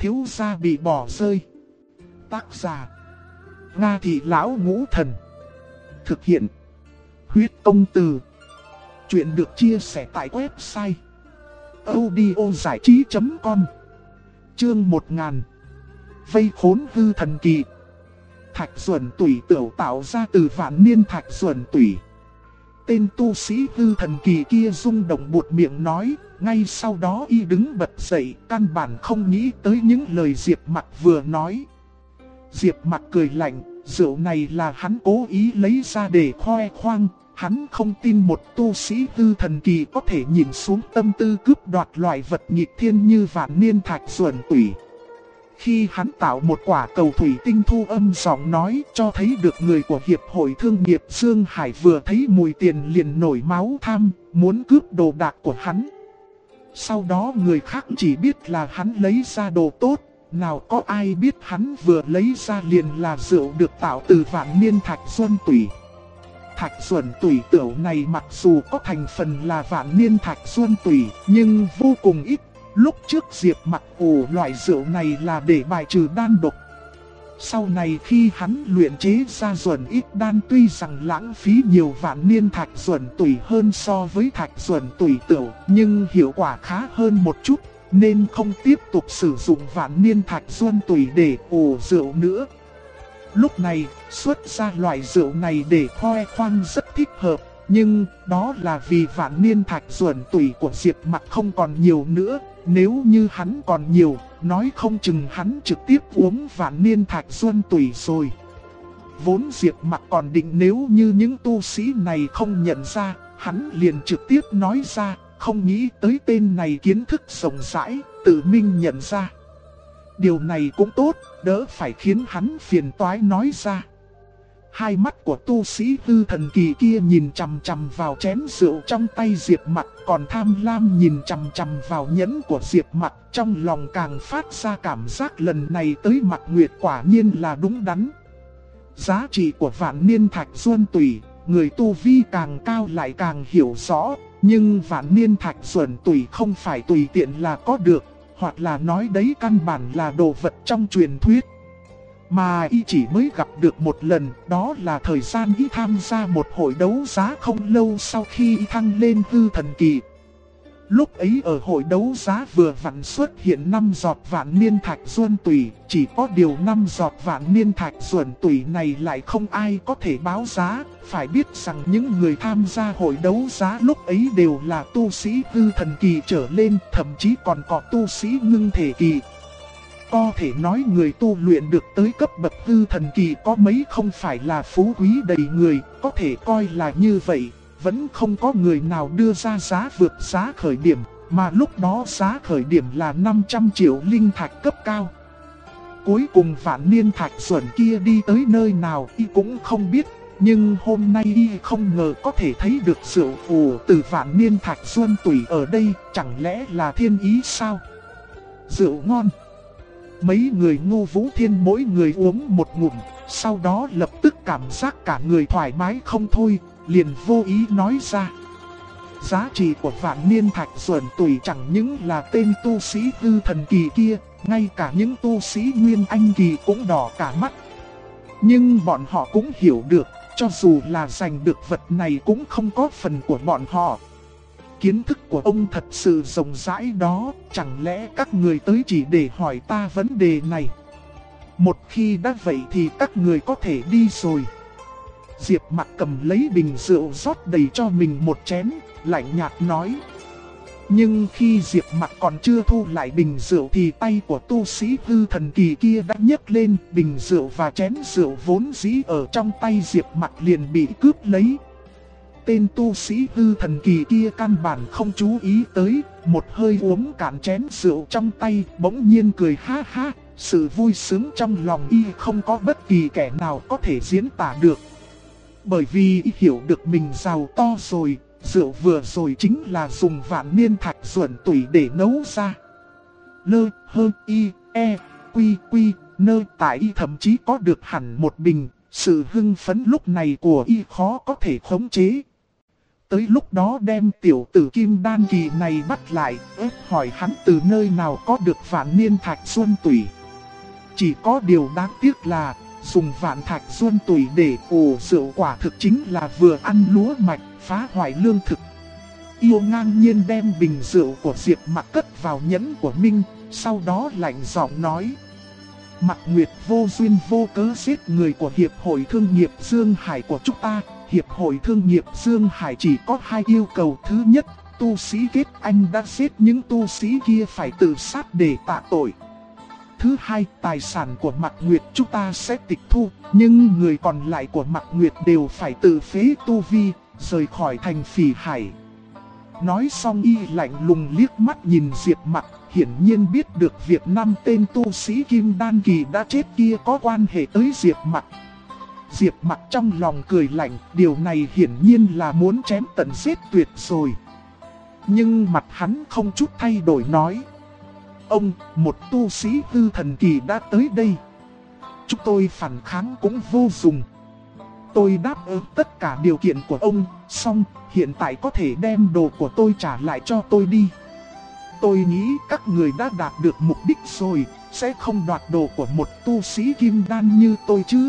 thiếu gia bị bỏ rơi. Tác giả: Nga Thị Lão Ngũ Thần. Thực hiện: Huyết Công Từ. Chuyện được chia sẻ tại website audiozảichí.com. Chương 1000. Vây khốn hư thần kỳ. Thạch Duẩn Tủy tửu tạo ra từ vạn niên Thạch Duẩn Tủy. Tên tu sĩ hư thần kỳ kia rung động buột miệng nói, ngay sau đó y đứng bật dậy, căn bản không nghĩ tới những lời Diệp Mặc vừa nói. Diệp Mặc cười lạnh, rượu này là hắn cố ý lấy ra để khoe khoang, hắn không tin một tu sĩ hư thần kỳ có thể nhìn xuống tâm tư cướp đoạt loại vật nghịch thiên như vạn niên Thạch Duẩn Tủy. Khi hắn tạo một quả cầu thủy tinh thu âm giọng nói cho thấy được người của Hiệp hội Thương nghiệp Dương Hải vừa thấy mùi tiền liền nổi máu tham, muốn cướp đồ đạc của hắn. Sau đó người khác chỉ biết là hắn lấy ra đồ tốt, nào có ai biết hắn vừa lấy ra liền là rượu được tạo từ vạn niên Thạch Duẩn Tủy. Thạch Duẩn Tủy tửu này mặc dù có thành phần là vạn niên Thạch Duẩn Tủy nhưng vô cùng ít. Lúc trước Diệp Mặc ủ loại rượu này là để bài trừ đan độc. Sau này khi hắn luyện chế ra Duẩn ít đan tuy rằng lãng phí nhiều vạn niên Thạch Duẩn Tủy hơn so với Thạch Duẩn Tủy tửu, nhưng hiệu quả khá hơn một chút, nên không tiếp tục sử dụng vạn niên Thạch Duẩn Tủy để ủ rượu nữa. Lúc này, xuất ra loại rượu này để khoe khoang rất thích hợp. Nhưng đó là vì vạn niên Thạch Duẩn Tủy của Diệp Mặc không còn nhiều nữa. Nếu như hắn còn nhiều, nói không chừng hắn trực tiếp uống vạn niên Thạch Duẩn Tủy rồi. Vốn Diệp Mặc còn định nếu như những tu sĩ này không nhận ra, hắn liền trực tiếp nói ra, không nghĩ tới tên này kiến thức rộng rãi, tự mình nhận ra. Điều này cũng tốt, đỡ phải khiến hắn phiền toái nói ra. Hai mắt của tu sĩ hư thần kỳ kia nhìn chằm chằm vào chén rượu trong tay Diệp Mặc, còn tham lam nhìn chằm chằm vào nhẫn của Diệp Mặc, trong lòng càng phát ra cảm giác lần này tới Mặc Nguyệt quả nhiên là đúng đắn. Giá trị của vạn niên Thạch Duẩn Tủy, người tu vi càng cao lại càng hiểu rõ, nhưng vạn niên Thạch Duẩn Tủy không phải tùy tiện là có được, hoặc là nói đấy căn bản là đồ vật trong truyền thuyết. Mà y chỉ mới gặp được một lần, đó là thời gian y tham gia một hội đấu giá không lâu sau khi y thăng lên hư thần kỳ. Lúc ấy ở hội đấu giá vừa vặn xuất hiện 5 giọt vạn niên Thạch Duẩn Tủy, chỉ có điều 5 giọt vạn niên Thạch Duẩn Tủy này lại không ai có thể báo giá. Phải biết rằng những người tham gia hội đấu giá lúc ấy đều là tu sĩ hư thần kỳ trở lên, thậm chí còn có tu sĩ ngưng thể kỳ. Có thể nói người tu luyện được tới cấp bậc hư thần kỳ có mấy không phải là phú quý đầy người, có thể coi là như vậy. Vẫn không có người nào đưa ra giá vượt giá khởi điểm, mà lúc đó giá khởi điểm là 500 triệu linh thạch cấp cao. Cuối cùng vạn niên Thạch Duẩn kia đi tới nơi nào y cũng không biết, nhưng hôm nay y không ngờ có thể thấy được rượu ủ từ vạn niên Thạch Duẩn Tủy ở đây, chẳng lẽ là thiên ý sao? Rượu ngon. Mấy người Ngô Vũ Thiên mỗi người uống một ngụm, sau đó lập tức cảm giác cả người thoải mái không thôi, liền vô ý nói ra. Giá trị của vạn niên Thạch Duẩn Tủy chẳng những là tên tu sĩ hư thần kỳ kia, ngay cả những tu sĩ nguyên anh kỳ cũng đỏ cả mắt. Nhưng bọn họ cũng hiểu được, cho dù là giành được vật này cũng không có phần của bọn họ. Kiến thức của ông thật sự rộng rãi đó, chẳng lẽ các người tới chỉ để hỏi ta vấn đề này? Một khi đã vậy thì các người có thể đi rồi. Diệp Mặc cầm lấy bình rượu rót đầy cho mình một chén, lạnh nhạt nói. Nhưng khi Diệp Mặc còn chưa thu lại bình rượu thì tay của tu sĩ hư thần kỳ kia đã nhấc lên, bình rượu và chén rượu vốn dĩ ở trong tay Diệp Mặc liền bị cướp lấy. Tên tu sĩ hư thần kỳ kia căn bản không chú ý tới, một hơi uống cạn chén rượu trong tay, bỗng nhiên cười ha ha, sự vui sướng trong lòng y không có bất kỳ kẻ nào có thể diễn tả được. Bởi vì y hiểu được mình giàu to rồi, rượu vừa rồi chính là dùng vạn niên Thạch Duẩn Tủy để nấu ra. Lơ, hơ, y, e, quy, quy, nơ, tại y thậm chí có được hẳn một bình, sự hưng phấn lúc này của y khó có thể khống chế. tới lúc đó đem tiểu tử kim đan kỳ này bắt lại, ép hỏi hắn từ nơi nào có được vạn niên thạch xuân tủy. Chỉ có điều đáng tiếc là, dùng vạn thạch xuân tủy để ủ rượu quả thực chính là vừa ăn lúa mạch, phá hoại lương thực. Yêu ngang nhiên đem bình rượu của Diệp Mặc cất vào nhẫn của Minh, sau đó lạnh giọng nói. Mặc Nguyệt vô duyên vô cớ giết người của Hiệp hội Thương nghiệp Dương Hải của chúng ta. Hiệp hội Thương nghiệp Dương Hải chỉ có hai yêu cầu. Thứ nhất, tu sĩ kết anh đã giết những tu sĩ kia phải tự sát để tạ tội. Thứ hai, tài sản của Mặc Nguyệt chúng ta sẽ tịch thu, nhưng người còn lại của Mặc Nguyệt đều phải tự phế tu vi, rời khỏi thành Phỉ Hải. Nói xong y lạnh lùng liếc mắt nhìn Diệp Mặc, hiển nhiên biết được việc 5 tên tu sĩ kim đan kỳ đã chết kia có quan hệ tới Diệp Mặc. Diệp Mặc trong lòng cười lạnh, điều này hiển nhiên là muốn chém tận giết tuyệt rồi. Nhưng mặt hắn không chút thay đổi nói. Ông, một tu sĩ hư thần kỳ đã tới đây. Chúng tôi phản kháng cũng vô dụng. Tôi đáp ứng tất cả điều kiện của ông, xong hiện tại có thể đem đồ của tôi trả lại cho tôi đi. Tôi nghĩ các người đã đạt được mục đích rồi, sẽ không đoạt đồ của một tu sĩ kim đan như tôi chứ.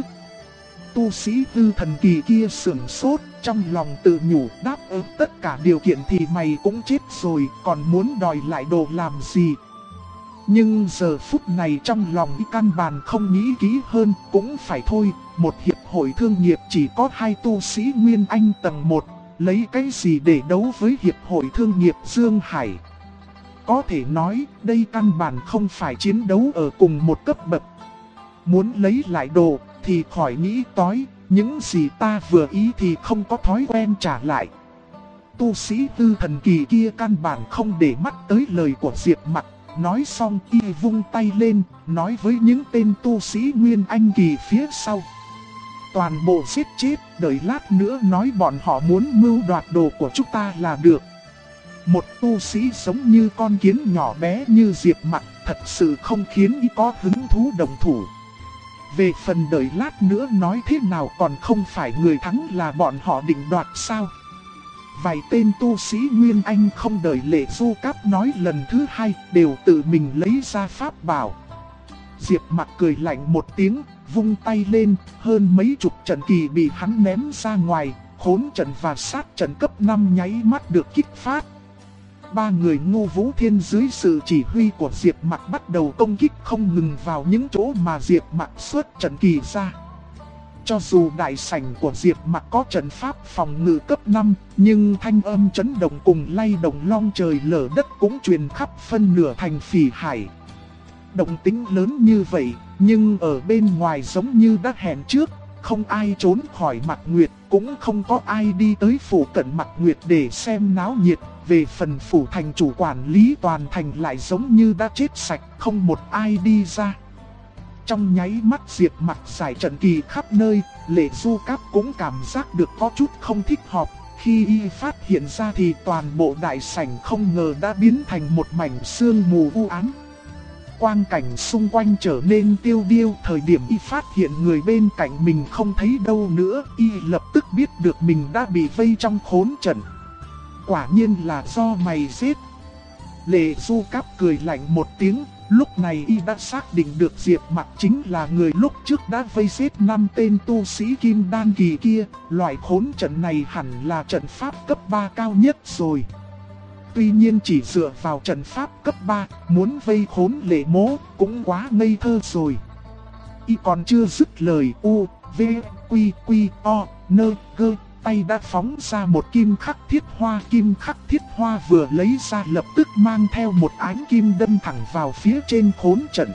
Tu sĩ hư thần kỳ kia sửng sốt, trong lòng tự nhủ đáp ứng tất cả điều kiện thì mày cũng chết rồi, còn muốn đòi lại đồ làm gì. Nhưng giờ phút này trong lòng căn bản không nghĩ kỹ hơn, cũng phải thôi, một hiệp hội thương nghiệp chỉ có 2 tu sĩ Nguyên Anh tầng 1, lấy cái gì để đấu với hiệp hội thương nghiệp Dương Hải. Có thể nói, đây căn bản không phải chiến đấu ở cùng một cấp bậc. Muốn lấy lại đồ, thì khỏi nghĩ tối, những gì ta vừa ý thì không có thói quen trả lại. Tu sĩ tư thần kỳ kia căn bản không để mắt tới lời của Diệp Mặc. Nói xong y vung tay lên, nói với những tên tu sĩ Nguyên Anh kỳ phía sau. Toàn bộ giết chết, đợi lát nữa nói bọn họ muốn mưu đoạt đồ của chúng ta là được. Một tu sĩ giống như con kiến nhỏ bé như Diệp Mặc thật sự không khiến y có hứng thú đồng thủ. Về phần đợi lát nữa nói thế nào còn không phải người thắng là bọn họ định đoạt sao. Vài tên tu sĩ Nguyên Anh không đợi Lệ Du Cáp nói lần thứ hai đều tự mình lấy ra pháp bảo. Diệp Mặc cười lạnh một tiếng, vung tay lên, hơn mấy chục trận kỳ bị hắn ném ra ngoài, khốn trận và sát trận cấp 5 nháy mắt được kích phát. 3 người Ngô Vũ Thiên dưới sự chỉ huy của Diệp Mặc bắt đầu công kích không ngừng vào những chỗ mà Diệp Mặc xuất trận kỳ ra. Cho dù đại sảnh của Diệp Mặc có trận pháp phòng ngự cấp 5, nhưng thanh âm chấn động cùng lay động long trời lở đất cũng truyền khắp phân nửa thành Phỉ Hải. Động tĩnh lớn như vậy, nhưng ở bên ngoài giống như đã hẹn trước, không ai trốn khỏi Mạc Nguyệt, cũng không có ai đi tới phủ cận Mạc Nguyệt để xem náo nhiệt. Về phần phủ thành chủ quản lý toàn thành lại giống như đã chết sạch, không một ai đi ra. Trong nháy mắt Diệp Mặc giải trận kỳ khắp nơi, Lệ Du Cáp cũng cảm giác được có chút không thích hợp. Khi y phát hiện ra thì toàn bộ đại sảnh không ngờ đã biến thành một mảnh sương mù u ám. Quang cảnh xung quanh trở nên tiêu điêu, thời điểm y phát hiện người bên cạnh mình không thấy đâu nữa, y lập tức biết được mình đã bị vây trong khốn trận. Quả nhiên là do mày giết. Lệ Du Cáp cười lạnh một tiếng, lúc này y đã xác định được Diệp Mặc chính là người lúc trước đã vây giết 5 tên tu sĩ kim đan kỳ kia, loại khốn trận này hẳn là trận pháp cấp 3 cao nhất rồi. Tuy nhiên chỉ dựa vào trận pháp cấp 3, muốn vây khốn Lệ Mỗ cũng quá ngây thơ rồi. Y còn chưa dứt lời U, V, Quy, Quy, O, Nơ, Gơ, tay đã phóng ra một kim khắc thiết hoa vừa lấy ra lập tức mang theo một ánh kim đâm thẳng vào phía trên khốn trận.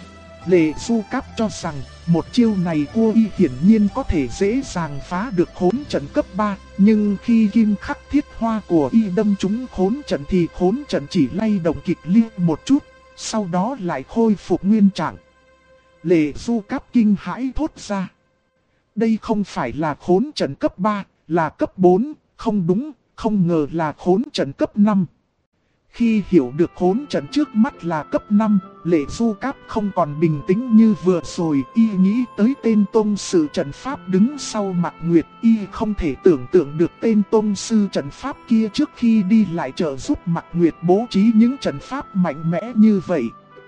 Lệ Du Cáp cho rằng một chiêu này của y hiển nhiên có thể dễ dàng phá được khốn trận cấp 3, nhưng khi kim khắc thiết hoa của y đâm trúng khốn trận thì khốn trận chỉ lay động kịch liệt một chút, sau đó lại khôi phục nguyên trạng. Lệ Du Cáp kinh hãi thốt ra. Đây không phải là khốn trận cấp 3, là cấp 4, không đúng, không ngờ là khốn trận cấp 5. Khi hiểu được khốn trận trước mắt là cấp 5, Lệ Du Cáp không còn bình tĩnh như vừa rồi. Y nghĩ tới tên tông sư trận pháp đứng sau Mạc Nguyệt. Y không thể tưởng tượng được tên tông sư trận pháp kia trước khi đi lại trợ giúp Mạc Nguyệt bố trí những trận pháp mạnh mẽ như vậy.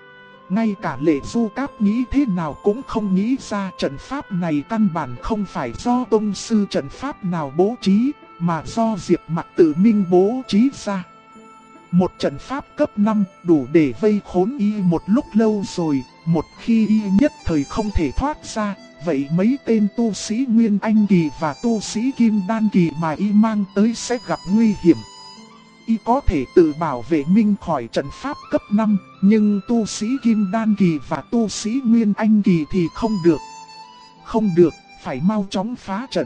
Ngay cả Lệ Du Cáp nghĩ thế nào cũng không nghĩ ra trận pháp này căn bản không phải do tông sư trận pháp nào bố trí, mà do Diệp Mặc tự mình bố trí ra. Một trận pháp cấp 5 đủ để vây khốn y một lúc lâu rồi, một khi y nhất thời không thể thoát ra, vậy mấy tên tu sĩ Nguyên Anh Kỳ và tu sĩ Kim Đan Kỳ mà y mang tới sẽ gặp nguy hiểm. Y có thể tự bảo vệ mình khỏi trận pháp cấp 5, nhưng tu sĩ Kim Đan Kỳ và tu sĩ Nguyên Anh Kỳ thì không được. Không được, phải mau chóng phá trận.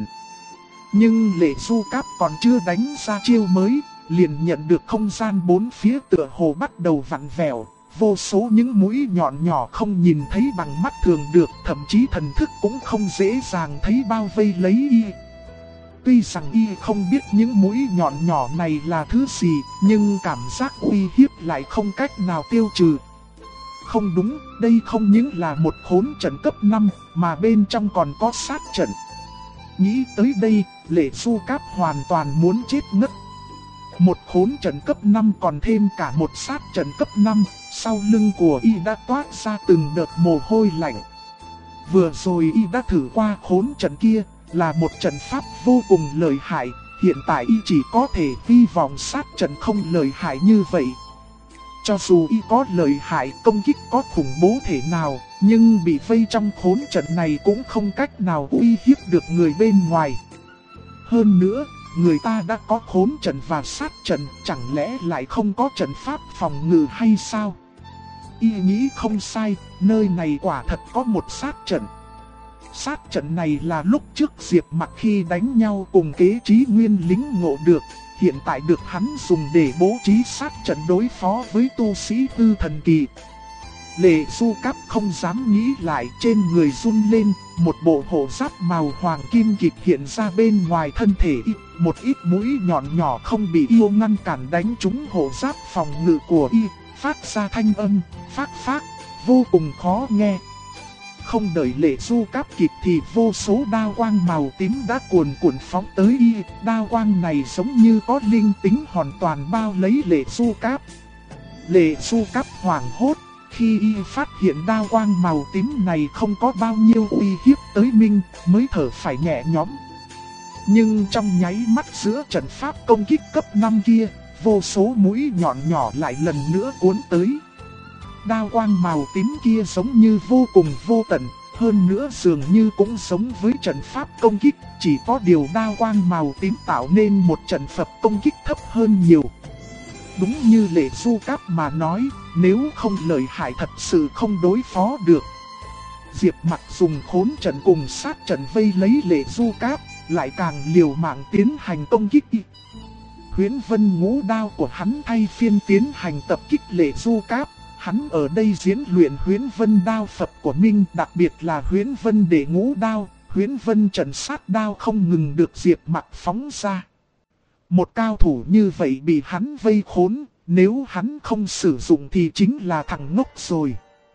Nhưng Lệ Du Cáp còn chưa đánh ra chiêu mới, liền nhận được không gian bốn phía tựa hồ bắt đầu vặn vẹo. Vô số những mũi nhọn nhỏ không nhìn thấy bằng mắt thường được, thậm chí thần thức cũng không dễ dàng thấy bao vây lấy y. Tuy rằng y không biết những mũi nhọn nhỏ này là thứ gì, nhưng cảm giác uy hiếp lại không cách nào tiêu trừ. Không đúng, đây không những là một khốn trận cấp 5, mà bên trong còn có sát trận. Nghĩ tới đây, Lệ Du Cáp hoàn toàn muốn chết ngất. Một khốn trận cấp 5 còn thêm cả một sát trận cấp 5, sau lưng của y đã toát ra từng đợt mồ hôi lạnh. Vừa rồi y đã thử qua khốn trận kia, là một trận pháp vô cùng lợi hại, hiện tại y chỉ có thể hy vọng sát trận không lợi hại như vậy. Cho dù y có lợi hại, công kích có khủng bố thể nào, nhưng bị vây trong khốn trận này cũng không cách nào uy hiếp được người bên ngoài. Hơn nữa, người ta đã có khốn trận và sát trận, chẳng lẽ lại không có trận pháp phòng ngự hay sao? Y nghĩ không sai, nơi này quả thật có một sát trận. Sát trận này là lúc trước Diệp Mặc khi đánh nhau cùng kế trí nguyên lính ngộ được, hiện tại được hắn dùng để bố trí sát trận đối phó với tu sĩ hư thần kỳ. Lệ Du Cáp không dám nghĩ lại, trên người run lên, một bộ hộ giáp màu hoàng kim kịp hiện ra bên ngoài thân thể y, một ít mũi nhọn nhỏ không bị yêu ngăn cản đánh trúng hộ giáp phòng ngự của y, phát ra thanh âm, phát, vô cùng khó nghe. Không đợi Lệ Du Cáp kịp thì vô số đao quang màu tím đã cuồn cuộn phóng tới y, đao quang này giống như có linh tính hoàn toàn bao lấy Lệ Du Cáp. Lệ Du Cáp hoảng hốt, khi y phát hiện đao quang màu tím này không có bao nhiêu uy hiếp tới mình, mới thở phải nhẹ nhõm. Nhưng trong nháy mắt giữa trận pháp công kích cấp 5 kia, vô số mũi nhọn nhỏ lại lần nữa cuốn tới. Đao quang màu tím kia giống như vô cùng vô tận, hơn nữa dường như cũng giống với trận pháp công kích, chỉ có điều đao quang màu tím tạo nên một trận pháp công kích thấp hơn nhiều. Đúng như Lệ Du Cáp mà nói, nếu không lợi hại thật sự không đối phó được. Diệp Mặc dùng khốn trận cùng sát trận vây lấy Lệ Du Cáp, lại càng liều mạng tiến hành công kích y. Huyễn Vân Ngũ Đao của hắn thay phiên tiến hành tập kích Lệ Du Cáp. Hắn ở đây diễn luyện Huyễn Vân Đao Phật của mình, đặc biệt là Huyễn Vân Đệ Ngũ Đao, Huyễn Vân Trận Sát Đao không ngừng được Diệp Mặc phóng ra. Một cao thủ như vậy bị hắn vây khốn, nếu hắn không sử dụng thì chính là thằng ngốc rồi.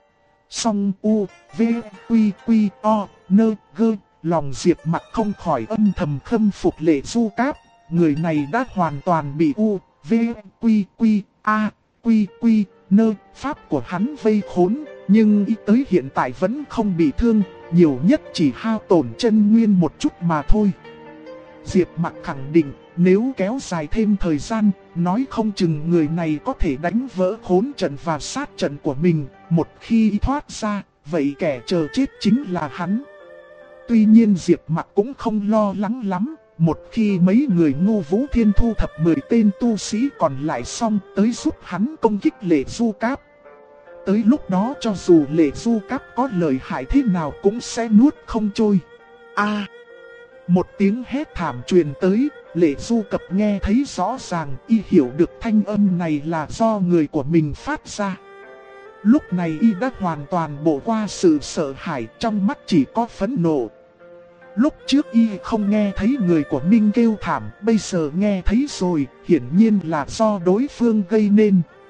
Song U, V, Quy, Quy, O, Nơ, Gơ, lòng Diệp Mặc không khỏi âm thầm khâm phục Lệ Du Cáp. Người này đã hoàn toàn bị U, V, Quy, Quy, A, Quy, Quy, Nơ, pháp của hắn vây khốn, nhưng y tới hiện tại vẫn không bị thương, nhiều nhất chỉ hao tổn chân nguyên một chút mà thôi. Diệp Mặc khẳng định, nếu kéo dài thêm thời gian, nói không chừng người này có thể đánh vỡ khốn trận và sát trận của mình, một khi y thoát ra, vậy kẻ chờ chết chính là hắn. Tuy nhiên Diệp Mặc cũng không lo lắng lắm. Một khi mấy người Ngô Vũ Thiên thu thập 10 tên tu sĩ còn lại xong tới giúp hắn công kích Lệ Du Cáp. Tới lúc đó cho dù Lệ Du Cáp có lợi hại thế nào cũng sẽ nuốt không trôi. Một tiếng hét thảm truyền tới, Lệ Du Cáp nghe thấy rõ ràng, y hiểu được thanh âm này là do người của mình phát ra. Lúc này y đã hoàn toàn bỏ qua sự sợ hãi, trong mắt chỉ có phẫn nộ. Lúc trước y không nghe thấy người của mình kêu thảm, bây giờ nghe thấy rồi, hiển nhiên là do đối phương gây nên.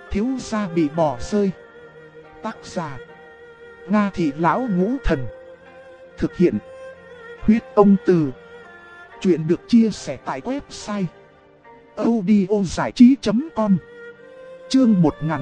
thiếu gia bị bỏ rơi. Tác giả Nga Thị Lão Ngũ Thần. Thực hiện Huyết Ông Từ. Chuyện được chia sẻ tại website audiozảichí.com. Chương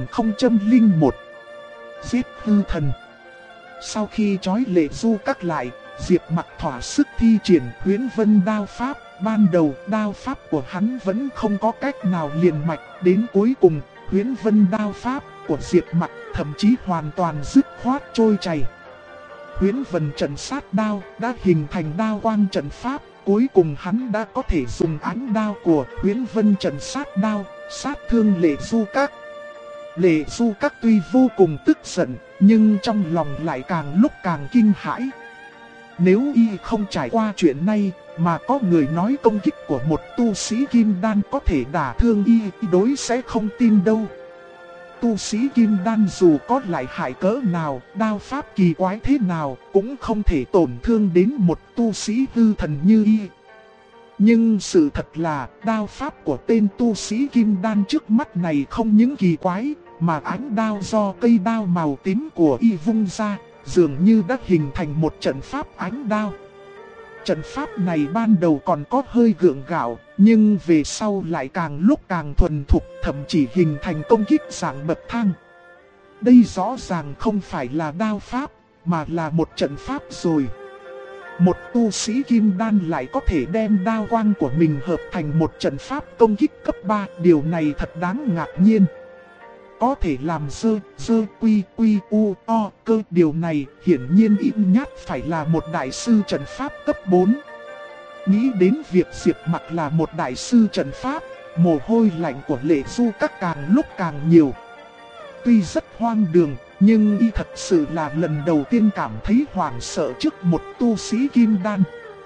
1001. Giết hư thần. Sau khi trói Lệ Du Các lại, Diệp Mặc thỏa sức thi triển Huyễn Vân đao pháp. Ban đầu đao pháp của hắn vẫn không có cách nào liền mạch, đến cuối cùng Huyễn Vân đao pháp của Diệp Mặc thậm chí hoàn toàn dứt khoát trôi chảy. Huyễn Vân trận sát đao đã hình thành đao quang trận pháp, cuối cùng hắn đã có thể dùng ánh đao của Huyễn Vân trận sát đao sát thương Lệ Du Các. Lệ Du Các tuy vô cùng tức giận, nhưng trong lòng lại càng lúc càng kinh hãi. Nếu y không trải qua chuyện này, mà có người nói công kích của một tu sĩ kim đan có thể đả thương y, đối sẽ không tin đâu. Tu sĩ kim đan dù có lại hại cỡ nào, đao pháp kỳ quái thế nào, cũng không thể tổn thương đến một tu sĩ hư thần như y. Nhưng sự thật là, đao pháp của tên tu sĩ kim đan trước mắt này không những kỳ quái, mà ánh đao do cây đao màu tím của y vung ra, dường như đã hình thành một trận pháp ánh đao. Trận pháp này ban đầu còn có hơi gượng gạo, nhưng về sau lại càng lúc càng thuần thục, thậm chí hình thành công kích dạng bậc thang. Đây rõ ràng không phải là đao pháp, mà là một trận pháp rồi. Một tu sĩ kim đan lại có thể đem đao quang của mình hợp thành một trận pháp công kích cấp 3, điều này thật đáng ngạc nhiên. Có thể làm quy u o cơ, điều này hiển nhiên ít nhất phải là một đại sư trận pháp cấp 4. Nghĩ đến việc Diệp Mặc là một đại sư trận pháp, mồ hôi lạnh của Lệ Du Các càng lúc càng nhiều. Tuy rất hoang đường, nhưng y thật sự là lần đầu tiên cảm thấy hoảng sợ trước một tu sĩ kim đan.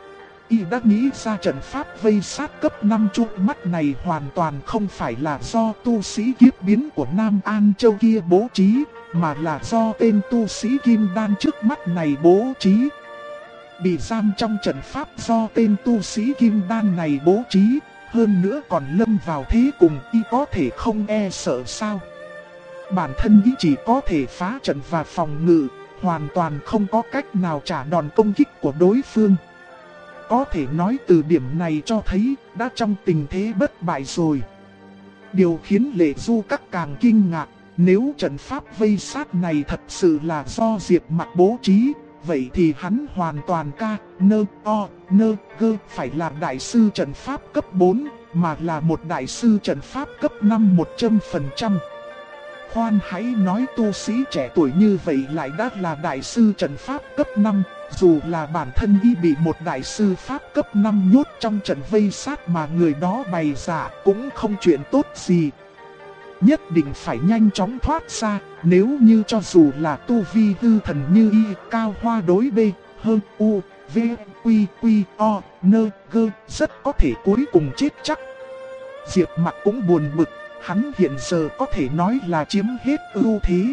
Y đã nghĩ ra trận pháp vây sát cấp 5 trụ mắt này hoàn toàn không phải là do tu sĩ kiếp biến của Nam An Châu kia bố trí, mà là do tên tu sĩ kim đan trước mắt này bố trí. Bị giam trong trận pháp do tên tu sĩ kim đan này bố trí, hơn nữa còn lâm vào thế cùng, y có thể không e sợ sao? Bản thân y chỉ có thể phá trận và phòng ngự, hoàn toàn không có cách nào trả đòn công kích của đối phương. Có thể nói từ điểm này cho thấy đã trong tình thế bất bại rồi. Điều khiến Lệ Du Các càng kinh ngạc, nếu trận pháp vây sát này thật sự là do Diệp Mặc bố trí, vậy thì hắn hoàn toàn phải là đại sư trận pháp cấp 4, mà là một đại sư trận pháp cấp 5 100%. Khoan hãy nói tu sĩ trẻ tuổi như vậy lại đã là đại sư trận pháp cấp 5, dù là bản thân y bị một đại sư pháp cấp 5 nhốt trong trận vây sát mà người đó bày giả cũng không chuyện tốt gì. Nhất định phải nhanh chóng thoát ra, nếu như cho dù là tu vi hư thần như y, cao hoa đối B, hơn U, V, Quy, O, Nơ, Gơ, rất có thể cuối cùng chết chắc. Diệp Mặc cũng buồn bực, hắn hiện giờ có thể nói là chiếm hết ưu thế.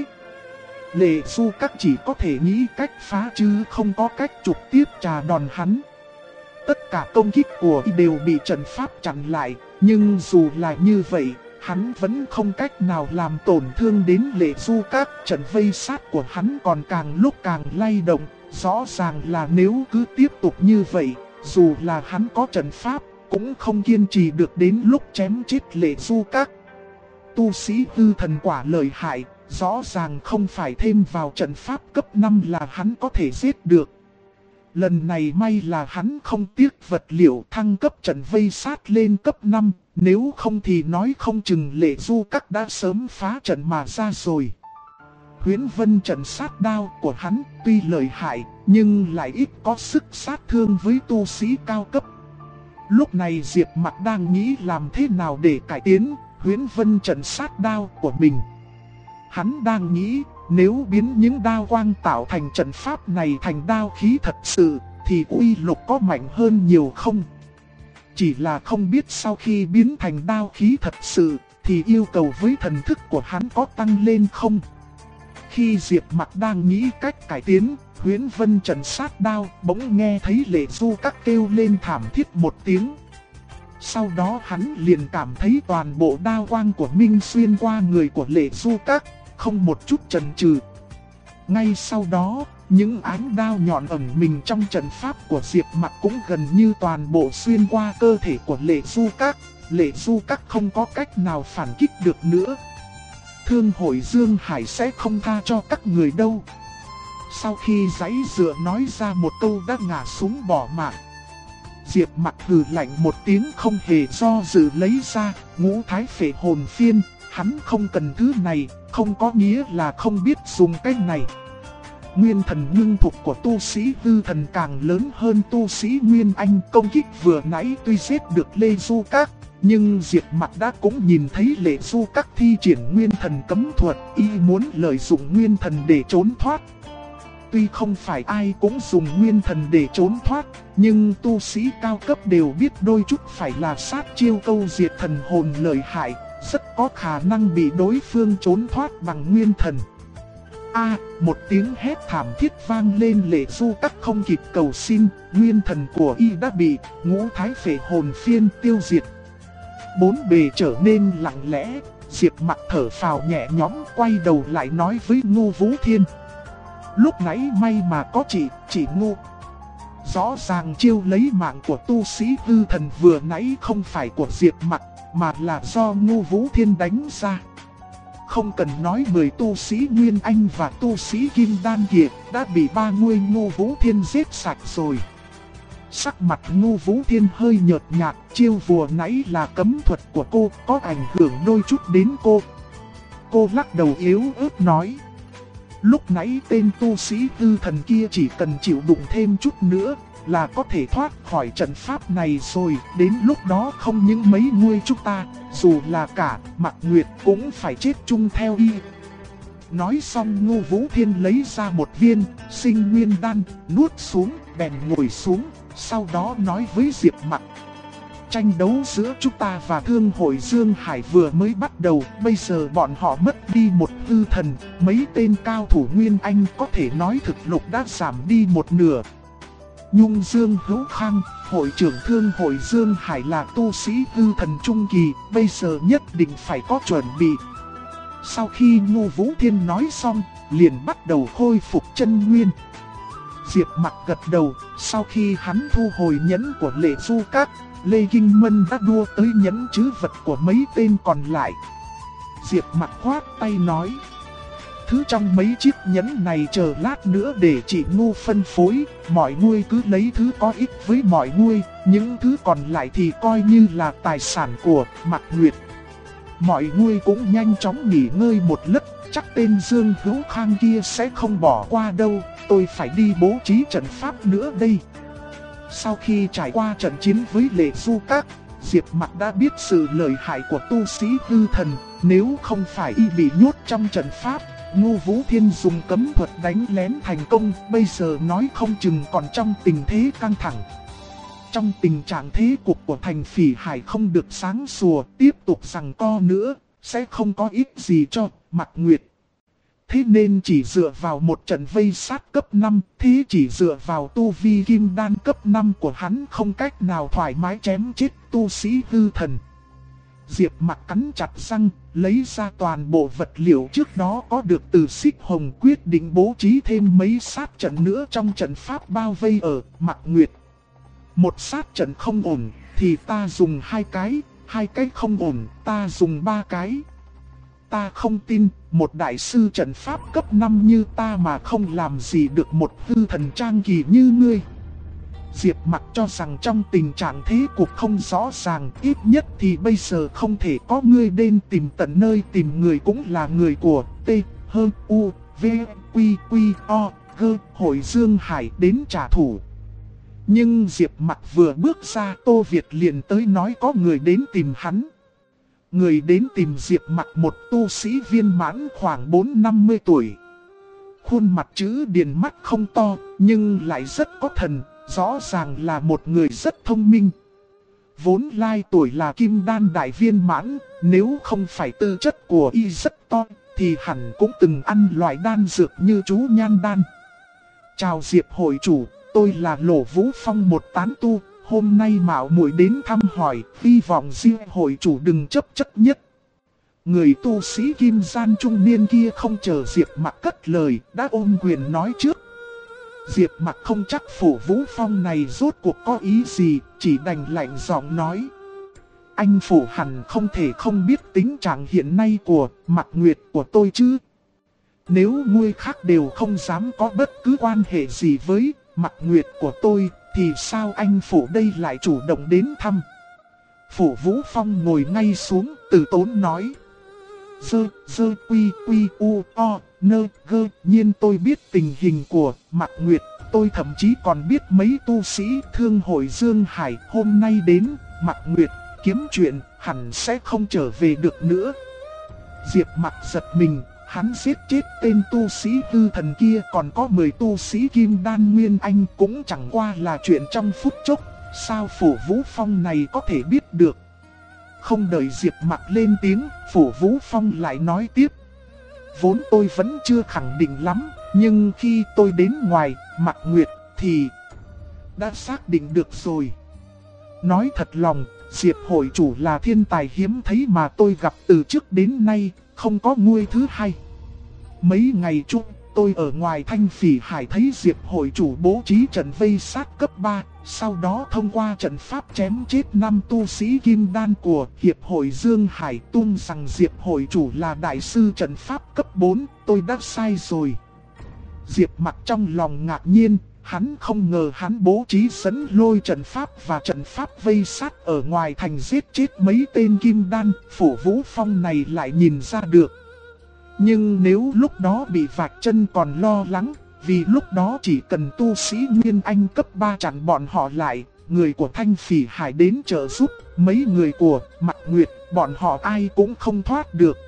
Lệ Du Các chỉ có thể nghĩ cách phá chứ không có cách trực tiếp trà đòn hắn. Tất cả công kích của y đều bị trận pháp chặn lại, nhưng dù là như vậy, hắn vẫn không cách nào làm tổn thương đến Lệ Du Các. Trận vây sát của hắn còn càng lúc càng lay động, rõ ràng là nếu cứ tiếp tục như vậy, dù là hắn có trận pháp, cũng không kiên trì được đến lúc chém chết Lệ Du Các. Tu sĩ hư thần quả lợi hại, rõ ràng không phải thêm vào trận pháp cấp 5 là hắn có thể giết được. Lần này may là hắn không tiếc vật liệu thăng cấp trận vây sát lên cấp 5, nếu không thì nói không chừng Lệ Du Các đã sớm phá trận mà ra rồi. Huyễn Vân trận sát đao của hắn tuy lợi hại, nhưng lại ít có sức sát thương với tu sĩ cao cấp. Lúc này Diệp Mặc đang nghĩ làm thế nào để cải tiến Huyễn Vân trận sát đao của mình. Hắn đang nghĩ, nếu biến những đao quang tạo thành trận pháp này thành đao khí thật sự, thì uy lực có mạnh hơn nhiều không? Chỉ là không biết sau khi biến thành đao khí thật sự, thì yêu cầu với thần thức của hắn có tăng lên không? Khi Diệp Mặc đang nghĩ cách cải tiến Huyễn Vân trận sát đao, bỗng nghe thấy Lệ Du Các kêu lên thảm thiết một tiếng. Sau đó hắn liền cảm thấy toàn bộ đao quang của Minh xuyên qua người của Lệ Du Các, không một chút chần chừ. Ngay sau đó, những ánh đao nhọn ẩn mình trong trận pháp của Diệp Mặc cũng gần như toàn bộ xuyên qua cơ thể của Lệ Du Các. Lệ Du Các không có cách nào phản kích được nữa. Thương hội Dương Hải sẽ không tha cho các người đâu. Sau khi giãy dựa nói ra một câu đã ngã xuống bỏ mạng. Diệp Mặc hừ lạnh một tiếng không hề do dự lấy ra Ngũ Thái Phệ Hồn Phiên. Hắn không cần thứ này, không có nghĩa là không biết dùng cái này. Nguyên thần ngưng thục của tu sĩ hư thần càng lớn hơn tu sĩ Nguyên Anh. Công kích vừa nãy tuy giết được Lệ Du Các, nhưng Diệp Mặc đã cũng nhìn thấy Lệ Du Các thi triển nguyên thần cấm thuật, y muốn lợi dụng nguyên thần để trốn thoát. Tuy không phải ai cũng dùng nguyên thần để trốn thoát, nhưng tu sĩ cao cấp đều biết đôi chút phải là sát chiêu câu diệt thần hồn lợi hại, rất có khả năng bị đối phương trốn thoát bằng nguyên thần. Một tiếng hét thảm thiết vang lên. Lệ Du Các không kịp cầu xin, nguyên thần của y đã bị Ngũ Thái Phệ Hồn Phiên tiêu diệt. Bốn bề trở nên lặng lẽ, Diệp Mặc thở phào nhẹ nhõm quay đầu lại nói với Ngô Vũ Thiên. Lúc nãy may mà có chị Ngô. Rõ ràng chiêu lấy mạng của tu sĩ hư thần vừa nãy không phải của Diệp Mặc, mà là do Ngô Vũ Thiên đánh ra. Không cần nói 10 tu sĩ Nguyên Anh và tu sĩ Kim Đan kia đã bị ba người Ngô Vũ Thiên giết sạch rồi. Sắc mặt Ngô Vũ Thiên hơi nhợt nhạt, chiêu vừa nãy là cấm thuật của cô, có ảnh hưởng đôi chút đến cô. Cô lắc đầu yếu ớt nói. Lúc nãy tên tu sĩ hư thần kia chỉ cần chịu đụng thêm chút nữa là có thể thoát khỏi trận pháp này rồi. Đến lúc đó không những mấy người chúng ta, dù là cả Mạc Nguyệt cũng phải chết chung theo y. Nói xong Ngô Vũ Thiên lấy ra một viên sinh nguyên đan, nuốt xuống, bèn ngồi xuống. Sau đó nói với Diệp Mặc. Tranh đấu giữa chúng ta và Thương hội Dương Hải vừa mới bắt đầu, bây giờ bọn họ mất đi một hư thần, mấy tên cao thủ Nguyên Anh có thể nói thực lực đã giảm đi một nửa. Nhung Dương Hữu Khang, hội trưởng Thương hội Dương Hải là tu sĩ hư thần trung kỳ, bây giờ nhất định phải có chuẩn bị. Sau khi Ngô Vũ Thiên nói xong, liền bắt đầu khôi phục chân nguyên. Diệp Mặc gật đầu, sau khi hắn thu hồi nhẫn của Lệ Du Các, Lê Kinh Mân đã đua tới nhẫn trữ vật của mấy tên còn lại. Diệp Mặc khoát tay nói. Thứ trong mấy chiếc nhẫn này chờ lát nữa để chị Ngô phân phối, mọi người cứ lấy thứ có ích với mọi người, những thứ còn lại thì coi như là tài sản của Mạc Nguyệt. Mọi người cũng nhanh chóng nghỉ ngơi một lát, chắc tên Dương Hữu Khang kia sẽ không bỏ qua đâu, tôi phải đi bố trí trận pháp nữa đây. Sau khi trải qua trận chiến với Lệ Du Các, Diệp Mặc đã biết sự lợi hại của tu sĩ hư thần, nếu không phải y bị nhốt trong trận pháp, Ngô Vũ Thiên dùng cấm thuật đánh lén thành công, bây giờ nói không chừng còn trong tình thế căng thẳng. Trong tình trạng thế cục của thành Phỉ Hải không được sáng sủa, tiếp tục giằng co nữa, sẽ không có ích gì cho Mạc Nguyệt. Thế nên chỉ dựa vào một trận vây sát cấp 5, thế chỉ dựa vào tu vi kim đan cấp 5 của hắn không cách nào thoải mái chém chết tu sĩ hư thần. Diệp Mặc cắn chặt răng, lấy ra toàn bộ vật liệu trước đó có được từ Xích Hồng, quyết định bố trí thêm mấy sát trận nữa trong trận pháp bao vây ở Mạc Nguyệt. Một sát trận không ổn thì ta dùng 2 cái không ổn ta dùng 3 cái. Ta không tin một đại sư trận pháp cấp 5 như ta mà không làm gì được một hư thần trang kỳ như ngươi. Diệp Mặc cho rằng trong tình trạng thế cục không rõ ràng, ít nhất thì bây giờ không thể có ngươi đến tìm tận nơi tìm người cũng là người của T, H, U, V, Quy, Quy, O, G, hội Dương Hải đến trả thù. Nhưng Diệp Mặc vừa bước ra, Tô Việt liền tới nói có người đến tìm hắn. Người đến tìm Diệp Mặc một tu sĩ viên mãn khoảng 4-50 tuổi. Khuôn mặt chữ điền, mắt không to, nhưng lại rất có thần, rõ ràng là một người rất thông minh. Vốn lai tuổi là kim đan đại viên mãn, nếu không phải tư chất của y rất to, thì hẳn cũng từng ăn loại đan dược như chú nhan đan. Chào Diệp hội chủ, tôi là Lỗ Vũ Phong, một tán tu, hôm nay mạo muội đến thăm hỏi, hy vọng Diệp hội chủ đừng chấp chất nhất. Người tu sĩ kim gian trung niên kia không chờ Diệp Mặc cất lời, đã ôm quyền nói trước. Diệp Mặc không chắc Phổ Vũ Phong này rốt cuộc có ý gì, chỉ đành lạnh giọng nói. Anh Phổ hẳn không thể không biết tính trạng hiện nay của Mặc Nguyệt của tôi chứ. Nếu người khác đều không dám có bất cứ quan hệ gì với Mặc Nguyệt của tôi, thì sao anh Phổ đây lại chủ động đến thăm? Phổ Vũ Phong ngồi ngay xuống, từ tốn nói. Dơ quy u o nơ gơ, nhiên tôi biết tình hình của Mặc Nguyệt, tôi thậm chí còn biết mấy tu sĩ thương hội Dương Hải hôm nay đến Mặc Nguyệt kiếm chuyện, hẳn sẽ không trở về được nữa. Diệp Mặc giật mình, hắn giết chết tên tu sĩ hư thần kia, còn có 10 tu sĩ kim đan nguyên anh cũng chẳng qua là chuyện trong phút chốc, sao Phổ Vũ Phong này có thể biết được? Không đợi Diệp Mặc lên tiếng, Phổ Vũ Phong lại nói tiếp. Vốn tôi vẫn chưa khẳng định lắm, nhưng khi tôi đến ngoài Mặc Nguyệt thì đã xác định được rồi. Nói thật lòng, Diệp hội chủ là thiên tài hiếm thấy mà tôi gặp từ trước đến nay, không có nguôi thứ hai. Mấy ngày trước, tôi ở ngoài Thanh Phỉ Hải thấy Diệp hội chủ bố trí trận vây sát cấp 3, sau đó thông qua trận pháp chém chết 5 tu sĩ kim đan của Hiệp hội Dương Hải, tung rằng Diệp hội chủ là đại sư trận pháp cấp 4, tôi đã sai rồi. Diệp Mặc trong lòng ngạc nhiên, hắn không ngờ hắn bố trí dẫn lôi trận pháp và trận pháp vây sát ở ngoài thành giết chết mấy tên kim đan, Phổ Vũ Phong này lại nhìn ra được. Nhưng nếu lúc đó bị vạch chân còn lo lắng, vì lúc đó chỉ cần tu sĩ Nguyên Anh cấp 3 chặn bọn họ lại, người của Thanh Phỉ Hải đến trợ giúp, mấy người của Mặc Nguyệt, bọn họ ai cũng không thoát được.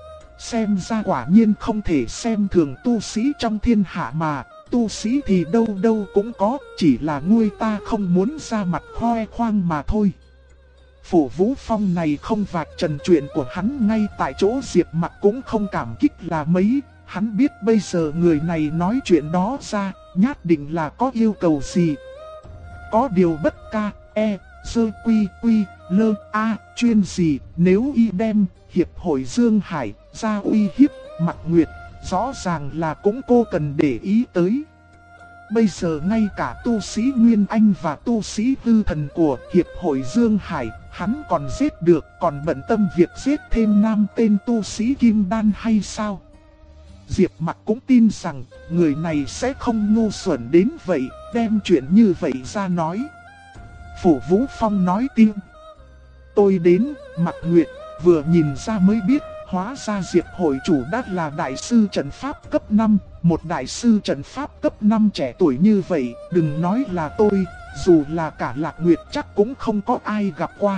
Xem ra quả nhiên không thể xem thường tu sĩ trong thiên hạ mà, tu sĩ thì đâu đâu cũng có, chỉ là ngươi ta không muốn ra mặt khoe khoang mà thôi. Phổ Vũ Phong này không vạch trần chuyện của hắn ngay tại chỗ, Diệp Mặc cũng không cảm kích là mấy. Hắn biết bây giờ người này nói chuyện đó ra, nhất định là có yêu cầu gì. Có điều bất ca, sơ quy, lơ, chuyên gì, nếu y đem Hiệp hội Dương Hải ra uy hiếp Mặc Nguyệt, rõ ràng là cũng cô cần để ý tới. Bây giờ ngay cả tu sĩ Nguyên Anh và tu sĩ hư thần của Hiệp hội Dương Hải, hắn còn giết được, còn bận tâm việc giết thêm 5 tên tu sĩ kim đan hay sao? Diệp Mặc cũng tin rằng người này sẽ không ngu xuẩn đến vậy, đem chuyện như vậy ra nói. Phổ Vũ Phong nói tiếp. Tôi đến Mặc Nguyệt, vừa nhìn ra mới biết, hóa ra Diệp hội chủ đã là đại sư trận pháp cấp 5, một đại sư trận pháp cấp 5 trẻ tuổi như vậy, đừng nói là tôi, dù là cả Lạc Nguyệt chắc cũng không có ai gặp qua.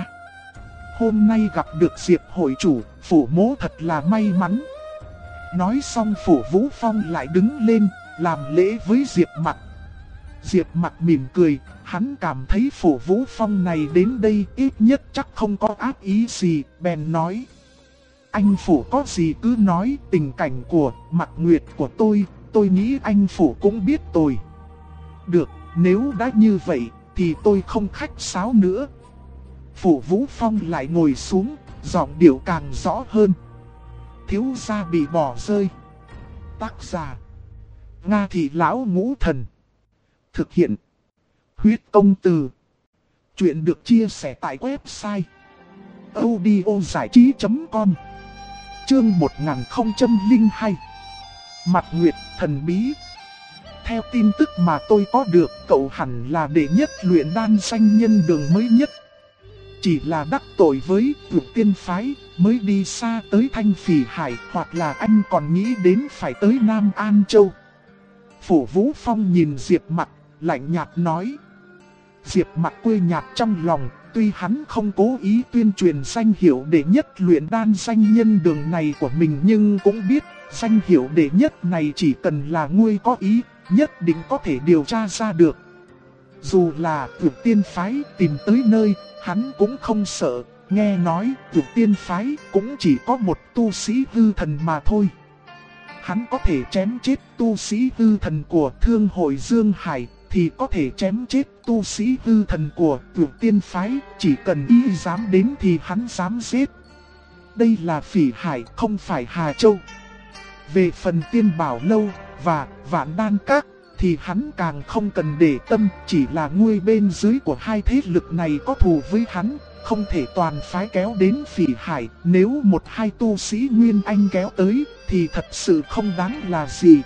Hôm nay gặp được Diệp hội chủ, Phổ mỗ thật là may mắn. Nói xong Phổ Vũ Phong lại đứng lên, làm lễ với Diệp Mặc. Diệp Mặc mỉm cười, hắn cảm thấy Phổ Vũ Phong này đến đây ít nhất chắc không có ác ý gì, bèn nói. Anh Phổ có gì cứ nói, tình cảnh của Mặc Nguyệt của tôi nghĩ anh Phổ cũng biết tôi. Được, nếu đã như vậy, thì tôi không khách sáo nữa. Phổ Vũ Phong lại ngồi xuống, giọng điệu càng rõ hơn. Thiếu gia bị bỏ rơi. Tác giả Nga Thị Lão Ngũ Thần. Thực hiện Huyết Công Từ. Chuyện được chia sẻ tại website audiozảichí.com. Chương 1002. Mặc Nguyệt thần bí. Theo tin tức mà tôi có được, cậu hẳn là đệ nhất luyện đan danh nhân đường mới nhất. Chỉ là đắc tội với Vượt Tiên Phái mới đi xa tới Thanh Phỉ Hải, hoặc là anh còn nghĩ đến phải tới Nam An Châu. Phổ Vũ Phong nhìn Diệp Mặc, lạnh nhạt nói. Diệp Mặc quê nhạt trong lòng, tuy hắn không cố ý tuyên truyền danh hiệu đệ nhất luyện đan danh nhân đường này của mình, nhưng cũng biết danh hiệu đệ nhất này chỉ cần là ngươi có ý, nhất định có thể điều tra ra được. Dù là Vượt Tiên Phái tìm tới nơi, hắn cũng không sợ, nghe nói Vượt Tiên Phái cũng chỉ có một tu sĩ hư thần mà thôi. Hắn có thể chém chết tu sĩ hư thần của Thương hội Dương Hải, thì có thể chém chết tu sĩ hư thần của Cửu Tiên Phái, chỉ cần y dám đến thì hắn dám giết. Đây là Phỉ Hải, không phải Hà Châu. Về phần Tiên Bảo Lâu và Vạn Đan Các thì hắn càng không cần để tâm, chỉ là nguy bên dưới của hai thế lực này có thù với hắn, không thể toàn phái kéo đến Phỉ Hải. Nếu một hai tu sĩ Nguyên Anh kéo tới thì thật sự không đáng là gì.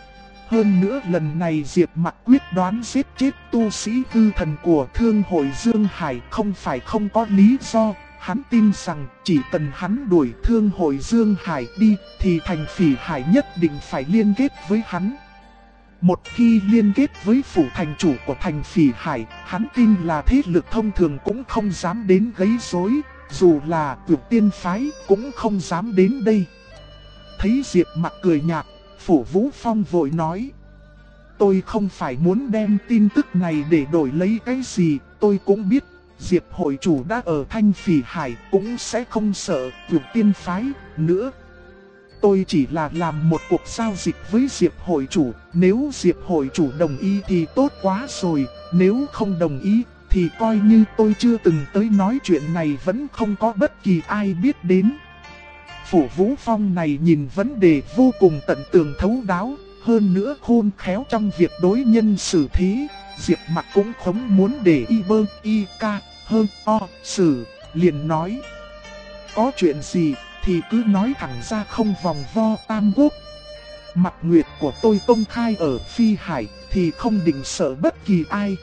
Hơn nữa lần này Diệp Mặc quyết đoán giết chết tu sĩ hư thần của Thương hội Dương Hải không phải không có lý do. Hắn tin rằng chỉ cần hắn đuổi Thương hội Dương Hải đi thì thành Phỉ Hải nhất định phải liên kết với hắn. Một khi liên kết với phủ thành chủ của thành Phỉ Hải, hắn tin là thế lực thông thường cũng không dám đến gây rối, dù là Cửu Tiên Phái cũng không dám đến đây. Thấy Diệp Mặc cười nhạt, Phủ Vũ Phong vội nói: tôi không phải muốn đem tin tức này để đổi lấy cái gì, tôi cũng biết Diệp hội chủ đã ở thành Phỉ Hải cũng sẽ không sợ Cửu Tiên Phái nữa. Tôi chỉ là làm một cuộc giao dịch với Diệp hội chủ, nếu Diệp hội chủ đồng ý thì tốt quá rồi, nếu không đồng ý thì coi như tôi chưa từng tới nói chuyện này, vẫn không có bất kỳ ai biết đến. Phủ Vũ Phong này nhìn vấn đề vô cùng tận tường thấu đáo, hơn nữa khôn khéo trong việc đối nhân xử thế. Diệp Mặc cũng không muốn để y bơ y ca hơn o xử, liền nói: có chuyện gì thì cứ nói thẳng ra, không vòng vo tam quốc. Mặt nguyệt của tôi công khai ở Phi Hải thì không định sợ bất kỳ ai.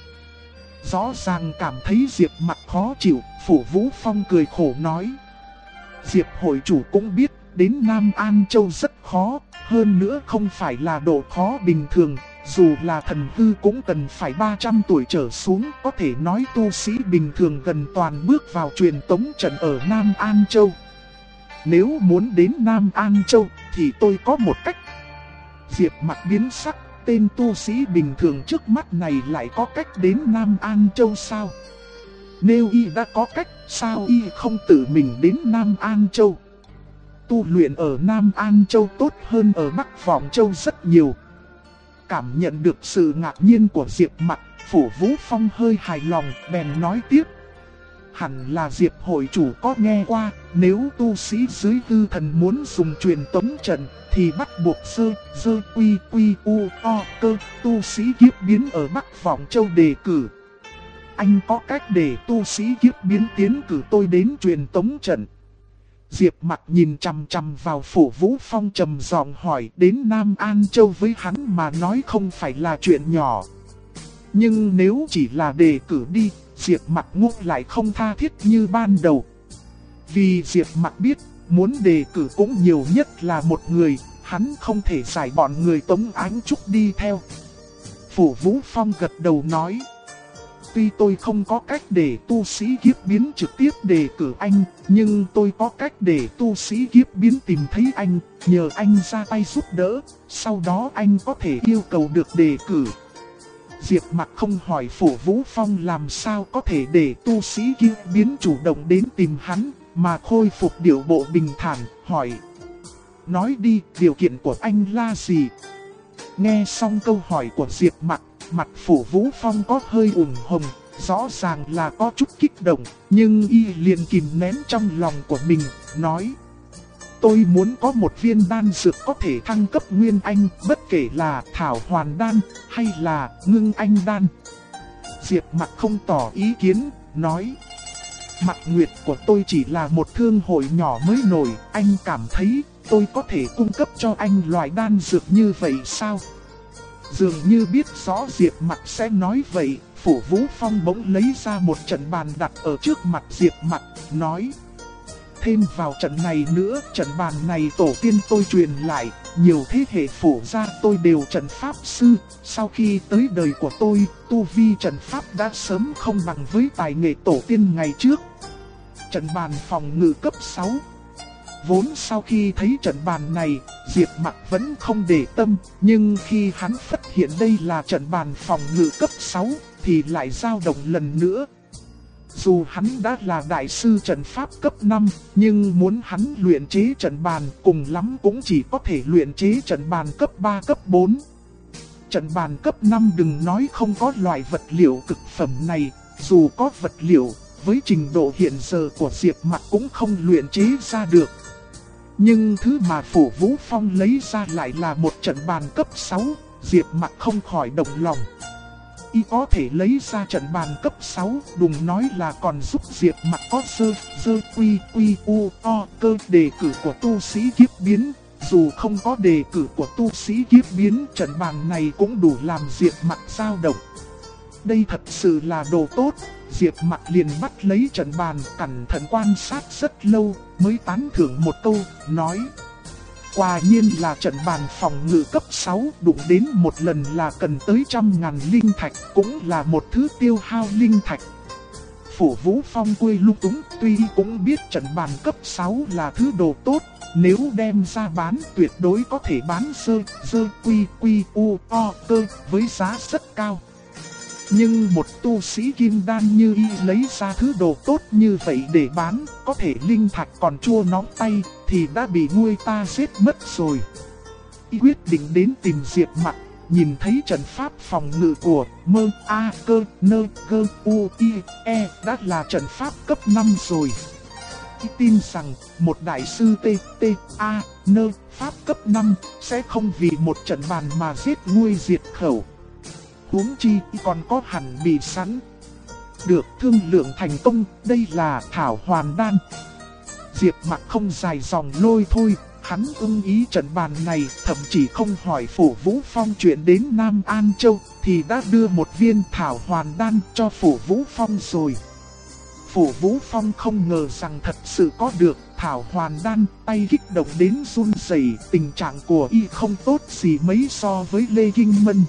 Rõ ràng cảm thấy Diệp Mặc khó chịu, Phủ Vũ Phong cười khổ nói: Diệp hội chủ cũng biết đến Nam An Châu rất khó, hơn nữa không phải là độ khó bình thường. Dù là thần hư cũng cần phải 300 tuổi trở xuống, có thể nói tu sĩ bình thường gần toàn bước vào truyền tống trận ở Nam An Châu. Nếu muốn đến Nam An Châu thì tôi có một cách. Diệp Mặc biến sắc, tên tu sĩ bình thường trước mắt này lại có cách đến Nam An Châu sao? Nếu y đã có cách, sao y không tự mình đến Nam An Châu? Tu luyện ở Nam An Châu tốt hơn ở Bắc Vọng Châu rất nhiều. Cảm nhận được sự ngạc nhiên của Diệp Mặc, Phủ Vũ Phong hơi hài lòng, bèn nói tiếp: hẳn là Diệp hội chủ có nghe qua, nếu tu sĩ dưới hư thần muốn dùng truyền tống trận thì bắt buộc dơ quy quy u o cơ tu sĩ kiếp biến ở Bắc Vọng Châu đề cử. Anh có cách để tu sĩ kiếp biến tiến cử tôi đến truyền tống trận? Diệp Mặc nhìn chằm chằm vào Phủ Vũ Phong trầm giọng hỏi, đến Nam An Châu với hắn mà nói không phải là chuyện nhỏ. Nhưng nếu chỉ là đề cử đi, Diệp Mặc ngốc lại không tha thiết như ban đầu. Vì Diệp Mặc biết, muốn đề cử cũng nhiều nhất là một người, hắn không thể giải bọn người Tống Ánh Trúc đi theo. Phủ Vũ Phong gật đầu nói: tuy tôi không có cách để tu sĩ kiếp biến trực tiếp đề cử anh, nhưng tôi có cách để tu sĩ kiếp biến tìm thấy anh, nhờ anh ra tay giúp đỡ, sau đó anh có thể yêu cầu được đề cử. Diệp Mặc không hỏi Phủ Vũ Phong làm sao có thể để tu sĩ kiếp biến chủ động đến tìm hắn, mà khôi phục điệu bộ bình thản, hỏi: nói đi, điều kiện của anh là gì? Nghe xong câu hỏi của Diệp Mặc, mặt Phủ Vũ Phong có hơi ửng hồng, rõ ràng là có chút kích động, nhưng y liền kìm nén trong lòng của mình, nói: tôi muốn có một viên đan dược có thể thăng cấp Nguyên Anh, bất kể là Thảo Hoàn Đan hay là Ngưng Anh Đan. Diệp Mặc không tỏ ý kiến, nói: mặt nguyệt của tôi chỉ là một thương hội nhỏ mới nổi, anh cảm thấy tôi có thể cung cấp cho anh loại đan dược như vậy sao? Dường như biết rõ Diệp Mặc sẽ nói vậy, Phủ Vũ Phong bỗng lấy ra một trận bàn đặt ở trước mặt Diệp Mặc, nói: thêm vào trận này nữa, trận bàn này tổ tiên tôi truyền lại, nhiều thế hệ phủ gia tôi đều trận pháp sư, sau khi tới đời của tôi, tu vi trận pháp đã sớm không bằng với tài nghệ tổ tiên ngày trước. Trận bàn phòng ngự cấp 6. Vốn sau khi thấy trận bàn này, Diệp Mặc vẫn không để tâm, nhưng khi hắn phát hiện đây là trận bàn phòng ngự cấp 6, thì lại dao động lần nữa. Dù hắn đã là đại sư trận pháp cấp 5, nhưng muốn hắn luyện chế trận bàn cùng lắm cũng chỉ có thể luyện chế trận bàn cấp 3 cấp 4. Trận bàn cấp 5 đừng nói không có loại vật liệu cực phẩm này, dù có vật liệu, với trình độ hiện giờ của Diệp Mặc cũng không luyện chế ra được. Nhưng thứ mà Phủ Vũ Phong lấy ra lại là một trận bàn cấp 6, Diệp Mặc không khỏi động lòng. Y có thể lấy ra trận bàn cấp 6, đừng nói là còn giúp Diệp Mặc có sơ quy u o cơ đề cử của tu sĩ kiếp biến. Dù không có đề cử của tu sĩ kiếp biến, trận bàn này cũng đủ làm Diệp Mặc dao động. Đây thật sự là đồ tốt. Diệp Mặc liền bắt lấy trận bàn, cẩn thận quan sát rất lâu, mới tán thưởng một câu, nói: quả nhiên là trận bàn phòng ngự cấp 6, đụng đến một lần là cần tới 100.000 linh thạch, cũng là một thứ tiêu hao linh thạch. Phủ Vũ Phong quê lung túng, tuy cũng biết trận bàn cấp 6 là thứ đồ tốt, nếu đem ra bán tuyệt đối có thể bán sơ quy u o cơ với giá rất cao. Nhưng một tu sĩ kim đan như y lấy ra thứ đồ tốt như vậy để bán, có thể linh thạch còn chua nóng tay, thì đã bị người ta giết mất rồi. Y quyết định đến tìm Diệp Mặc, nhìn thấy trận pháp phòng ngự của mơ a cơ nơ gơ u i e đã là trận pháp cấp 5 rồi. Y tin rằng một đại sư t a nơ pháp cấp 5 sẽ không vì một trận bàn mà giết ngươi diệt khẩu. Huống chi còn có hẳn bị sẵn. Được thương lượng thành công, đây là thảo hoàn đan. Diệp Mặc không dài dòng lôi thôi, hắn ưng ý trận bàn này, thậm chí không hỏi Phủ Vũ Phong chuyện đến Nam An Châu, thì đã đưa một viên thảo hoàn đan cho Phủ Vũ Phong rồi. Phủ Vũ Phong không ngờ rằng thật sự có được thảo hoàn đan, tay kích động đến run rẩy, tình trạng của y không tốt gì mấy so với Lê Kinh Mân.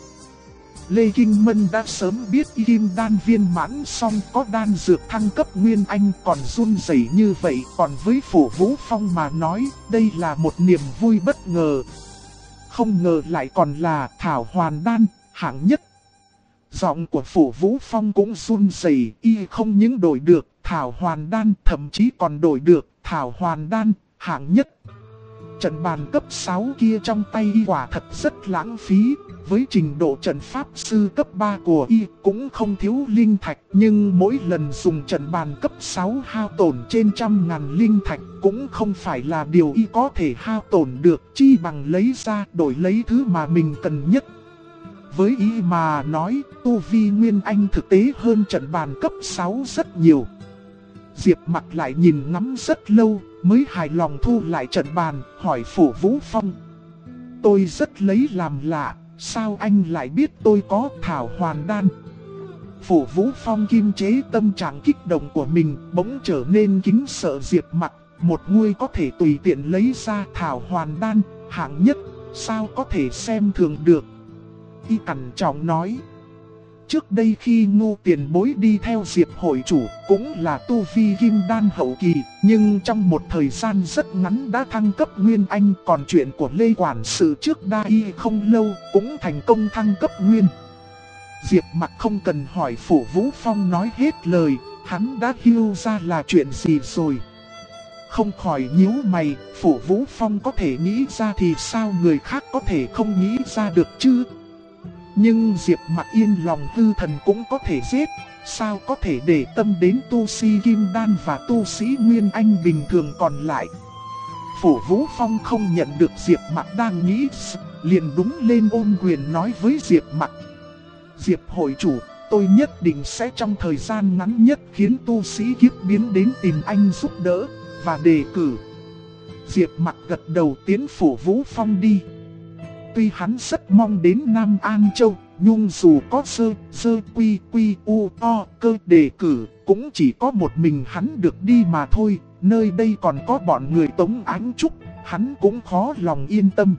Lê Kinh Mân đã sớm biết kim đan viên mãn xong có đan dược thăng cấp Nguyên Anh còn run rẩy như vậy, còn với Phủ Vũ Phong mà nói, đây là một niềm vui bất ngờ. Không ngờ lại còn là thảo hoàn đan, hạng nhất. Giọng của Phủ Vũ Phong cũng run rẩy, y không những đổi được thảo hoàn đan, thậm chí còn đổi được thảo hoàn đan, hạng nhất. Trận bàn cấp 6 kia trong tay y quả thật rất lãng phí, với trình độ trận pháp sư cấp 3 của y cũng không thiếu linh thạch, nhưng mỗi lần dùng trận bàn cấp 6 hao tổn trên 100.000 linh thạch cũng không phải là điều y có thể hao tổn được, chi bằng lấy ra đổi lấy thứ mà mình cần nhất. Với y mà nói, tu vi Nguyên Anh thực tế hơn trận bàn cấp 6 rất nhiều. Diệp Mặc lại nhìn ngắm rất lâu, mới hài lòng thu lại trận bàn, hỏi Phủ Vũ Phong: tôi rất lấy làm lạ, sao anh lại biết tôi có thảo hoàn đan? Phủ Vũ Phong kiềm chế tâm trạng kích động của mình, bỗng trở nên kính sợ Diệp Mặc. Một người có thể tùy tiện lấy ra thảo hoàn đan, hạng nhất, sao có thể xem thường được? Y cẩn trọng nói: trước đây khi Ngô Tiền Bối đi theo Diệp hội chủ, cũng là tu vi kim đan hậu kỳ, nhưng trong một thời gian rất ngắn đã thăng cấp Nguyên Anh. Còn chuyện của Lê Quản sự trước đây không lâu, cũng thành công thăng cấp Nguyên. Diệp Mặc không cần hỏi Phủ Vũ Phong nói hết lời, hắn đã hiểu ra là chuyện gì rồi. Không khỏi nhíu mày, Phủ Vũ Phong có thể nghĩ ra thì sao người khác có thể không nghĩ ra được chứ? Nhưng Diệp Mặc yên lòng hư thần cũng có thể giết, sao có thể để tâm đến tu sĩ kim đan và tu sĩ Nguyên Anh bình thường còn lại. Phủ Vũ Phong không nhận được Diệp Mặc đang nghĩ, liền đúng lên ôm quyền nói với Diệp Mặc: Diệp hội chủ, tôi nhất định sẽ trong thời gian ngắn nhất khiến tu sĩ kiếp biến đến tìm anh giúp đỡ và đề cử. Diệp Mặc gật đầu tiến Phủ Vũ Phong đi. Tuy hắn rất mong đến Nam An Châu, nhưng dù có sơ quy u o cơ đề cử, cũng chỉ có một mình hắn được đi mà thôi. Nơi đây còn có bọn người Tống Ánh Trúc, hắn cũng khó lòng yên tâm.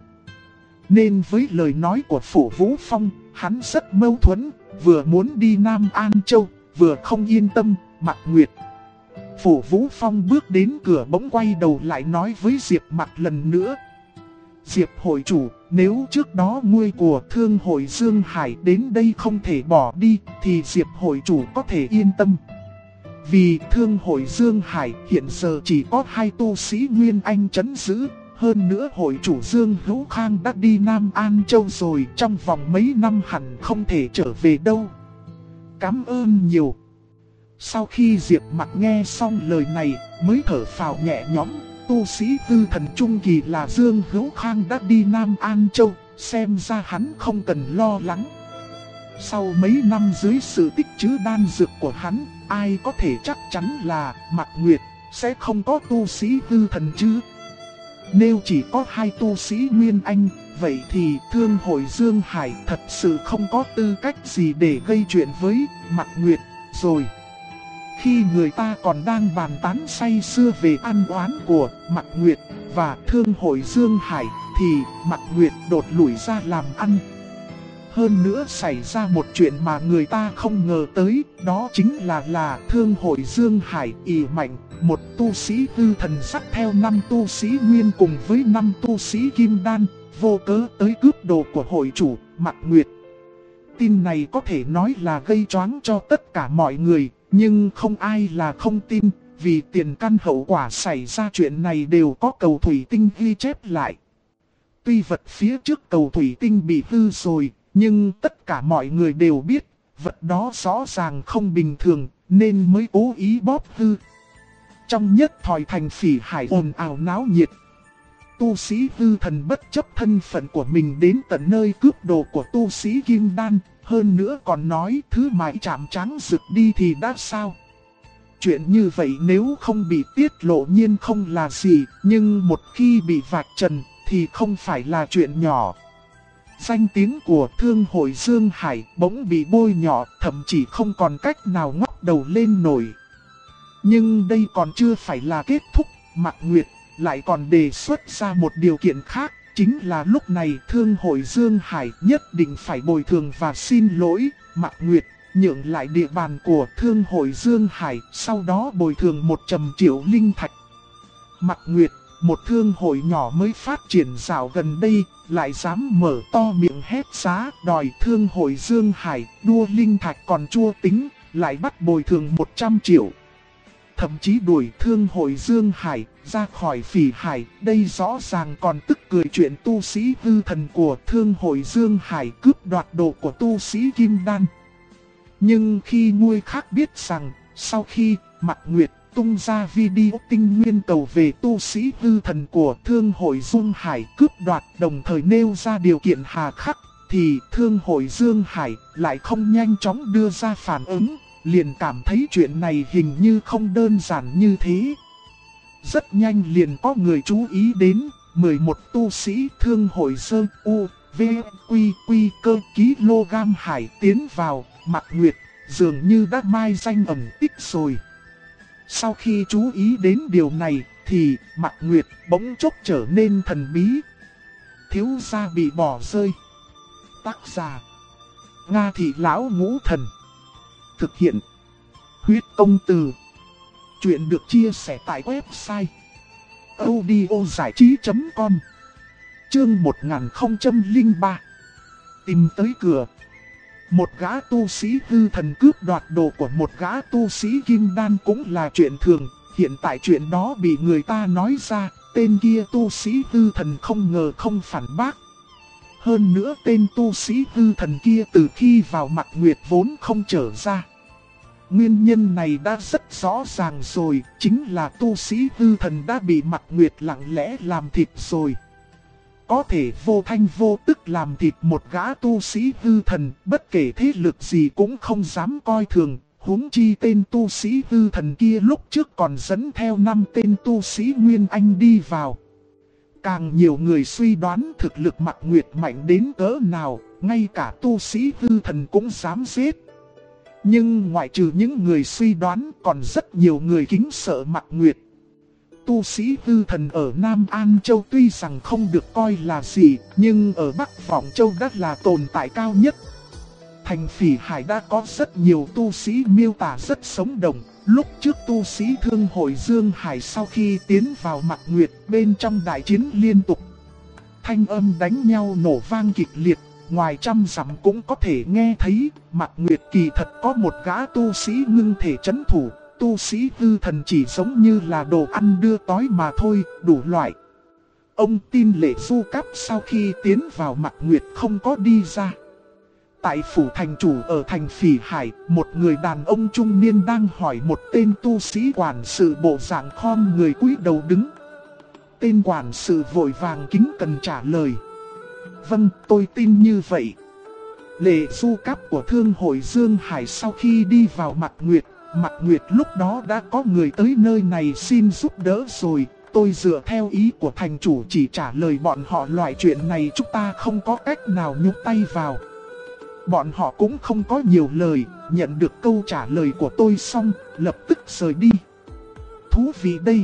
Nên với lời nói của Phủ Vũ Phong, hắn rất mâu thuẫn, vừa muốn đi Nam An Châu, vừa không yên tâm, Mặc Nguyệt. Phủ Vũ Phong bước đến cửa bỗng quay đầu lại nói với Diệp Mặc lần nữa: Diệp hội chủ, nếu trước đó ngươi của Thương hội Dương Hải đến đây không thể bỏ đi, thì Diệp hội chủ có thể yên tâm. Vì Thương hội Dương Hải hiện giờ chỉ có 2 tu sĩ Nguyên Anh trấn giữ, Hơn nữa hội chủ Dương Hữu Khang đã đi Nam An Châu rồi, trong vòng mấy năm hẳn không thể trở về đâu. Cảm ơn nhiều. Sau khi Diệp Mặc nghe xong lời này mới thở phào nhẹ nhõm. Tu sĩ hư thần trung kỳ là Dương Hữu Khang đã đi Nam An Châu, xem ra hắn không cần lo lắng. Sau mấy năm dưới sự tích trữ đan dược của hắn, ai có thể chắc chắn là Mạc Nguyệt sẽ không có tu sĩ hư thần chứ? Nếu chỉ có 2 tu sĩ Nguyên Anh, vậy thì Thương Hội Dương Hải thật sự không có tư cách gì để gây chuyện với Mạc Nguyệt rồi. Khi người ta còn đang bàn tán say sưa về ăn oán của Mạc Nguyệt và Thương Hội Dương Hải, thì Mạc Nguyệt đột lủi ra làm ăn. Hơn nữa xảy ra một chuyện mà người ta không ngờ tới, đó chính là Thương Hội Dương Hải ỷ mạnh, một tu sĩ hư thần dắt theo 5 tu sĩ Nguyên cùng với 5 tu sĩ Kim Đan, vô cớ tới cướp đồ của hội chủ Mạc Nguyệt. Tin này có thể nói là gây choáng cho tất cả mọi người, nhưng không ai là không tin, vì tiền căn hậu quả xảy ra chuyện này đều có cầu thủy tinh ghi chép lại. Tuy vật phía trước cầu thủy tinh bị hư rồi, nhưng tất cả mọi người đều biết, vật đó rõ ràng không bình thường, nên mới cố ý bóp hư. Trong nhất thời thành Phỉ Hải ồn ào náo nhiệt. Tu sĩ hư thần bất chấp thân phận của mình đến tận nơi cướp đồ của tu sĩ Kim Đan, hơn nữa còn nói thứ mãi chạm trắng rực đi thì đã sao. Chuyện như vậy nếu không bị tiết lộ nhiên không là gì, nhưng một khi bị vạch trần thì không phải là chuyện nhỏ. Danh tiếng của Thương Hội Dương Hải bỗng bị bôi nhọ, thậm chí không còn cách nào ngóc đầu lên nổi. Nhưng đây còn chưa phải là kết thúc, Mạc Nguyệt lại còn đề xuất ra một điều kiện khác, chính là lúc này Thương Hội Dương Hải nhất định phải bồi thường và xin lỗi Mạc Nguyệt, nhượng lại địa bàn của Thương Hội Dương Hải, sau đó bồi thường 100 triệu linh thạch. Mạc Nguyệt, một thương hội nhỏ mới phát triển dạo gần đây, lại dám mở to miệng hét giá đòi Thương Hội Dương Hải đua linh thạch còn chua tính, lại bắt bồi thường 100 triệu. Thậm chí đuổi Thương Hội Dương Hải ra khỏi Phỉ Hải, đây rõ ràng còn tức cười chuyện tu sĩ hư thần của Thương Hội Dương Hải cướp đoạt đồ của tu sĩ Kim Đan. Nhưng khi người khác biết rằng, sau khi Mạc Nguyệt tung ra video tinh nguyên cầu về tu sĩ hư thần của Thương Hội Dương Hải cướp đoạt, đồng thời nêu ra điều kiện hà khắc, thì Thương Hội Dương Hải lại không nhanh chóng đưa ra phản ứng, liền cảm thấy chuyện này hình như không đơn giản như thế. Rất nhanh liền có người chú ý đến 11 tu sĩ Thương Hội Sơn U, V, Quy, cơ kg Hải tiến vào. Mạc Nguyệt dường như đã mai danh ẩn tích rồi. Sau khi chú ý đến điều này thì Mạc Nguyệt bỗng chốc trở nên thần bí. Thiếu gia bị bỏ rơi. Tác giả Nga Thị Lão Ngũ Thần. Thực hiện Huyết Công Từ. Chuyện được chia sẻ tại website audiozảichí.com. Chương 1003. Tìm tới cửa. Một gã tu sĩ hư thần cướp đoạt đồ của một gã tu sĩ Kim Đan cũng là chuyện thường. Hiện tại chuyện đó bị người ta nói ra, tên kia tu sĩ hư thần không ngờ không phản bác. Hơn nữa tên tu sĩ hư thần kia từ khi vào Mạc Nguyệt vốn không trở ra. Nguyên nhân này đã rất rõ ràng rồi, chính là tu sĩ hư thần đã bị Mạc Nguyệt lặng lẽ làm thịt rồi. Có thể vô thanh vô tức làm thịt một gã tu sĩ hư thần, bất kể thế lực gì cũng không dám coi thường, huống chi tên tu sĩ hư thần kia lúc trước còn dẫn theo 5 tên tu sĩ Nguyên Anh đi vào. Càng nhiều người suy đoán thực lực Mạc Nguyệt mạnh đến cỡ nào, ngay cả tu sĩ hư thần cũng dám giết. Nhưng ngoại trừ những người suy đoán, còn rất nhiều người kính sợ Mạc Nguyệt. Tu sĩ hư thần ở Nam An Châu tuy rằng không được coi là gì, nhưng ở Bắc Vọng Châu đã là tồn tại cao nhất. Thành Phỉ Hải đã có rất nhiều tu sĩ miêu tả rất sống động. Lúc trước tu sĩ Thương Hội Dương Hải sau khi tiến vào Mạc Nguyệt, bên trong đại chiến liên tục, thanh âm đánh nhau nổ vang kịch liệt, ngoài trăm dặm cũng có thể nghe thấy. Mạc Nguyệt kỳ thật có một gã tu sĩ ngưng thể trấn thủ, tu sĩ hư thần chỉ giống như là đồ ăn đưa tối mà thôi, đủ loại. Ông tin Lệ Du Cáp sau khi tiến vào Mạc Nguyệt không có đi ra. Tại phủ thành chủ ở thành Phỉ Hải, một người đàn ông trung niên đang hỏi một tên tu sĩ quản sự bộ dạng khom người cúi đầu đứng. Tên quản sự vội vàng kính cẩn trả lời. Vâng, tôi tin như vậy. Lệ Du Cáp của Thương hội Dương Hải sau khi đi vào Mạc Nguyệt lúc đó đã có người tới nơi này xin giúp đỡ rồi. Tôi dựa theo ý của thành chủ chỉ trả lời bọn họ loại chuyện này chúng ta không có cách nào nhúc tay vào. Bọn họ cũng không có nhiều lời, nhận được câu trả lời của tôi xong, lập tức rời đi. Thú vị đây.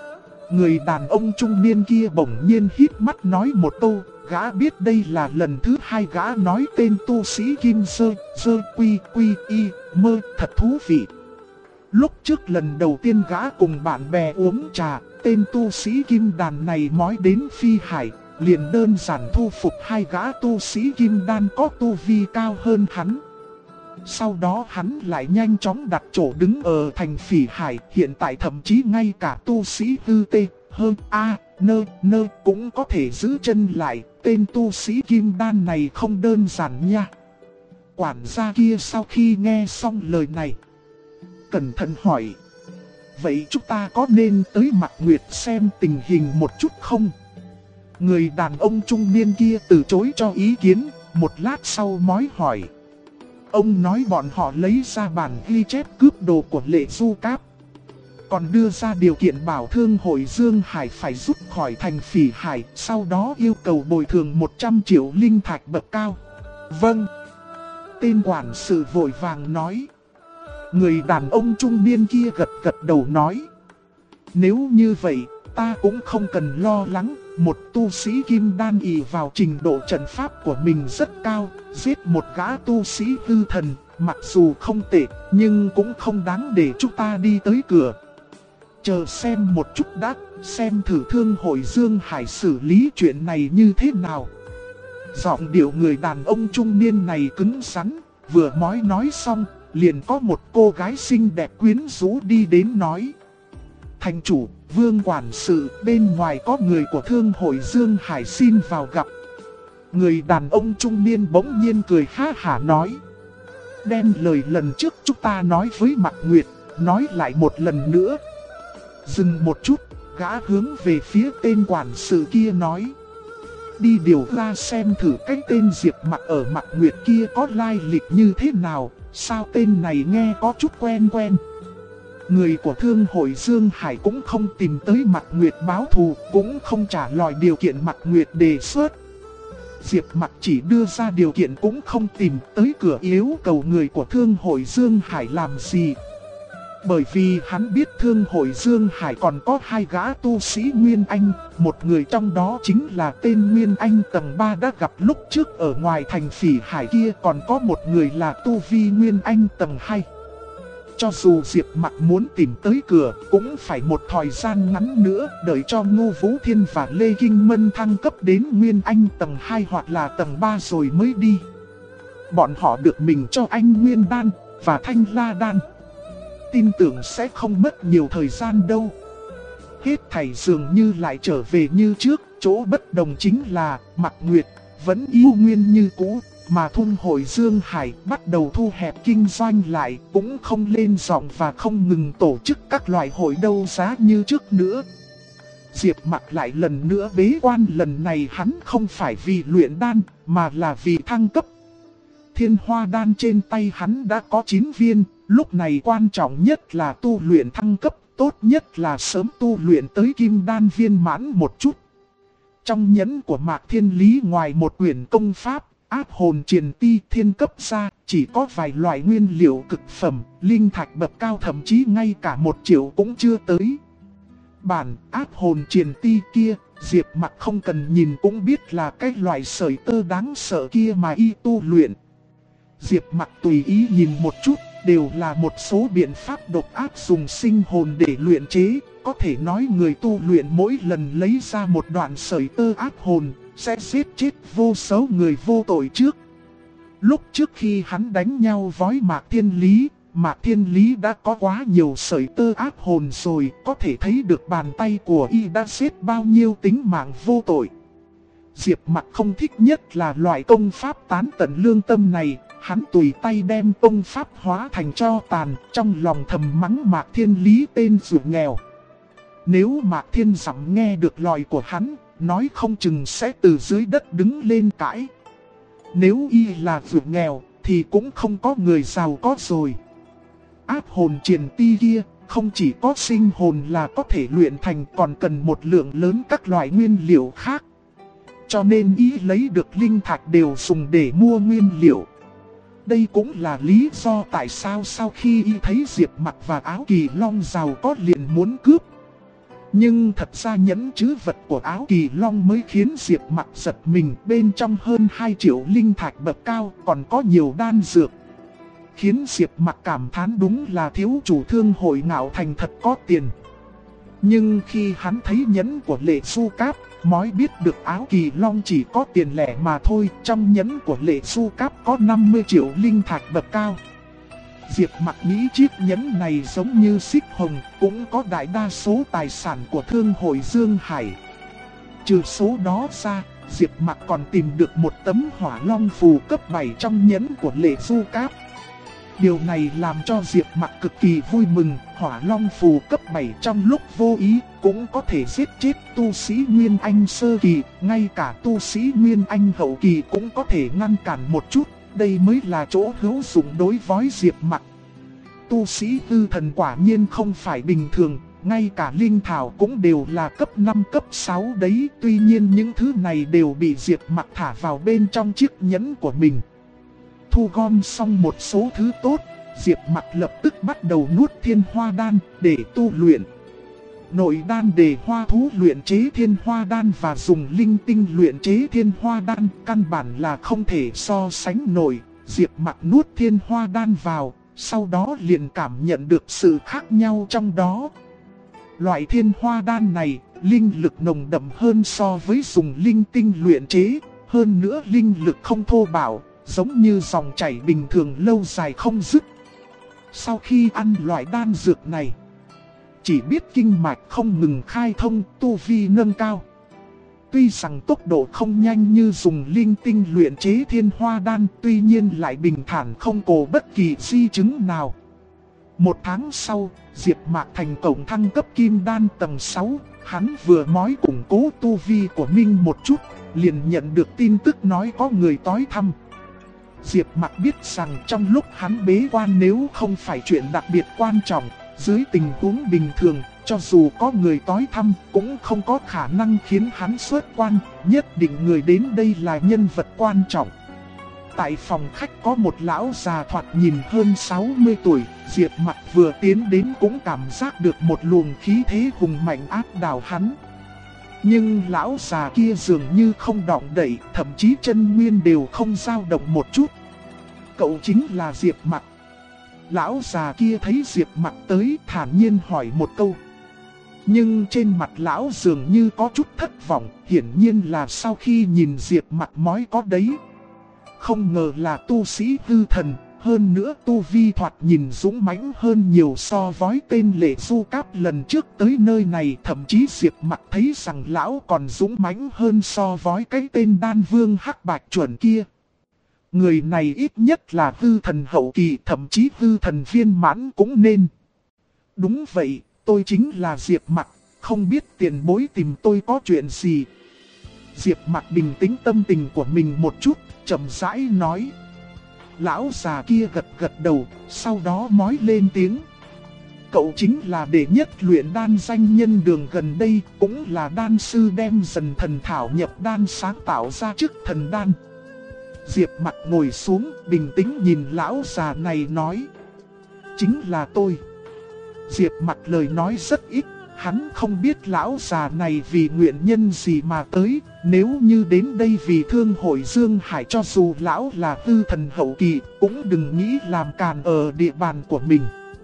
Người đàn ông trung niên kia bỗng nhiên hít mắt nói một câu, gã biết đây là lần thứ hai gã nói tên tu sĩ Kim Sơ Quy Y Mơ, thật thú vị. Lúc trước lần đầu tiên gã cùng bạn bè uống trà, tên tu sĩ Kim Đàn này nói đến Phi Hải, liền đơn giản thu phục hai gã tu sĩ Kim Đan có tu vi cao hơn hắn. Sau đó hắn lại nhanh chóng đặt chỗ đứng ở thành Phỉ Hải, hiện tại thậm chí ngay cả tu sĩ Tư Tê, Hơn A, Nơ cũng có thể giữ chân lại, tên tu sĩ Kim Đan này không đơn giản nha. Quản gia kia sau khi nghe xong lời này, cẩn thận hỏi. Vậy chúng ta có nên tới Mạc Nguyệt xem tình hình một chút không? Người đàn ông trung niên kia từ chối cho ý kiến, một lát sau mới hỏi. Ông nói bọn họ lấy ra bản ghi chép cướp đồ của Lệ Du Cáp, còn đưa ra điều kiện bảo Thương hội Dương Hải phải rút khỏi thành Phỉ Hải, sau đó yêu cầu bồi thường 100 triệu linh thạch bậc cao. Vâng. Tên quản sự vội vàng nói. Người đàn ông trung niên kia gật đầu nói. Nếu như vậy, ta cũng không cần lo lắng. Một tu sĩ Kim Đan ỷ vào trình độ trận pháp của mình rất cao, giết một gã tu sĩ hư thần, mặc dù không tệ, nhưng cũng không đáng để chúng ta đi tới cửa. Chờ xem một chút đã, xem thử Thương hội Dương Hải xử lý chuyện này như thế nào. Giọng điệu người đàn ông trung niên này cứng rắn, vừa nói xong, liền có một cô gái xinh đẹp quyến rũ đi đến nói. Thành chủ, Vương quản sự, bên ngoài có người của Thương hội Dương Hải xin vào gặp. Người đàn ông trung niên bỗng nhiên cười ha hả nói. Đem lời lần trước chúng ta nói với Mạc Nguyệt, nói lại một lần nữa. Dừng một chút, gã hướng về phía tên quản sự kia nói. Đi điều ra xem thử cái tên Diệp Mặc ở Mạc Nguyệt kia có lai lịch như thế nào, sao tên này nghe có chút quen quen. Người của Thương hội Dương Hải cũng không tìm tới Mạc Nguyệt báo thù, cũng không trả lời điều kiện Mạc Nguyệt đề xuất. Diệp Mặc chỉ đưa ra điều kiện cũng không tìm tới cửa yêu cầu người của Thương hội Dương Hải làm gì. Bởi vì hắn biết Thương hội Dương Hải còn có hai gã tu sĩ Nguyên Anh, một người trong đó chính là tên Nguyên Anh tầng 3 đã gặp lúc trước ở ngoài thành Phỉ Hải kia, còn có một người là tu vi Nguyên Anh tầng 2. Cho dù Diệp Mặc muốn tìm tới cửa, cũng phải một thời gian ngắn nữa, đợi cho Ngô Vũ Thiên và Lê Kinh Mân thăng cấp đến Nguyên Anh tầng 2 hoặc là tầng 3 rồi mới đi. Bọn họ được mình cho anh Nguyên Đan và Thanh La Đan, tin tưởng sẽ không mất nhiều thời gian đâu. Hết thảy dường như lại trở về như trước, chỗ bất đồng chính là Mạc Nguyệt vẫn yêu nguyên như cũ, mà Thương hội Dương Hải bắt đầu thu hẹp kinh doanh lại, cũng không lên giọng và không ngừng tổ chức các loại hội đấu giá như trước nữa. Diệp Mặc lại lần nữa bế quan, lần này hắn không phải vì luyện đan, mà là vì thăng cấp. Thiên Hoa Đan trên tay hắn đã có 9 viên, lúc này quan trọng nhất là tu luyện thăng cấp, tốt nhất là sớm tu luyện tới Kim Đan viên mãn một chút. Trong nhẫn của Mạc Thiên Lý ngoài một quyển công pháp, Áp hồn triền ti thiên cấp ra, chỉ có vài loại nguyên liệu cực phẩm, linh thạch bậc cao thậm chí ngay cả 1 triệu cũng chưa tới. Bản áp hồn triền ti kia, Diệp Mặc không cần nhìn cũng biết là cái loại sợi tơ đáng sợ kia mà y tu luyện. Diệp Mặc tùy ý nhìn một chút, đều là một số biện pháp độc ác dùng sinh hồn để luyện chế. Có thể nói người tu luyện mỗi lần lấy ra một đoạn sợi tơ áp hồn, sẽ giết chết vô số người vô tội trước. Lúc trước khi hắn đánh nhau với Mạc Thiên Lý, Mạc Thiên Lý đã có quá nhiều sợi tơ ác hồn rồi, có thể thấy được bàn tay của y đã giết bao nhiêu tính mạng vô tội. Diệp Mặc không thích nhất là loại công pháp tán tận lương tâm này, hắn tùy tay đem công pháp hóa thành tro tàn, trong lòng thầm mắng Mạc Thiên Lý tên rủi nghèo. Nếu Mạc Thiên Dặm nghe được lời của hắn, nói không chừng sẽ từ dưới đất đứng lên cãi. Nếu y là rủi nghèo, thì cũng không có người giàu có rồi. Áp hồn triền ti kia, không chỉ có sinh hồn là có thể luyện thành, còn cần một lượng lớn các loại nguyên liệu khác. Cho nên y lấy được linh thạch đều dùng để mua nguyên liệu. Đây cũng là lý do tại sao sau khi y thấy Diệp Mặc và Áo Kỳ Long giàu có liền muốn cướp. Nhưng thật ra nhẫn trữ vật của Áo Kỳ Long mới khiến Diệp Mặc giật mình, bên trong hơn 2 triệu linh thạch bậc cao còn có nhiều đan dược. Khiến Diệp Mặc cảm thán đúng là thiếu chủ thương hội Ngạo Thành thật có tiền. Nhưng khi hắn thấy nhẫn của Lệ Su Cáp, mới biết được Áo Kỳ Long chỉ có tiền lẻ mà thôi. Trong nhẫn của Lệ Su Cáp có 50 triệu linh thạch bậc cao. Diệp Mặc nghĩ chiếc nhẫn này giống như xích hồng, cũng có đại đa số tài sản của thương hội Dương Hải. Trừ số đó ra, Diệp Mặc còn tìm được một tấm hỏa long phù cấp 7 trong nhẫn của Lệ Su Cáp. Điều này làm cho Diệp Mặc cực kỳ vui mừng, hỏa long phù cấp 7 trong lúc vô ý cũng có thể giết chết tu sĩ Nguyên Anh sơ kỳ, ngay cả tu sĩ Nguyên Anh hậu kỳ cũng có thể ngăn cản một chút, đây mới là chỗ hữu dụng đối với Diệp Mặc. Tu sĩ hư thần quả nhiên không phải bình thường, ngay cả linh thảo cũng đều là cấp 5 cấp 6 đấy, tuy nhiên những thứ này đều bị Diệp Mặc thả vào bên trong chiếc nhẫn của mình. Thu gom xong một số thứ tốt, Diệp Mặc lập tức bắt đầu nuốt thiên hoa đan để tu luyện. Nội đan để hoa thú luyện chế thiên hoa đan và dùng linh tinh luyện chế thiên hoa đan căn bản là không thể so sánh nổi. Diệp Mặc nuốt thiên hoa đan vào, sau đó liền cảm nhận được sự khác nhau trong đó. Loại thiên hoa đan này, linh lực nồng đậm hơn so với dùng linh tinh luyện chế, hơn nữa linh lực không thô bạo, giống như dòng chảy bình thường lâu dài không dứt. Sau khi ăn loại đan dược này, chỉ biết kinh mạch không ngừng khai thông, tu vi nâng cao. Tuy rằng tốc độ không nhanh như dùng linh tinh luyện chế thiên hoa đan, tuy nhiên lại bình thản không có bất kỳ di chứng nào. Một tháng sau, Diệp Mạc thành công thăng cấp kim đan tầng 6, hắn vừa mới củng cố tu vi của mình một chút, liền nhận được tin tức nói có người tới thăm. Diệp Mặc biết rằng trong lúc hắn bế quan nếu không phải chuyện đặc biệt quan trọng, dưới tình huống bình thường, cho dù có người tới thăm cũng không có khả năng khiến hắn xuất quan, nhất định người đến đây là nhân vật quan trọng. Tại phòng khách có một lão già thoạt nhìn hơn 60 tuổi, Diệp Mặc vừa tiến đến cũng cảm giác được một luồng khí thế hùng mạnh áp đảo hắn. Nhưng lão già kia dường như không động đậy, thậm chí chân nguyên đều không dao động một chút. Cậu chính là Diệp Mặc. Lão già kia thấy Diệp Mặc tới thản nhiên hỏi một câu. Nhưng trên mặt lão dường như có chút thất vọng, hiển nhiên là sau khi nhìn Diệp Mặc mới có đấy. Không ngờ là tu sĩ hư thần, hơn nữa tu vi thoạt nhìn dũng mãnh hơn nhiều so với tên Lệ Su Cáp lần trước tới nơi này. Thậm chí Diệp Mặc thấy rằng lão còn dũng mãnh hơn so với cái tên Đan Vương Hắc Bạch Chuẩn kia. Người này ít nhất là hư thần hậu kỳ, thậm chí hư thần viên mãn cũng nên. Đúng vậy, tôi chính là Diệp Mặc, không biết tiền bối tìm tôi có chuyện gì. Diệp Mặc bình tĩnh tâm tình của mình một chút, chậm rãi nói. Lão già kia gật gật đầu, sau đó mới lên tiếng. Cậu chính là đệ nhất luyện đan danh nhân đường gần đây, cũng là đan sư đem dần thần thảo nhập đan sáng tạo ra trước thần đan. Diệp Mặc ngồi xuống, bình tĩnh nhìn lão già này nói. Chính là tôi. Diệp Mặc lời nói rất ít, hắn không biết lão già này vì nguyện nhân gì mà tới. Nếu như đến đây vì thương hội Dương Hải, cho dù lão là hư thần hậu kỳ, cũng đừng nghĩ làm càn ở địa bàn của mình.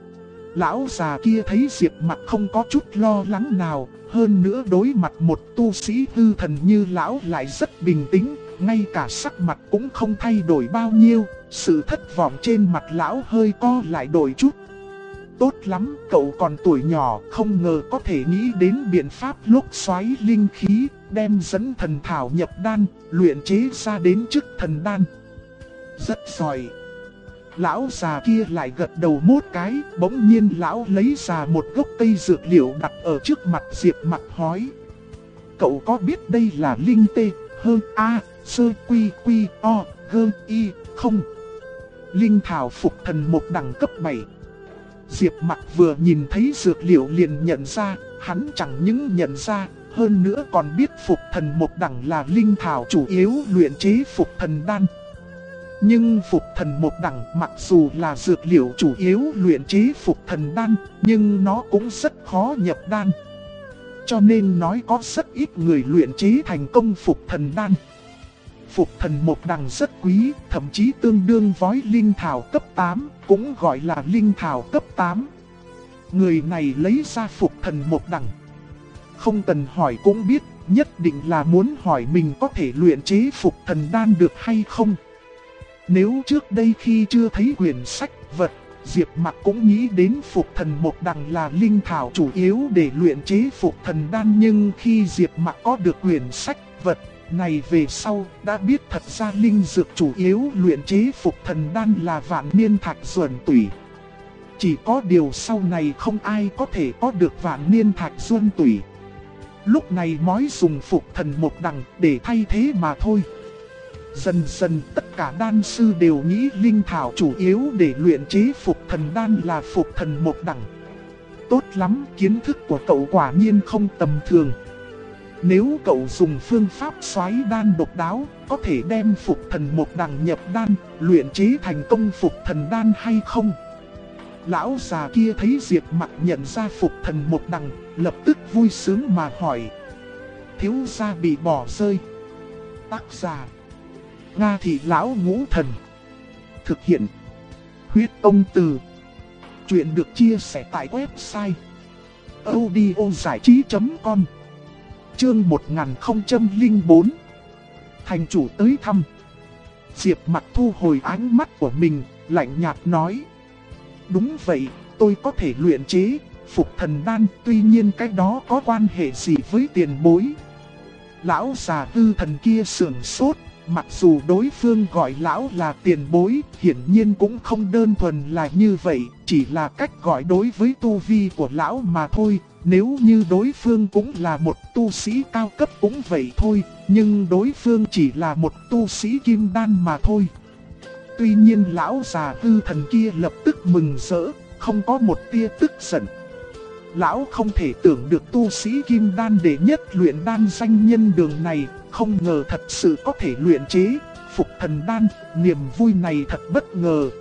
Lão già kia thấy Diệp Mặc không có chút lo lắng nào, hơn nữa đối mặt một tu sĩ hư thần như lão lại rất bình tĩnh, ngay cả sắc mặt cũng không thay đổi bao nhiêu, Sự thất vọng trên mặt lão hơi co lại đôi chút. Tốt lắm, cậu còn tuổi nhỏ, không ngờ có thể nghĩ đến biện pháp lốc xoáy linh khí, đem dẫn thần thảo nhập đan, luyện chế ra đến chức thần đan. Rất giỏi. Lão già kia lại gật đầu một cái, bỗng nhiên lão lấy ra một gốc cây dược liệu đặt ở trước mặt Diệp Mặc hỏi. Cậu có biết đây là linh tê, hơn A, sơ quy quy o, gơ y, không? Linh thảo phục thần một đẳng cấp 7. Diệp Mặc vừa nhìn thấy dược liệu liền nhận ra, hắn chẳng những nhận ra, hơn nữa còn biết phục thần một đẳng là linh thảo chủ yếu luyện chế phục thần đan. Nhưng phục thần một đẳng mặc dù là dược liệu chủ yếu luyện chế phục thần đan, nhưng nó cũng rất khó nhập đan. Cho nên nói có rất ít người luyện chế thành công phục thần đan. Phục thần một đẳng rất quý, thậm chí tương đương với linh thảo cấp 8, cũng gọi là linh thảo cấp 8. Người này lấy ra phục thần một đẳng. Không cần hỏi cũng biết, nhất định là muốn hỏi mình có thể luyện chế phục thần đan được hay không. Nếu trước đây khi chưa thấy quyển sách vật, Diệp Mặc cũng nghĩ đến phục thần một đẳng là linh thảo chủ yếu để luyện chế phục thần đan. Nhưng khi Diệp Mặc có được quyển sách vật này về sau, đã biết thật ra linh dược chủ yếu luyện chế phục thần đan là vạn niên thạch duẩn tủy. Chỉ có điều sau này không ai có thể có được vạn niên thạch duẩn tủy. Lúc này mới dùng phục thần một đẳng để thay thế mà thôi. Dần dần tất cả đan sư đều nghĩ linh thảo chủ yếu để luyện chế phục thần đan là phục thần một đẳng. Tốt lắm, kiến thức của cậu quả nhiên không tầm thường. Nếu cậu dùng phương pháp xoáy đan độc đáo, có thể đem phục thần một đẳng nhập đan, luyện chế thành công phục thần đan hay không? Lão già kia thấy Diệp Mặc nhận ra phục thần một đẳng, lập tức vui sướng mà hỏi. Thiếu gia bị bỏ rơi. Tác giả Nga Thị Lão Ngũ Thần. Thực hiện Huyết Công Từ. Chuyện được chia sẻ tại website audiozảichí.com. Chương 1004. Thành chủ tới thăm. Diệp Mặc thu hồi ánh mắt của mình, lạnh nhạt nói. Đúng vậy, tôi có thể luyện chế phục thần đan, tuy nhiên cái đó có quan hệ gì với tiền bối? Lão già tư thần kia sườn sốt, mặc dù đối phương gọi lão là tiền bối, hiển nhiên cũng không đơn thuần là như vậy, chỉ là cách gọi đối với tu vi của lão mà thôi. Nếu như đối phương cũng là một tu sĩ cao cấp cũng vậy thôi, nhưng đối phương chỉ là một tu sĩ kim đan mà thôi. Tuy nhiên lão già tư thần kia lập tức mừng rỡ, không có một tia tức giận. Lão không thể tưởng được tu sĩ kim đan đệ nhất luyện đan danh nhân đường này, không ngờ thật sự có thể luyện chế phục thần đan, niềm vui này thật bất ngờ.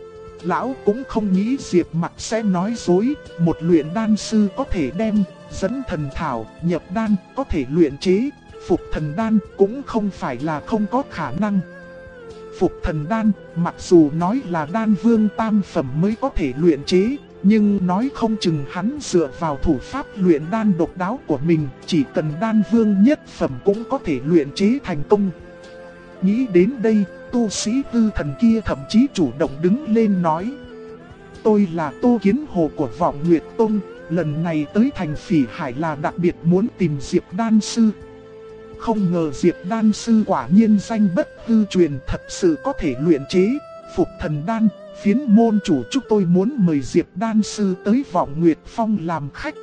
Lão cũng không nghĩ Diệp Mặc sẽ nói dối, một luyện đan sư có thể đem dẫn thần thảo nhập đan, có thể luyện chế phục thần đan cũng không phải là không có khả năng. Phục thần đan, mặc dù nói là đan vương tam phẩm mới có thể luyện chế, nhưng nói không chừng hắn dựa vào thủ pháp luyện đan độc đáo của mình, chỉ cần đan vương nhất phẩm cũng có thể luyện chế thành công. Nghĩ đến đây, tu sĩ tư thần kia thậm chí chủ động đứng lên nói. Tôi là Tô Kiến Hồ của Vọng Nguyệt Tông, lần này tới thành Phỉ Hải là đặc biệt muốn tìm Diệp Đan Sư. Không ngờ Diệp Đan Sư quả nhiên danh bất hư truyền, thật sự có thể luyện chế phục thần đan. Phiến môn chủ chúng tôi muốn mời Diệp Đan Sư tới Vọng Nguyệt Phong làm khách.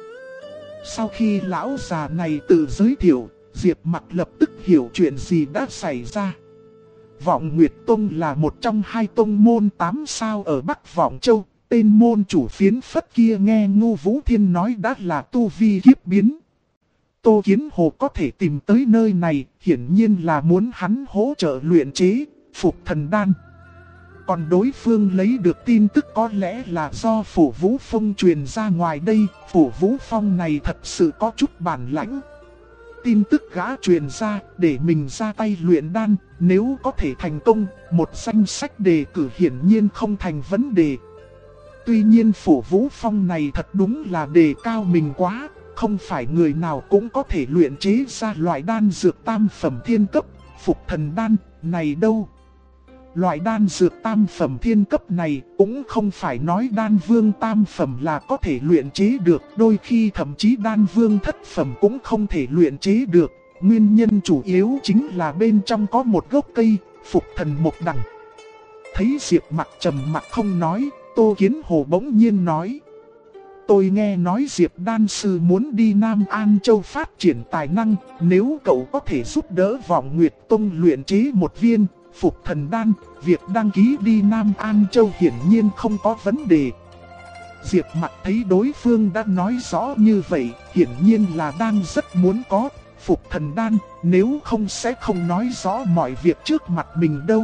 Sau khi lão già này tự giới thiệu, Diệp Mặc lập tức hiểu chuyện gì đã xảy ra. Vọng Nguyệt Tông là một trong hai tông môn 8 sao ở Bắc Vọng Châu. Tên môn chủ phiến phất kia nghe Ngô Vũ Thiên nói đã là tu vi kiếp biến. Tô Kiến Hồ có thể tìm tới nơi này, hiển nhiên là muốn hắn hỗ trợ luyện chế phục thần đan. Còn đối phương lấy được tin tức có lẽ là do Phủ Vũ Phong truyền ra ngoài đây. Phủ Vũ Phong này thật sự có chút bản lãnh. Tin tức gã truyền ra để mình ra tay luyện đan, nếu có thể thành công, một danh sách đề cử hiển nhiên không thành vấn đề. Tuy nhiên Phủ Vũ Phong này thật đúng là đề cao mình quá, không phải người nào cũng có thể luyện chế ra loại đan dược tam phẩm thiên cấp, phục thần đan này đâu. loại đan dược tam phẩm thiên cấp này cũng không phải nói đan vương tam phẩm là có thể luyện chế được, đôi khi thậm chí đan vương thất phẩm cũng không thể luyện chế được. Nguyên nhân chủ yếu chính là bên trong có một gốc cây, phục thần mộc đằng. Thấy Diệp Mặc trầm mặc không nói, Tô Kiến Hồ bỗng nhiên nói: tôi nghe nói Diệp đan sư muốn đi Nam An Châu phát triển tài năng, nếu cậu có thể giúp đỡ Vọng Nguyệt Tông luyện chế một viên phục thần đan, việc đăng ký đi Nam An Châu hiển nhiên không có vấn đề. Diệp Mặc thấy đối phương đã nói rõ như vậy, hiển nhiên là đang rất muốn có phục thần đan, nếu không sẽ không nói rõ mọi việc trước mặt mình đâu.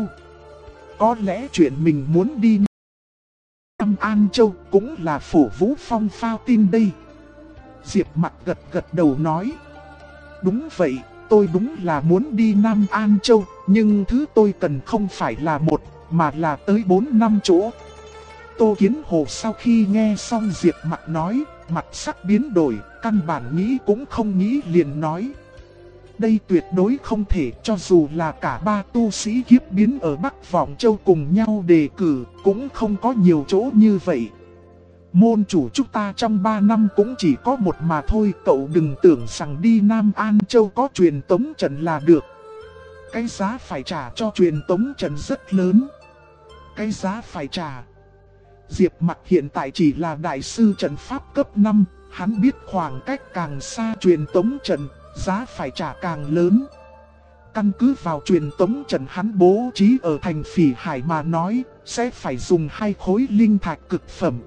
Có lẽ chuyện mình muốn đi Nam An Châu cũng là Phổ Vũ Phong phao tin đây. Diệp Mặc gật gật đầu nói: đúng vậy, tôi đúng là muốn đi Nam An Châu, nhưng thứ tôi cần không phải là một, mà là tới 4-5 chỗ. Tô Kiến Hồ sau khi nghe xong Diệp Mặc nói, mặt sắc biến đổi, căn bản nghĩ cũng không nghĩ liền nói: đây tuyệt đối không thể, cho dù là cả 3 tu sĩ kiếp biến ở Bắc Vọng Châu cùng nhau đề cử, cũng không có nhiều chỗ như vậy. Môn chủ chúng ta trong 3 năm cũng chỉ có một mà thôi, cậu đừng tưởng rằng đi Nam An Châu có truyền tống trận là được. Cái giá phải trả cho truyền tống trận rất lớn. Cái giá phải trả. Diệp Mặc hiện tại chỉ là đại sư trận pháp cấp 5, hắn biết khoảng cách càng xa truyền tống trận, giá phải trả càng lớn. Căn cứ vào truyền tống trận hắn bố trí ở thành Phỉ Hải mà nói, sẽ phải dùng 2 khối linh thạch cực phẩm.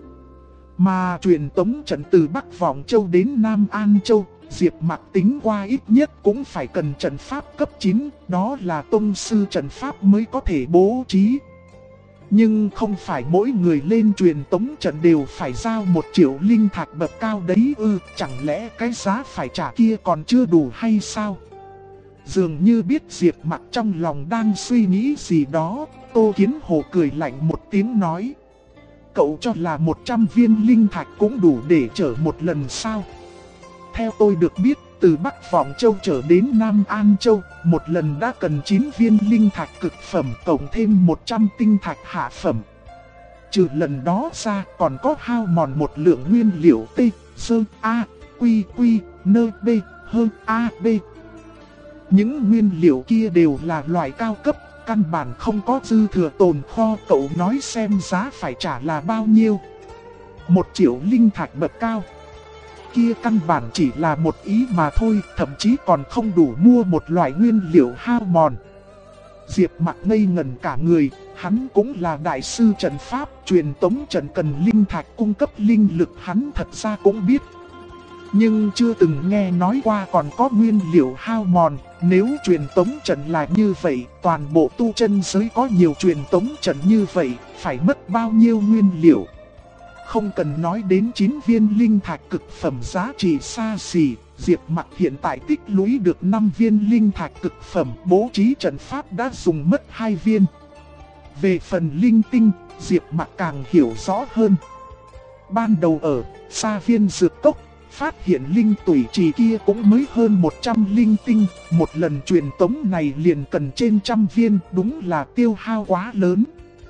Mà truyền tống trận từ Bắc Vọng Châu đến Nam An Châu, Diệp Mặc tính qua ít nhất cũng phải cần trận pháp cấp 9, đó là tông sư trận pháp mới có thể bố trí. Nhưng không phải mỗi người lên truyền tống trận đều phải giao 1 triệu linh thạch bậc cao đấy ư, chẳng lẽ cái giá phải trả kia còn chưa đủ hay sao? Dường như biết Diệp Mặc trong lòng đang suy nghĩ gì đó, Tô Kiến Hồ cười lạnh một tiếng nói: cậu cho là 100 viên linh thạch cũng đủ để chở một lần sao? Theo tôi được biết, từ Bắc Vọng Châu trở đến Nam An Châu, một lần đã cần 9 viên linh thạch cực phẩm cộng thêm 100 tinh thạch hạ phẩm. Trừ lần đó ra còn có hao mòn một lượng nguyên liệu T, Sơ, A, Quy, Quy, Nơ, B, Hơ, A, B. Những nguyên liệu kia đều là loại cao cấp, căn bản không có dư thừa tồn kho, cậu nói xem giá phải trả là bao nhiêu? 1 triệu linh thạch bậc cao. Kia căn bản chỉ là một ý mà thôi, thậm chí còn không đủ mua một loại nguyên liệu hao mòn. Diệp Mặc ngây ngẩn cả người, hắn cũng là đại sư trận pháp, truyền tống trận cần linh thạch cung cấp linh lực hắn thật ra cũng biết. Nhưng chưa từng nghe nói qua còn có nguyên liệu hao mòn, nếu truyền tống trận là như vậy, toàn bộ tu chân giới có nhiều truyền tống trận như vậy, phải mất bao nhiêu nguyên liệu. Không cần nói đến 9 viên linh thạch cực phẩm giá trị xa xỉ, Diệp Mặc hiện tại tích lũy được 5 viên linh thạch cực phẩm, bố trí trận pháp đã dùng mất 2 viên. Về phần linh tinh, Diệp Mặc càng hiểu rõ hơn. Ban đầu ở Sa Viên Dược Cốc, phát hiện linh tủy trì kia cũng mới hơn 100 linh tinh, một lần truyền tống này liền cần trên 100 viên, đúng là tiêu hao quá lớn.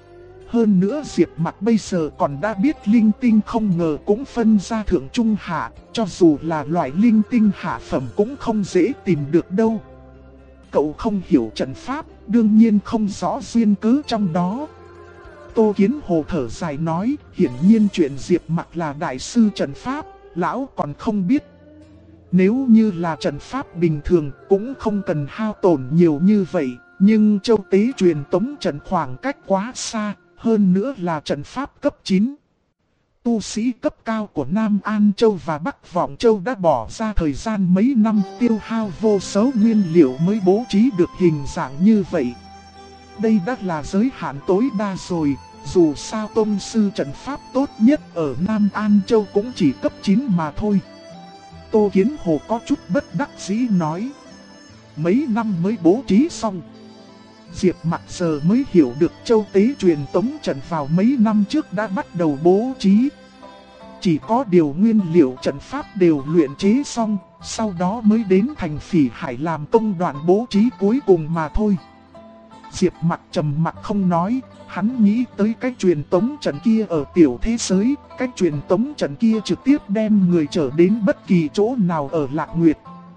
Hơn nữa Diệp Mặc bây giờ còn đã biết linh tinh không ngờ cũng phân ra thượng trung hạ, cho dù là loại linh tinh hạ phẩm cũng không dễ tìm được đâu. Cậu không hiểu trận pháp, đương nhiên không rõ duyên cớ trong đó. Tô Kiến Hồ thở dài nói, hiển nhiên chuyện Diệp Mặc là đại sư trận pháp, lão còn không biết. Nếu như là trận pháp bình thường cũng không cần hao tổn nhiều như vậy, nhưng châu tế truyền tống trận khoảng cách quá xa, hơn nữa là trận pháp cấp 9. Tu sĩ cấp cao của Nam An Châu và Bắc Vọng Châu đã bỏ ra thời gian mấy năm tiêu hao vô số nguyên liệu mới bố trí được hình dạng như vậy. Đây đã là giới hạn tối đa rồi, dù sao tông sư trận pháp tốt nhất ở Nam An Châu cũng chỉ cấp 9 mà thôi. Tô Kiến Hồ có chút bất đắc dĩ nói, mấy năm mới bố trí xong. Diệp Mặc giờ mới hiểu được châu tế truyền tống trận vào mấy năm trước đã bắt đầu bố trí. Chỉ có điều nguyên liệu trận pháp đều luyện chế xong, sau đó mới đến thành Phỉ Hải làm công đoạn bố trí cuối cùng mà thôi. Diệp Mặc trầm mặc không nói, hắn nghĩ tới cách truyền tống trận kia ở tiểu thế giới, cách truyền tống trận kia trực tiếp đem người trở đến bất kỳ chỗ nào ở Lạc Nguyệt.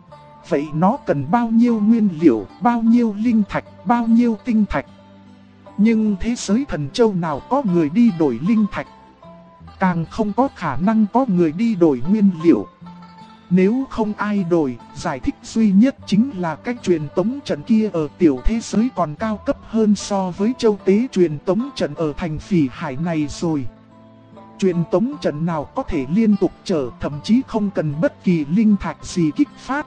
Vậy nó cần bao nhiêu nguyên liệu, bao nhiêu linh thạch, bao nhiêu tinh thạch? Nhưng thế giới thần châu nào có người đi đổi linh thạch? Càng không có khả năng có người đi đổi nguyên liệu. Nếu không ai đổi, giải thích duy nhất chính là cách truyền tống trận kia ở tiểu thế giới còn cao cấp hơn so với châu tế truyền tống trận ở thành Phỉ Hải này rồi. Truyền tống trận nào có thể liên tục chở, thậm chí không cần bất kỳ linh thạch gì kích phát.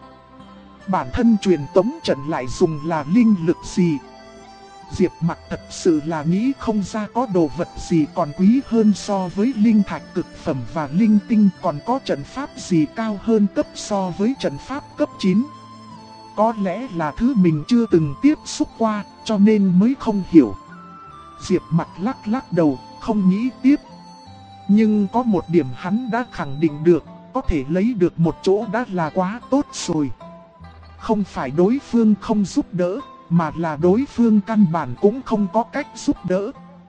Bản thân truyền tống trận lại dùng là linh lực gì? Diệp Mặc thật sự là nghĩ không ra có đồ vật gì còn quý hơn so với linh thạch cực phẩm và linh tinh, còn có trận pháp gì cao hơn cấp so với trận pháp cấp 9. Có lẽ là thứ mình chưa từng tiếp xúc qua, cho nên mới không hiểu. Diệp Mặc lắc lắc đầu, không nghĩ tiếp. Nhưng có một điểm hắn đã khẳng định được, có thể lấy được một chỗ đã là quá tốt rồi. Không phải đối phương không giúp đỡ, mà là đối phương căn bản cũng không có cách giúp đỡ.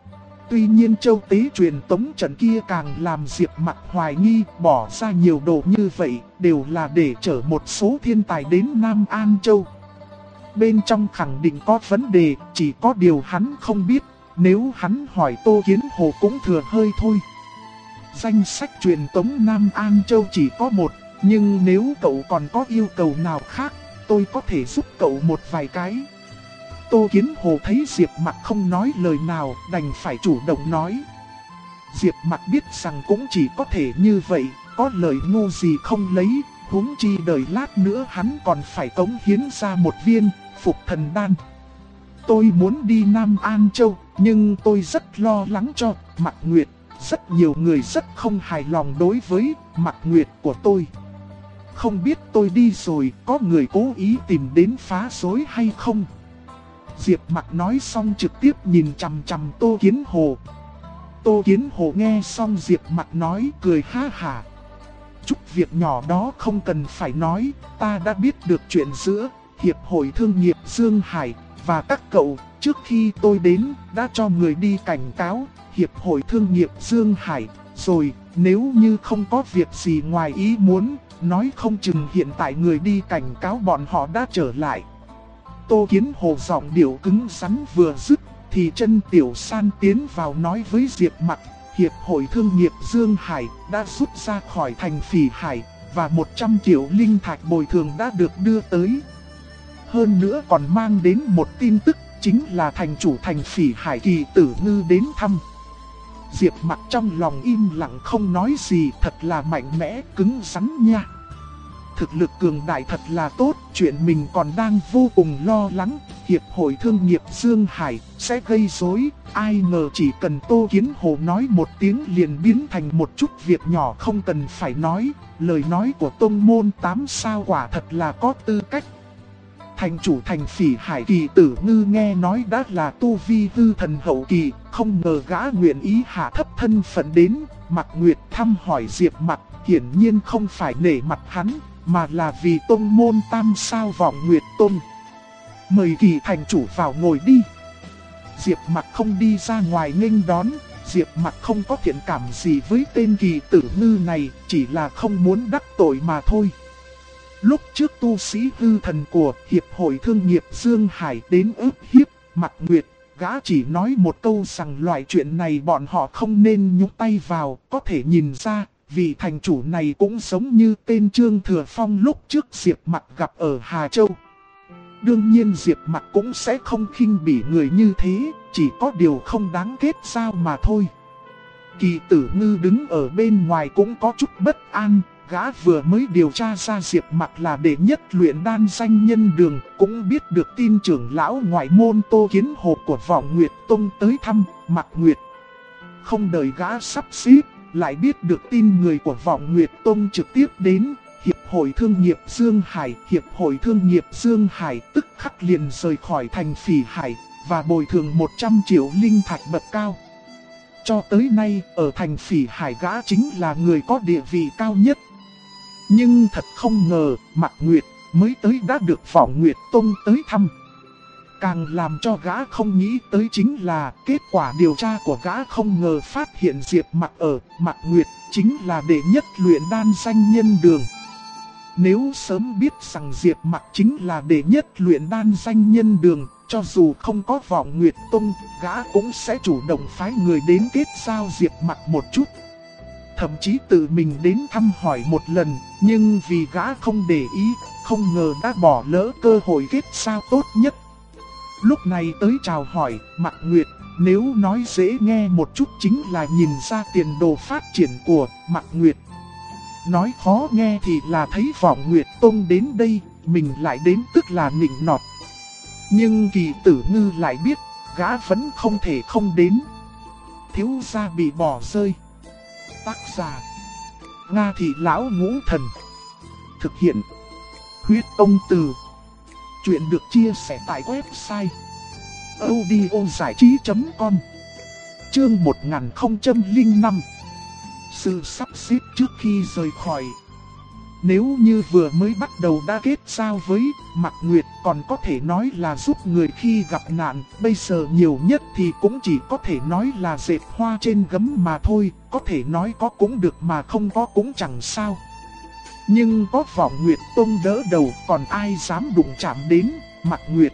Tuy nhiên châu tế truyền tống trận kia càng làm Diệp Mặc hoài nghi, bỏ ra nhiều đồ như vậy đều là để chở một số thiên tài đến Nam An Châu. Bên trong khẳng định có vấn đề, chỉ có điều hắn không biết, nếu hắn hỏi Tô Kiến Hồ cũng thừa hơi thôi. Danh sách truyền tống Nam An Châu chỉ có một, nhưng nếu cậu còn có yêu cầu nào khác, tôi có thể giúp cậu một vài cái. Tô Kiến Hồ thấy Diệp Mặc không nói lời nào, đành phải chủ động nói. Diệp Mặc biết rằng cũng chỉ có thể như vậy, có lời ngu gì không lấy, huống chi đời lát nữa hắn còn phải cống hiến ra một viên phục thần đan. Tôi muốn đi Nam An Châu, nhưng tôi rất lo lắng cho Mặc Nguyệt. Rất nhiều người rất không hài lòng đối với Mặc Nguyệt của tôi. Không biết tôi đi rồi có người cố ý tìm đến phá rối hay không? Diệp Mặc nói xong trực tiếp nhìn chằm chằm Tô Kiến Hồ. Tô Kiến Hồ nghe xong Diệp Mặc nói cười ha hả. Chút việc nhỏ đó không cần phải nói, ta đã biết được chuyện giữa Hiệp hội Thương nghiệp Dương Hải và các cậu. Trước khi tôi đến đã cho người đi cảnh cáo Hiệp hội Thương nghiệp Dương Hải rồi, nếu như không có việc gì ngoài ý muốn, nói không chừng hiện tại người đi cảnh cáo bọn họ đã trở lại. Tô Kiến Hồ giọng điệu cứng rắn vừa dứt, thì chân Tiểu San tiến vào nói với Diệp Mặc, Hiệp hội Thương nghiệp Dương Hải đã rút ra khỏi thành Phỉ Hải, và 100 triệu linh thạch bồi thường đã được đưa tới. Hơn nữa còn mang đến một tin tức, chính là thành chủ thành Phỉ Hải Kỳ Tử Ngư đến thăm. Diệp Mặc trong lòng im lặng không nói gì, thật là mạnh mẽ, cứng rắn nha. Thực lực cường đại thật là tốt, chuyện mình còn đang vô cùng lo lắng, Hiệp hội Thương nghiệp Dương Hải sẽ gây rối, ai ngờ chỉ cần Tô Kiến Hồ nói một tiếng liền biến thành một chút việc nhỏ không cần phải nói, lời nói của tông môn 8 sao quả thật là có tư cách. Thành chủ thành Phỉ Hải Kỳ Tử Ngư nghe nói đã là tu vi hư thần hậu kỳ, không ngờ gã nguyện ý hạ thấp thân phận đến. Mặc Nguyệt thăm hỏi Diệp Mặc, hiển nhiên không phải nể mặt hắn, mà là vì tông môn 8 sao Vọng Nguyệt Tôn. Mời Kỳ thành chủ vào ngồi đi. Diệp Mặc không đi ra ngoài nghênh đón, Diệp Mặc không có thiện cảm gì với tên Kỳ Tử Ngư này, chỉ là không muốn đắc tội mà thôi. Lúc trước tu sĩ hư thần của Hiệp hội Thương nghiệp Dương Hải đến ức hiếp Mặc Nguyệt, gã chỉ nói một câu rằng loại chuyện này bọn họ không nên nhúng tay vào, có thể nhìn ra, vị thành chủ này cũng giống như tên Trương Thừa Phong lúc trước Diệp Mặc gặp ở Hà Châu. Đương nhiên Diệp Mặc cũng sẽ không khinh bỉ người như thế, chỉ có điều không đáng kết giao mà thôi. Kỳ Tử Ngư đứng ở bên ngoài cũng có chút bất an. Gã vừa mới điều tra ra Diệp Mặc là đệ nhất luyện đan danh nhân đường, cũng biết được tin trưởng lão ngoại môn Tô Kiến Hồ của Vọng Nguyệt Tông tới thăm Mặc Nguyệt. Không đợi gã sắp xếp, lại biết được tin người của Vọng Nguyệt Tông trực tiếp đến Hiệp hội Thương nghiệp Dương Hải. Hiệp hội Thương nghiệp Dương Hải tức khắc liền rời khỏi thành Phỉ Hải và bồi thường 100 triệu linh thạch bậc cao. Cho tới nay, ở thành Phỉ Hải gã chính là người có địa vị cao nhất. Nhưng thật không ngờ, Mặc Nguyệt mới tới đã được Vọng Nguyệt Tông tới thăm. càng làm cho gã không nghĩ tới chính là kết quả điều tra của gã không ngờ phát hiện Diệp Mặc ở Mạc Nguyệt chính là đệ nhất luyện đan danh nhân đường. Nếu sớm biết rằng Diệp Mặc chính là đệ nhất luyện đan danh nhân đường, cho dù không có Vọng Nguyệt Tông, gã cũng sẽ chủ động phái người đến kết giao Diệp Mặc một chút. Thậm chí tự mình đến thăm hỏi một lần, nhưng vì gã không để ý, không ngờ đã bỏ lỡ cơ hội kết giao tốt nhất. Lúc này tới chào hỏi, Mạc Nguyệt, nếu nói dễ nghe một chút chính là nhìn ra tiền đồ phát triển của Mạc Nguyệt. Nói khó nghe thì là thấy Vọng Nguyệt Tông đến đây, mình lại đến tức là nịnh nọt. Nhưng Kỳ Tử Ngư lại biết, gã vẫn không thể không đến. Thiếu gia bị bỏ rơi. Tác giả Nga Thị Lão Ngũ Thần. Thực hiện Huyết Tông Từ. Chuyện được chia sẻ tại website audiozảichí.com. Chương 1005. Sự sắp xếp trước khi rời khỏi. Nếu như vừa mới bắt đầu đã kết giao với Mạc Nguyệt còn có thể nói là giúp người khi gặp nạn, bây giờ nhiều nhất thì cũng chỉ có thể nói là dệt hoa trên gấm mà thôi, có thể nói có cũng được mà không có cũng chẳng sao. Nhưng có Vọng Nguyệt Tông đỡ đầu còn ai dám đụng chạm đến Mạc Nguyệt.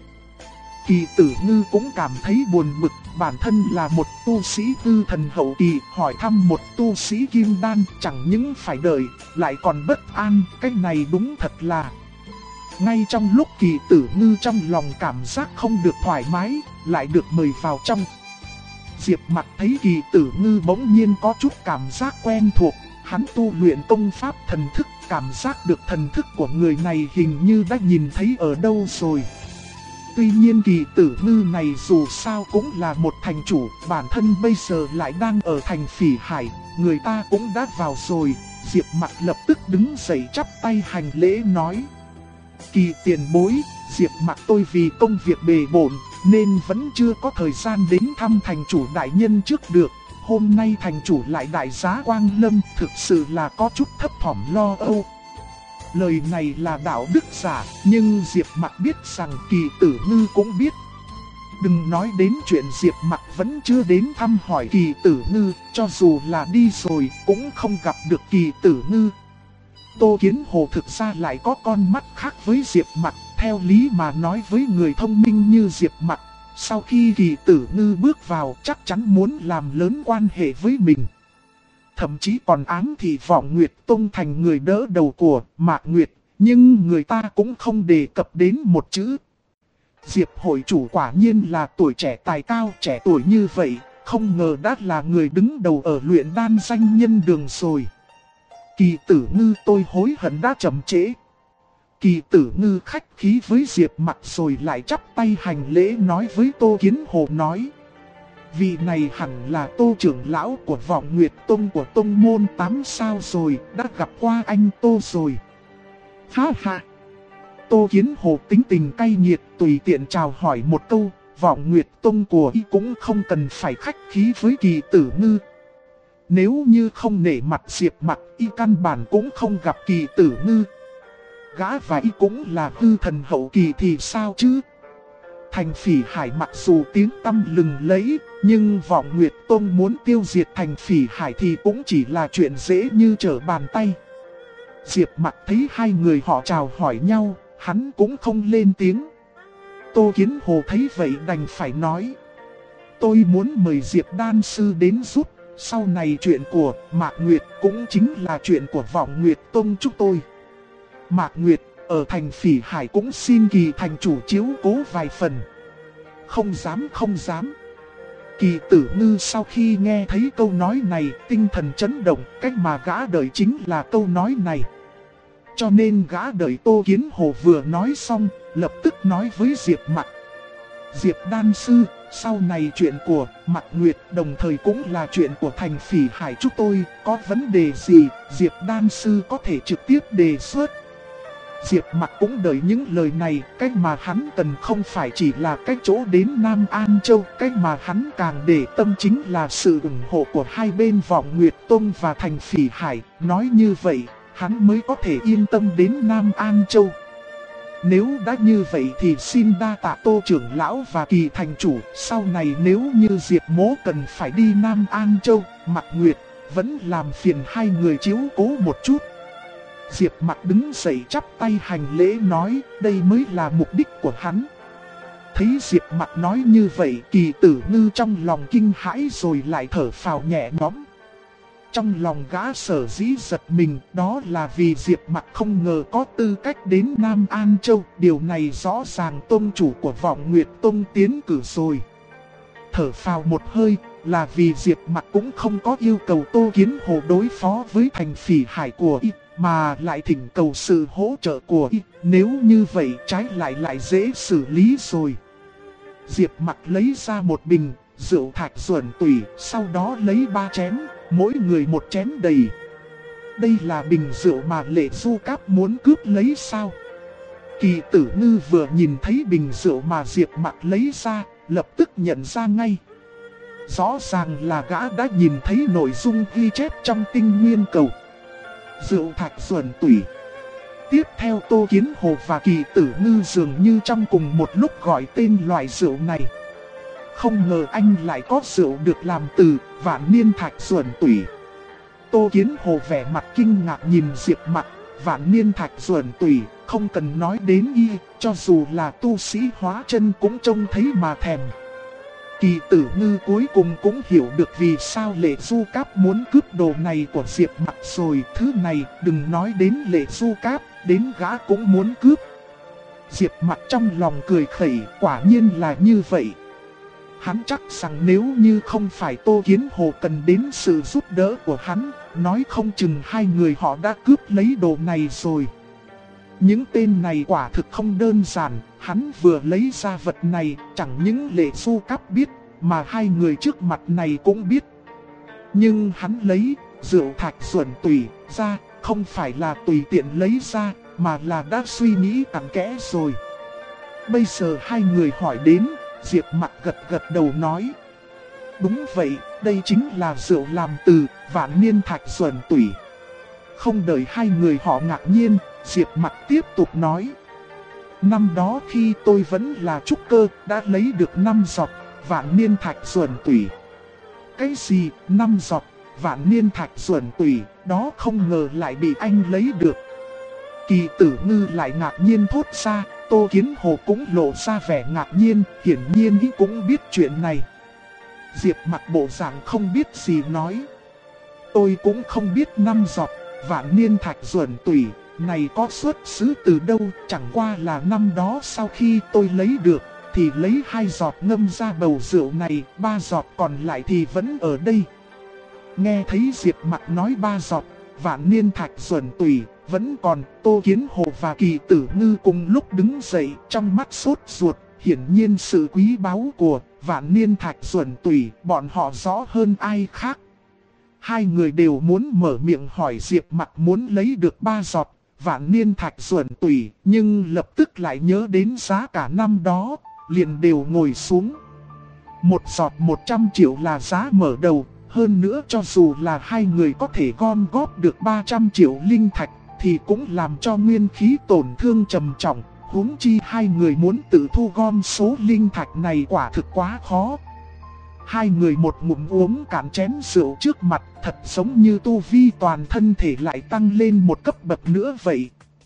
Kỳ Tử Ngư cũng cảm thấy buồn bực, bản thân là một tu sĩ tư thần hậu kỳ, hỏi thăm một tu sĩ kim đan chẳng những phải đợi, lại còn bất an, cái này đúng thật là. Ngay trong lúc Kỳ Tử Ngư trong lòng cảm giác không được thoải mái, lại được mời vào trong. Diệp Mặc thấy Kỳ Tử Ngư bỗng nhiên có chút cảm giác quen thuộc, hắn tu luyện công pháp thần thức, cảm giác được thần thức của người này hình như đã nhìn thấy ở đâu rồi. Tuy nhiên Kỳ Tử Ngư này dù sao cũng là một thành chủ, bản thân bây giờ lại đang ở thành Phỉ Hải, người ta cũng đã vào rồi. Diệp Mặc lập tức đứng dậy chắp tay hành lễ nói: Kỳ tiền bối, Diệp Mặc tôi vì công việc bề bộn nên vẫn chưa có thời gian đến thăm thành chủ đại nhân trước được. Hôm nay thành chủ lại đại giá quang lâm, thực sự là có chút thấp thỏm lo âu. Lời này là đạo đức giả, nhưng Diệp Mặc biết rằng Kỳ Tử Ngư cũng biết. Đừng nói đến chuyện Diệp Mặc vẫn chưa đến thăm hỏi Kỳ Tử Ngư, cho dù là đi rồi cũng không gặp được Kỳ Tử Ngư. Tô Kiến Hồ thực ra lại có con mắt khác với Diệp Mặc, theo lý mà nói với người thông minh như Diệp Mặc, sau khi Kỳ Tử Ngư bước vào chắc chắn muốn làm lớn quan hệ với mình. Thậm chí còn ám thị Vọng Nguyệt Tông thành người đỡ đầu của Mạc Nguyệt, nhưng người ta cũng không đề cập đến một chữ. Diệp hội chủ quả nhiên là tuổi trẻ tài cao, trẻ tuổi như vậy, không ngờ đã là người đứng đầu ở luyện đan danh nhân đường rồi. Kỳ Tử Ngư tôi hối hận đã chậm trễ. Kỳ Tử Ngư khách khí với Diệp Mặc rồi lại chắp tay hành lễ nói với Tô Kiến Hồ nói: Vị này hẳn là Tô trưởng lão của Vọng Nguyệt Tông của Tông môn 8 sao rồi, đã gặp qua anh Tô rồi. Ha ha! Tô Kiến Hồ tính tình cay nghiệt tùy tiện chào hỏi một câu, Vọng Nguyệt Tông của y cũng không cần phải khách khí với Kỳ Tử Ngư. Nếu như không nể mặt Diệp Mặc, y căn bản cũng không gặp Kỳ Tử Ngư. Gã và y cũng là hư thần hậu kỳ thì sao chứ? Thành Phỉ Hải mặc dù tiếng tăm lừng lẫy, nhưng Vọng Nguyệt Tông muốn tiêu diệt thành Phỉ Hải thì cũng chỉ là chuyện dễ như trở bàn tay. Diệp Mặc thấy hai người họ chào hỏi nhau, hắn cũng không lên tiếng. Tô Kiến Hồ thấy vậy đành phải nói: Tôi muốn mời Diệp đan sư đến giúp, sau này chuyện của Mạc Nguyệt cũng chính là chuyện của Vọng Nguyệt Tông chúng tôi. Mạc Nguyệt ở thành Phỉ Hải cũng xin Kỳ thành chủ chiếu cố vài phần. Không dám không dám. Kỳ Tử Ngư sau khi nghe thấy câu nói này, tinh thần chấn động, cách mà gã đợi chính là câu nói này. Cho nên gã đợi Tô Kiến Hồ vừa nói xong, lập tức nói với Diệp Mặc: Diệp đan sư, sau này chuyện của Mạc Nguyệt đồng thời cũng là chuyện của thành Phỉ Hải chúng tôi, có vấn đề gì, Diệp đan sư có thể trực tiếp đề xuất. Diệp Mặc cũng đợi những lời này, cách mà hắn cần không phải chỉ là cách chỗ đến Nam An Châu, cách mà hắn càng để tâm chính là sự ủng hộ của hai bên Vọng Nguyệt Tông và thành Phỉ Hải, nói như vậy, hắn mới có thể yên tâm đến Nam An Châu. Nếu đã như vậy thì xin đa tạ Tô trưởng lão và Kỳ thành chủ. Sau này nếu như Diệp mỗ cần phải đi Nam An Châu, Mạc Nguyệt, vẫn làm phiền hai người chiếu cố một chút. Diệp Mạc đứng dậy chắp tay hành lễ nói đây mới là mục đích của hắn. Thấy Diệp Mạc nói như vậy, Kỳ Tử Ngư trong lòng kinh hãi rồi lại thở phào nhẹ nhõm. Trong lòng gã sở dĩ giật mình, đó là vì Diệp Mạc không ngờ có tư cách đến Nam An Châu. Điều này rõ ràng tông chủ của Vọng Nguyệt Tông tiến cử rồi. Thở phào một hơi là vì Diệp Mạc cũng không có yêu cầu Tô Kiến Hồ đối phó với thành Phỉ Hải của y, mà lại thỉnh cầu sự hỗ trợ của y. Nếu như vậy trái lại dễ xử lý rồi. Diệp Mạc lấy ra một bình rượu thạch duẩn tủy, sau đó lấy 3 chén, mỗi người một chén đầy. Đây là bình rượu mà Lệ Du Cáp muốn cướp lấy sao? Kỳ Tử Ngư vừa nhìn thấy bình rượu mà Diệp Mạc lấy ra, lập tức nhận ra ngay. Rõ ràng là gã đã nhìn thấy nội dung ghi chép trong Tinh Nguyên Cầu. Rượu thạch duẩn tủy. Tiếp theo Tô Kiến Hồ và Kỳ Tử Ngư dường như trong cùng một lúc gọi tên loại rượu này. Không ngờ anh lại có rượu được làm từ Vạn Niên thạch duẩn tủy. Tô Kiến Hồ vẻ mặt kinh ngạc nhìn Diệp Mạc. Vạn Niên thạch duẩn tủy, không cần nói đến y, cho dù là tu sĩ hóa chân cũng trông thấy mà thèm. Kỳ Tử Ngư cuối cùng cũng hiểu được vì sao Lệ Du Cáp muốn cướp đồ này của Diệp Mạc rồi. Thứ này đừng nói đến Lệ Du Cáp, đến gã cũng muốn cướp. Diệp Mạc trong lòng cười khẩy, quả nhiên là như vậy. Hắn chắc rằng nếu như không phải Tô Kiến Hồ cần đến sự giúp đỡ của hắn, nói không chừng hai người họ đã cướp lấy đồ này rồi. Những tên này quả thực không đơn giản, hắn vừa lấy ra vật này, chẳng những Lệ Du Cáp biết, mà hai người trước mặt này cũng biết. Nhưng hắn lấy rượu thạch duẩn tủy ra, không phải là tùy tiện lấy ra, mà là đã suy nghĩ cặn kẽ rồi. Bây giờ hai người hỏi đến, Diệp Mạc gật đầu nói. Đúng vậy, đây chính là rượu làm từ Vạn Niên thạch duẩn tủy. Không đợi hai người họ ngạc nhiên, Diệp Mạc tiếp tục nói. Năm đó khi tôi vẫn là trúc cơ, đã lấy được 5 giọt Vạn Niên thạch duẩn tủy. Cái gì 5 giọt Vạn Niên thạch duẩn tủy, đó không ngờ lại bị anh lấy được. Kỳ Tử Ngư lại ngạc nhiên thốt ra, Tô Kiến Hồ cũng lộ ra vẻ ngạc nhiên, hiển nhiên y cũng biết chuyện này. Diệp Mạc bộ dạng không biết gì nói. Tôi cũng không biết 5 giọt Vạn Niên thạch duẩn tủy này có xuất xứ từ đâu, chẳng qua là năm đó sau khi tôi lấy được, thì lấy 2 giọt ngâm ra bầu rượu này, 3 giọt còn lại thì vẫn ở đây. Nghe thấy Diệp Mạc nói 3 giọt Vạn Niên thạch duẩn tủy vẫn còn, Tô Kiến Hồ và Kỳ Tử Ngư cùng lúc đứng dậy, trong mắt sốt ruột. Hiển nhiên sự quý báu của Vạn Niên thạch duẩn tủy bọn họ rõ hơn ai khác. Hai người đều muốn mở miệng hỏi Diệp Mạc muốn lấy được 3 giọt Vạn Niên thạch duẩn tủy, nhưng lập tức lại nhớ đến giá cả năm đó, liền đều ngồi xuống. Một giọt 100 triệu là giá mở đầu, hơn nữa cho dù là hai người có thể gom góp được 300 triệu linh thạch, thì cũng làm cho nguyên khí tổn thương trầm trọng. Huống chi hai người muốn tự thu gom số linh thạch này quả thực quá khó. Hai người một ngụm uống cạn chén rượu trước mặt, thật giống như tu vi toàn thân thể lại tăng lên một cấp bậc nữa vậy.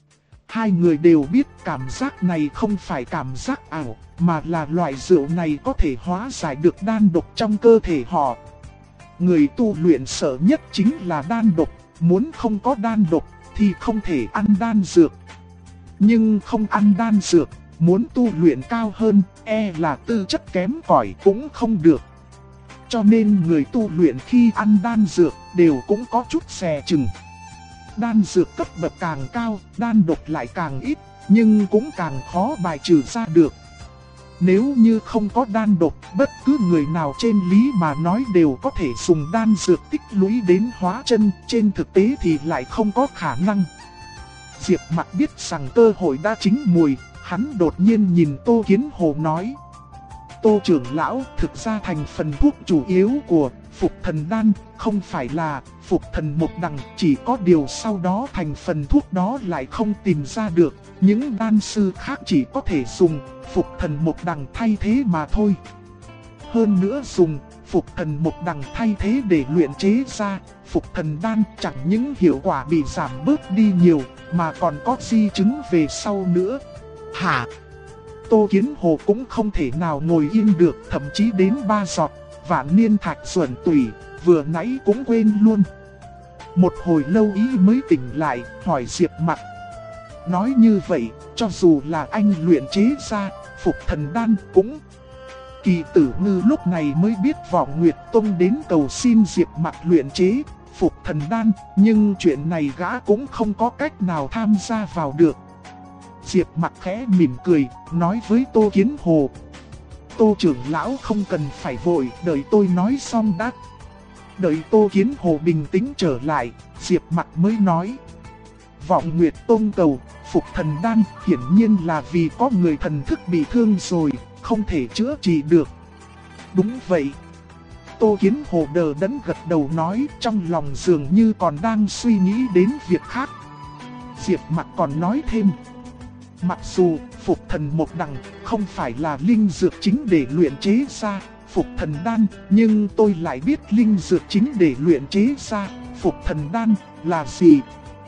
Hai người đều biết cảm giác này không phải cảm giác ảo, mà là loại rượu này có thể hóa giải được đan độc trong cơ thể họ. Người tu luyện sợ nhất chính là đan độc, muốn không có đan độc thì không thể ăn đan dược. Nhưng không ăn đan dược, muốn tu luyện cao hơn, là tư chất kém cỏi cũng không được. Cho nên người tu luyện khi ăn đan dược đều cũng có chút dè chừng. Đan dược cấp bậc càng cao, đan độc lại càng ít, nhưng cũng càng khó bài trừ ra được. Nếu như không có đan độc, bất cứ người nào trên lý mà nói đều có thể dùng đan dược tích lũy đến hóa chân, trên thực tế thì lại không có khả năng. Diệp Mạc biết rằng cơ hội đã chín mùi, hắn đột nhiên nhìn Tô Kiến Hồ nói. Tô trưởng lão, thực ra thành phần thuốc chủ yếu của phục thần đan, không phải là phục thần mộc đằng, chỉ có điều sau đó thành phần thuốc đó lại không tìm ra được. Những đan sư khác chỉ có thể dùng phục thần mộc đằng thay thế mà thôi. Hơn nữa dùng phục thần mộc đằng thay thế để luyện chế ra phục thần đan chẳng những hiệu quả bị giảm bớt đi nhiều mà còn có di chứng về sau nữa. Hả? Tô Kiến Hồ cũng không thể nào ngồi yên được, thậm chí đến 3 giọt Vạn Niên Thạch Duẩn Tủy vừa nãy cũng quên luôn. Một hồi lâu ý mới tỉnh lại, hỏi Diệp Mặc. Nói như vậy, cho dù là anh luyện chế ra phục thần đan cũng... Kỳ Tử Ngư lúc này mới biết Vọng Nguyệt Tông đến cầu xin Diệp Mặc luyện chế phục thần đan, nhưng chuyện này gã cũng không có cách nào tham gia vào được. Diệp Mặc khẽ mỉm cười, nói với Tô Kiến Hồ. Tô trưởng lão không cần phải vội, đợi tôi nói xong đã. Đợi Tô Kiến Hồ bình tĩnh trở lại, Diệp Mặc mới nói. Vọng Nguyệt Tông cầu phục thần đan hiển nhiên là vì có người thần thức bị thương rồi, không thể chữa trị được. Đúng vậy. Tô Kiến Hồ đờ đẫn gật đầu nói, trong lòng dường như còn đang suy nghĩ đến việc khác. Diệp Mặc còn nói thêm. Mặc dù phục thần mộc đằng không phải là linh dược chính để luyện chế ra phục thần đan, nhưng tôi lại biết linh dược chính để luyện chế ra phục thần đan là gì.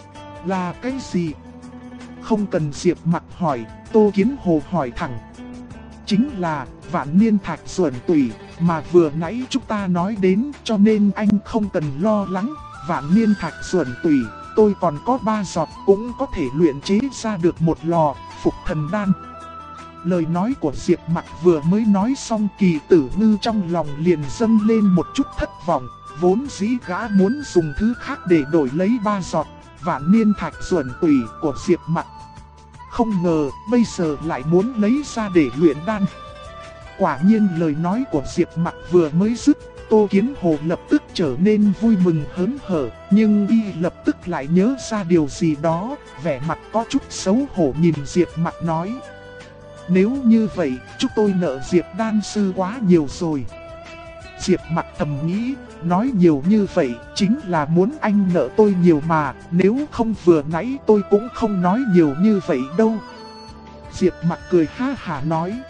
Là cái gì? Không cần Diệp Mặc hỏi, Tô Kiến Hồ hỏi thẳng. Chính là Vạn Niên Thạch Duẩn Tủy mà vừa nãy chúng ta nói đến, cho nên anh không cần lo lắng. Vạn Niên Thạch Duẩn Tủy, tôi còn có 3 giọt cũng có thể luyện chế ra được một lò phục thần đan. Lời nói của Diệp Mặc vừa mới nói xong, Kỳ Tử Ngư trong lòng liền dâng lên một chút thất vọng. Vốn dĩ gã muốn dùng thứ khác để đổi lấy 3 giọt Vạn Niên Thạch Duẩn Tủy của Diệp Mặc. Không ngờ bây giờ lại muốn lấy ra để luyện đan. Quả nhiên lời nói của Diệp Mặc vừa mới dứt, Tô Kiến Hồ lập tức trở nên vui mừng hớn hở, nhưng y lập tức lại nhớ ra điều gì đó, vẻ mặt có chút xấu hổ nhìn Diệp Mặc nói. Nếu như vậy, chúng tôi nợ Diệp đan sư quá nhiều rồi. Diệp Mặc thầm nghĩ, nói nhiều như vậy chính là muốn anh nợ tôi nhiều mà, nếu không vừa nãy tôi cũng không nói nhiều như vậy đâu. Diệp Mặc cười ha hả nói.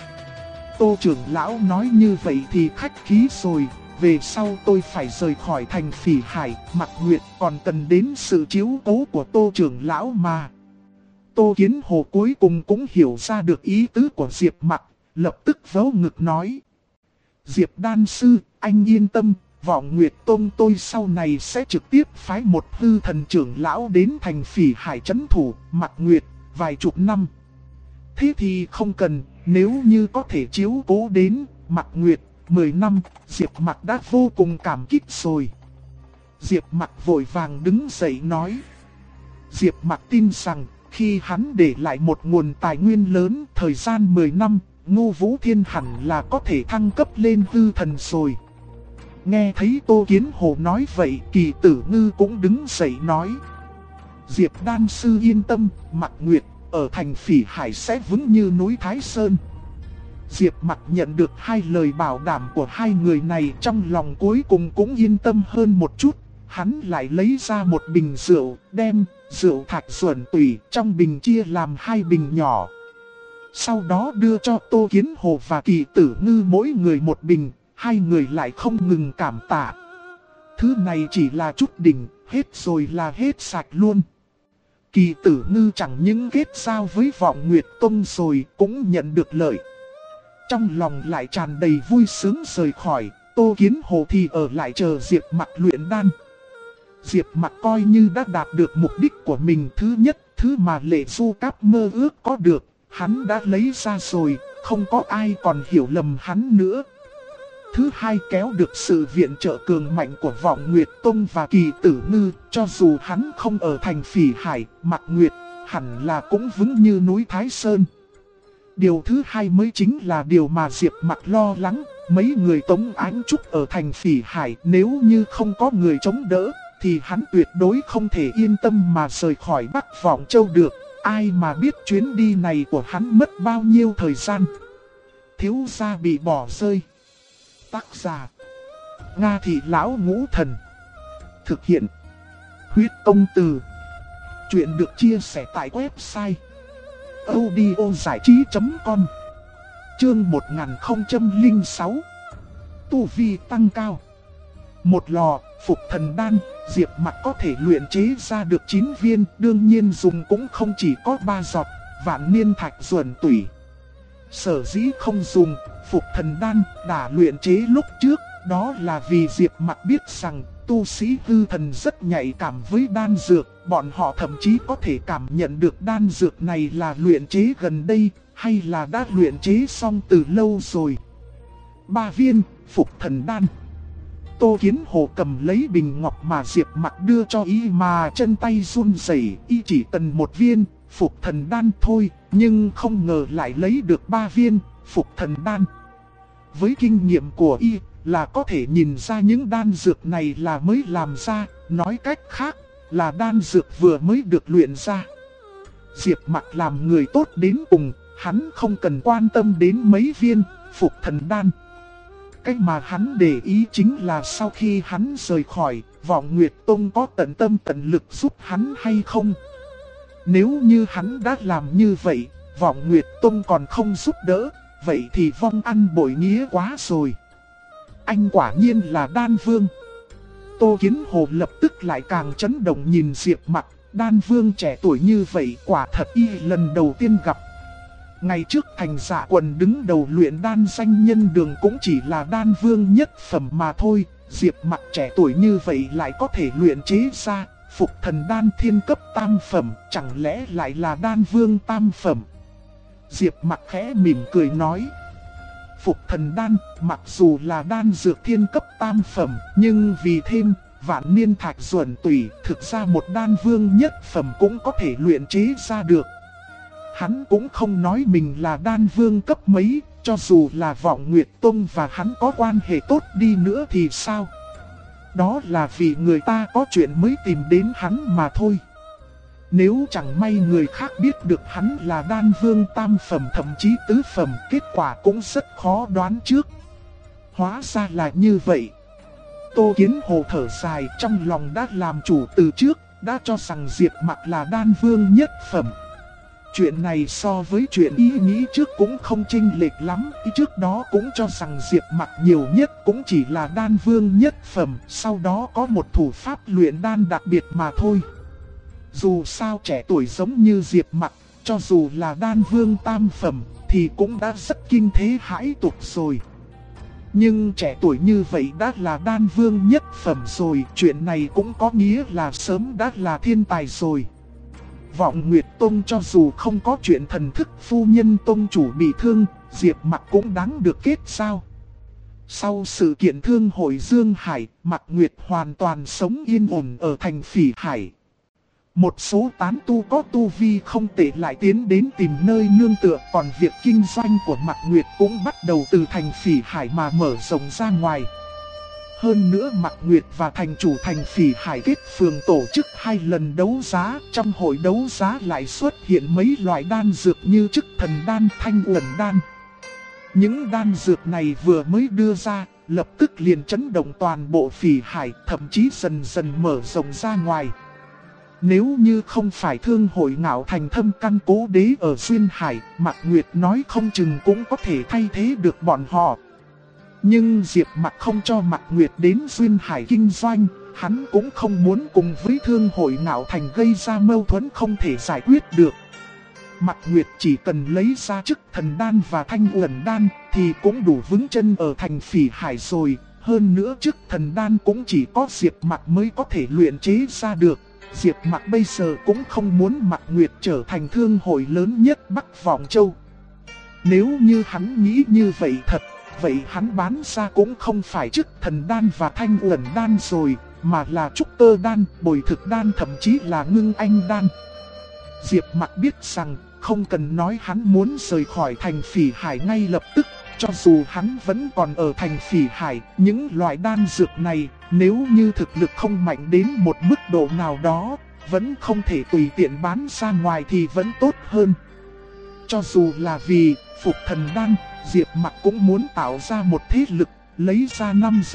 Tô trưởng lão nói như vậy thì khách khí rồi, về sau tôi phải rời khỏi thành Phỉ Hải, Mặc Nguyệt còn cần đến sự chiếu cố của Tô trưởng lão mà. Tô Kiến Hồ cuối cùng cũng hiểu ra được ý tứ của Diệp Mặc, lập tức vỗ ngực nói. Diệp đan sư, anh yên tâm, Vọng Nguyệt Tông tôi sau này sẽ trực tiếp phái một hư thần trưởng lão đến thành Phỉ Hải trấn thủ, Mặc Nguyệt, vài chục năm. Thế thì không cần, nếu như có thể chiếu cố đến Mặc Nguyệt 10 năm, Diệp Mặc đã vô cùng cảm kích rồi. Diệp Mặc vội vàng đứng dậy nói. Diệp Mặc tin rằng khi hắn để lại một nguồn tài nguyên lớn, thời gian 10 năm, Ngô Vũ Thiên hẳn là có thể thăng cấp lên hư thần rồi. Nghe thấy Tô Kiến Hồ nói vậy, Kỳ Tử Ngư cũng đứng dậy nói. Diệp đan sư yên tâm, Mặc Nguyệt ở thành Phỉ Hải sẽ vững như núi Thái Sơn. Diệp Mặc nhận được hai lời bảo đảm của hai người này, trong lòng cuối cùng cũng yên tâm hơn một chút. Hắn lại lấy ra một bình rượu, đem rượu Thạch Duẩn Tủy trong bình chia làm 2 bình nhỏ. Sau đó đưa cho Tô Kiến Hồ và Kỳ Tử Ngư mỗi người một bình, hai người lại không ngừng cảm tạ. Thứ này chỉ là chút đỉnh, hết rồi là hết sạch luôn. Kỳ Tử Ngư chẳng những kết giao với Vọng Nguyệt Tông rồi cũng nhận được lợi. Trong lòng lại tràn đầy vui sướng rời khỏi, Tô Kiến Hồ thì ở lại chờ Diệp Mặc luyện đan. Diệp Mặc coi như đã đạt được mục đích của mình. Thứ nhất, thứ mà Lệ Du Cáp mơ ước có được, hắn đã lấy ra rồi, không có ai còn hiểu lầm hắn nữa. Thứ hai, kéo được sự viện trợ cường mạnh của Vọng Nguyệt Tông và Kỳ Tử Ngư, cho dù hắn không ở thành Phỉ Hải, Mặc Nguyệt hẳn là cũng vững như núi Thái Sơn. Điều thứ hai mới chính là điều mà Diệp Mặc lo lắng, mấy người Tống Ánh Trúc ở thành Phỉ Hải, nếu như không có người chống đỡ thì hắn tuyệt đối không thể yên tâm mà rời khỏi Bắc Vọng Châu được. Ai mà biết chuyến đi này của hắn mất bao nhiêu thời gian. Thiếu gia bị bỏ rơi. Tác giả Nga Thị Lão Ngũ Thần. Thực hiện Huyết Công Từ. Chuyện được chia sẻ tại website audiozảichí.com. Chương 1006. Tu vi tăng cao. Một lò Phục Thần Đan, Diệp Mặc có thể luyện chế ra được 9 viên, đương nhiên dùng cũng không chỉ có 3 giọt Vạn Niên Thạch Duẩn Tủy. Sở dĩ không dùng Phục Thần Đan đã luyện chế lúc trước, đó là vì Diệp Mặc biết rằng tu sĩ hư thần rất nhạy cảm với đan dược, bọn họ thậm chí có thể cảm nhận được đan dược này là luyện chế gần đây, hay là đã luyện chế xong từ lâu rồi. 3 viên Phục Thần Đan. Tô Kiến Hồ cầm lấy bình ngọc mà Diệp Mặc đưa cho y mà chân tay run rẩy, y chỉ cần 1 viên Phục Thần Đan thôi, nhưng không ngờ lại lấy được 3 viên Phục Thần Đan. Với kinh nghiệm của y là có thể nhìn ra những đan dược này là mới làm ra, nói cách khác là đan dược vừa mới được luyện ra. Diệp Mặc làm người tốt đến cùng, hắn không cần quan tâm đến mấy viên Phục Thần Đan. Cái mà hắn để ý chính là sau khi hắn rời khỏi, Vọng Nguyệt Tông có tận tâm tận lực giúp hắn hay không. Nếu như hắn đã làm như vậy, Vọng Nguyệt Tông còn không giúp đỡ, vậy thì vong ăn bội nghĩa quá rồi. Anh quả nhiên là Đan Vương. Tô Kiến Hồ lập tức lại càng chấn động nhìn Diệp Mặc. Đan Vương trẻ tuổi như vậy quả thật y lần đầu tiên gặp. Ngày trước Thành Dạ Quần đứng đầu luyện đan danh nhân đường cũng chỉ là Đan Vương nhất phẩm mà thôi. Diệp Mặc trẻ tuổi như vậy lại có thể luyện chế ra Phục Thần Đan thiên cấp tam phẩm, chẳng lẽ lại là Đan Vương tam phẩm. Diệp Mặc khẽ mỉm cười nói. Phục Thần Đan mặc dù là đan dược thiên cấp tam phẩm, nhưng vì thêm Vạn Niên Thạch Duẩn Tủy, thực ra một Đan Vương nhất phẩm cũng có thể luyện chế ra được. Hắn cũng không nói mình là Đan Vương cấp mấy, cho dù là Vọng Nguyệt Tông và hắn có quan hệ tốt đi nữa thì sao? Đó là vì người ta có chuyện mới tìm đến hắn mà thôi. Nếu chẳng may người khác biết được hắn là Đan Vương tam phẩm thậm chí tứ phẩm, kết quả cũng rất khó đoán trước. Hóa ra là như vậy. Tô Kiến Hồ thở dài, trong lòng đã làm chủ từ trước, đã cho rằng Diệp Mặc là Đan Vương nhất phẩm. Chuyện này so với chuyện ý nghĩ trước cũng không chênh lệch lắm, ý trước đó cũng cho rằng Diệp Mặc nhiều nhất cũng chỉ là Đan Vương nhất phẩm, sau đó có một thủ pháp luyện đan đặc biệt mà thôi. Dù sao trẻ tuổi giống như Diệp Mặc, cho dù là Đan Vương tam phẩm thì cũng đã rất kinh thế hãi tục rồi. Nhưng trẻ tuổi như vậy đã là Đan Vương nhất phẩm rồi, chuyện này cũng có nghĩa là sớm đã là thiên tài rồi. Vọng Nguyệt Tông cho dù không có chuyện thần thức phu nhân tông chủ bị thương, Diệp Mặc cũng đáng được kết sao. Sau sự kiện thương hội Dương Hải, Mặc Nguyệt hoàn toàn sống yên ổn ở thành Phỉ Hải. Một số tán tu có tu vi không tệ lại tiến đến tìm nơi nương tựa, còn việc kinh doanh của Mặc Nguyệt cũng bắt đầu từ thành Phỉ Hải mà mở rộng ra ngoài. Hơn nữa Mặc Nguyệt và thành chủ thành Phỉ Hải kết phường tổ chức 2 lần đấu giá, trong hội đấu giá lại xuất hiện mấy loại đan dược như Chức Thần Đan, Thanh Uẩn Đan. Những đan dược này vừa mới đưa ra, lập tức liền chấn động toàn bộ Phỉ Hải, thậm chí dần dần mở rộng ra ngoài. Nếu như không phải thương hội Ngạo Thành thâm căn cố đế ở Duyên Hải, Mặc Nguyệt nói không chừng cũng có thể thay thế được bọn họ. Nhưng Diệp Mặc không cho Mặc Nguyệt đến Duyên Hải kinh doanh, hắn cũng không muốn cùng với thương hội Ngạo Thành gây ra mâu thuẫn không thể giải quyết được. Mặc Nguyệt chỉ cần lấy ra Chức Thần Đan và Thanh Uẩn Đan thì cũng đủ vững chân ở thành Phỉ Hải rồi. Hơn nữa Chức Thần Đan cũng chỉ có Diệp Mặc mới có thể luyện chế ra được. Diệp Mặc bây giờ cũng không muốn Mặc Nguyệt trở thành thương hội lớn nhất Bắc Vọng Châu. Nếu như hắn nghĩ như vậy thật, vậy hắn bán ra cũng không phải Chức Thần Đan và Thanh Uẩn Đan rồi, mà là Trúc Cơ Đan, Bồi Thực Đan, thậm chí là Ngưng Anh Đan. Diệp Mặc biết rằng không cần nói hắn muốn rời khỏi thành Phỉ Hải ngay lập tức, cho dù hắn vẫn còn ở thành Phỉ Hải, những loại đan dược này nếu như thực lực không mạnh đến một mức độ nào đó, vẫn không thể tùy tiện bán ra ngoài thì vẫn tốt hơn. Cho dù là vì Phục Thần Đan, Diệp Mặc cũng muốn tạo ra một thế lực, lấy ra 5 giọt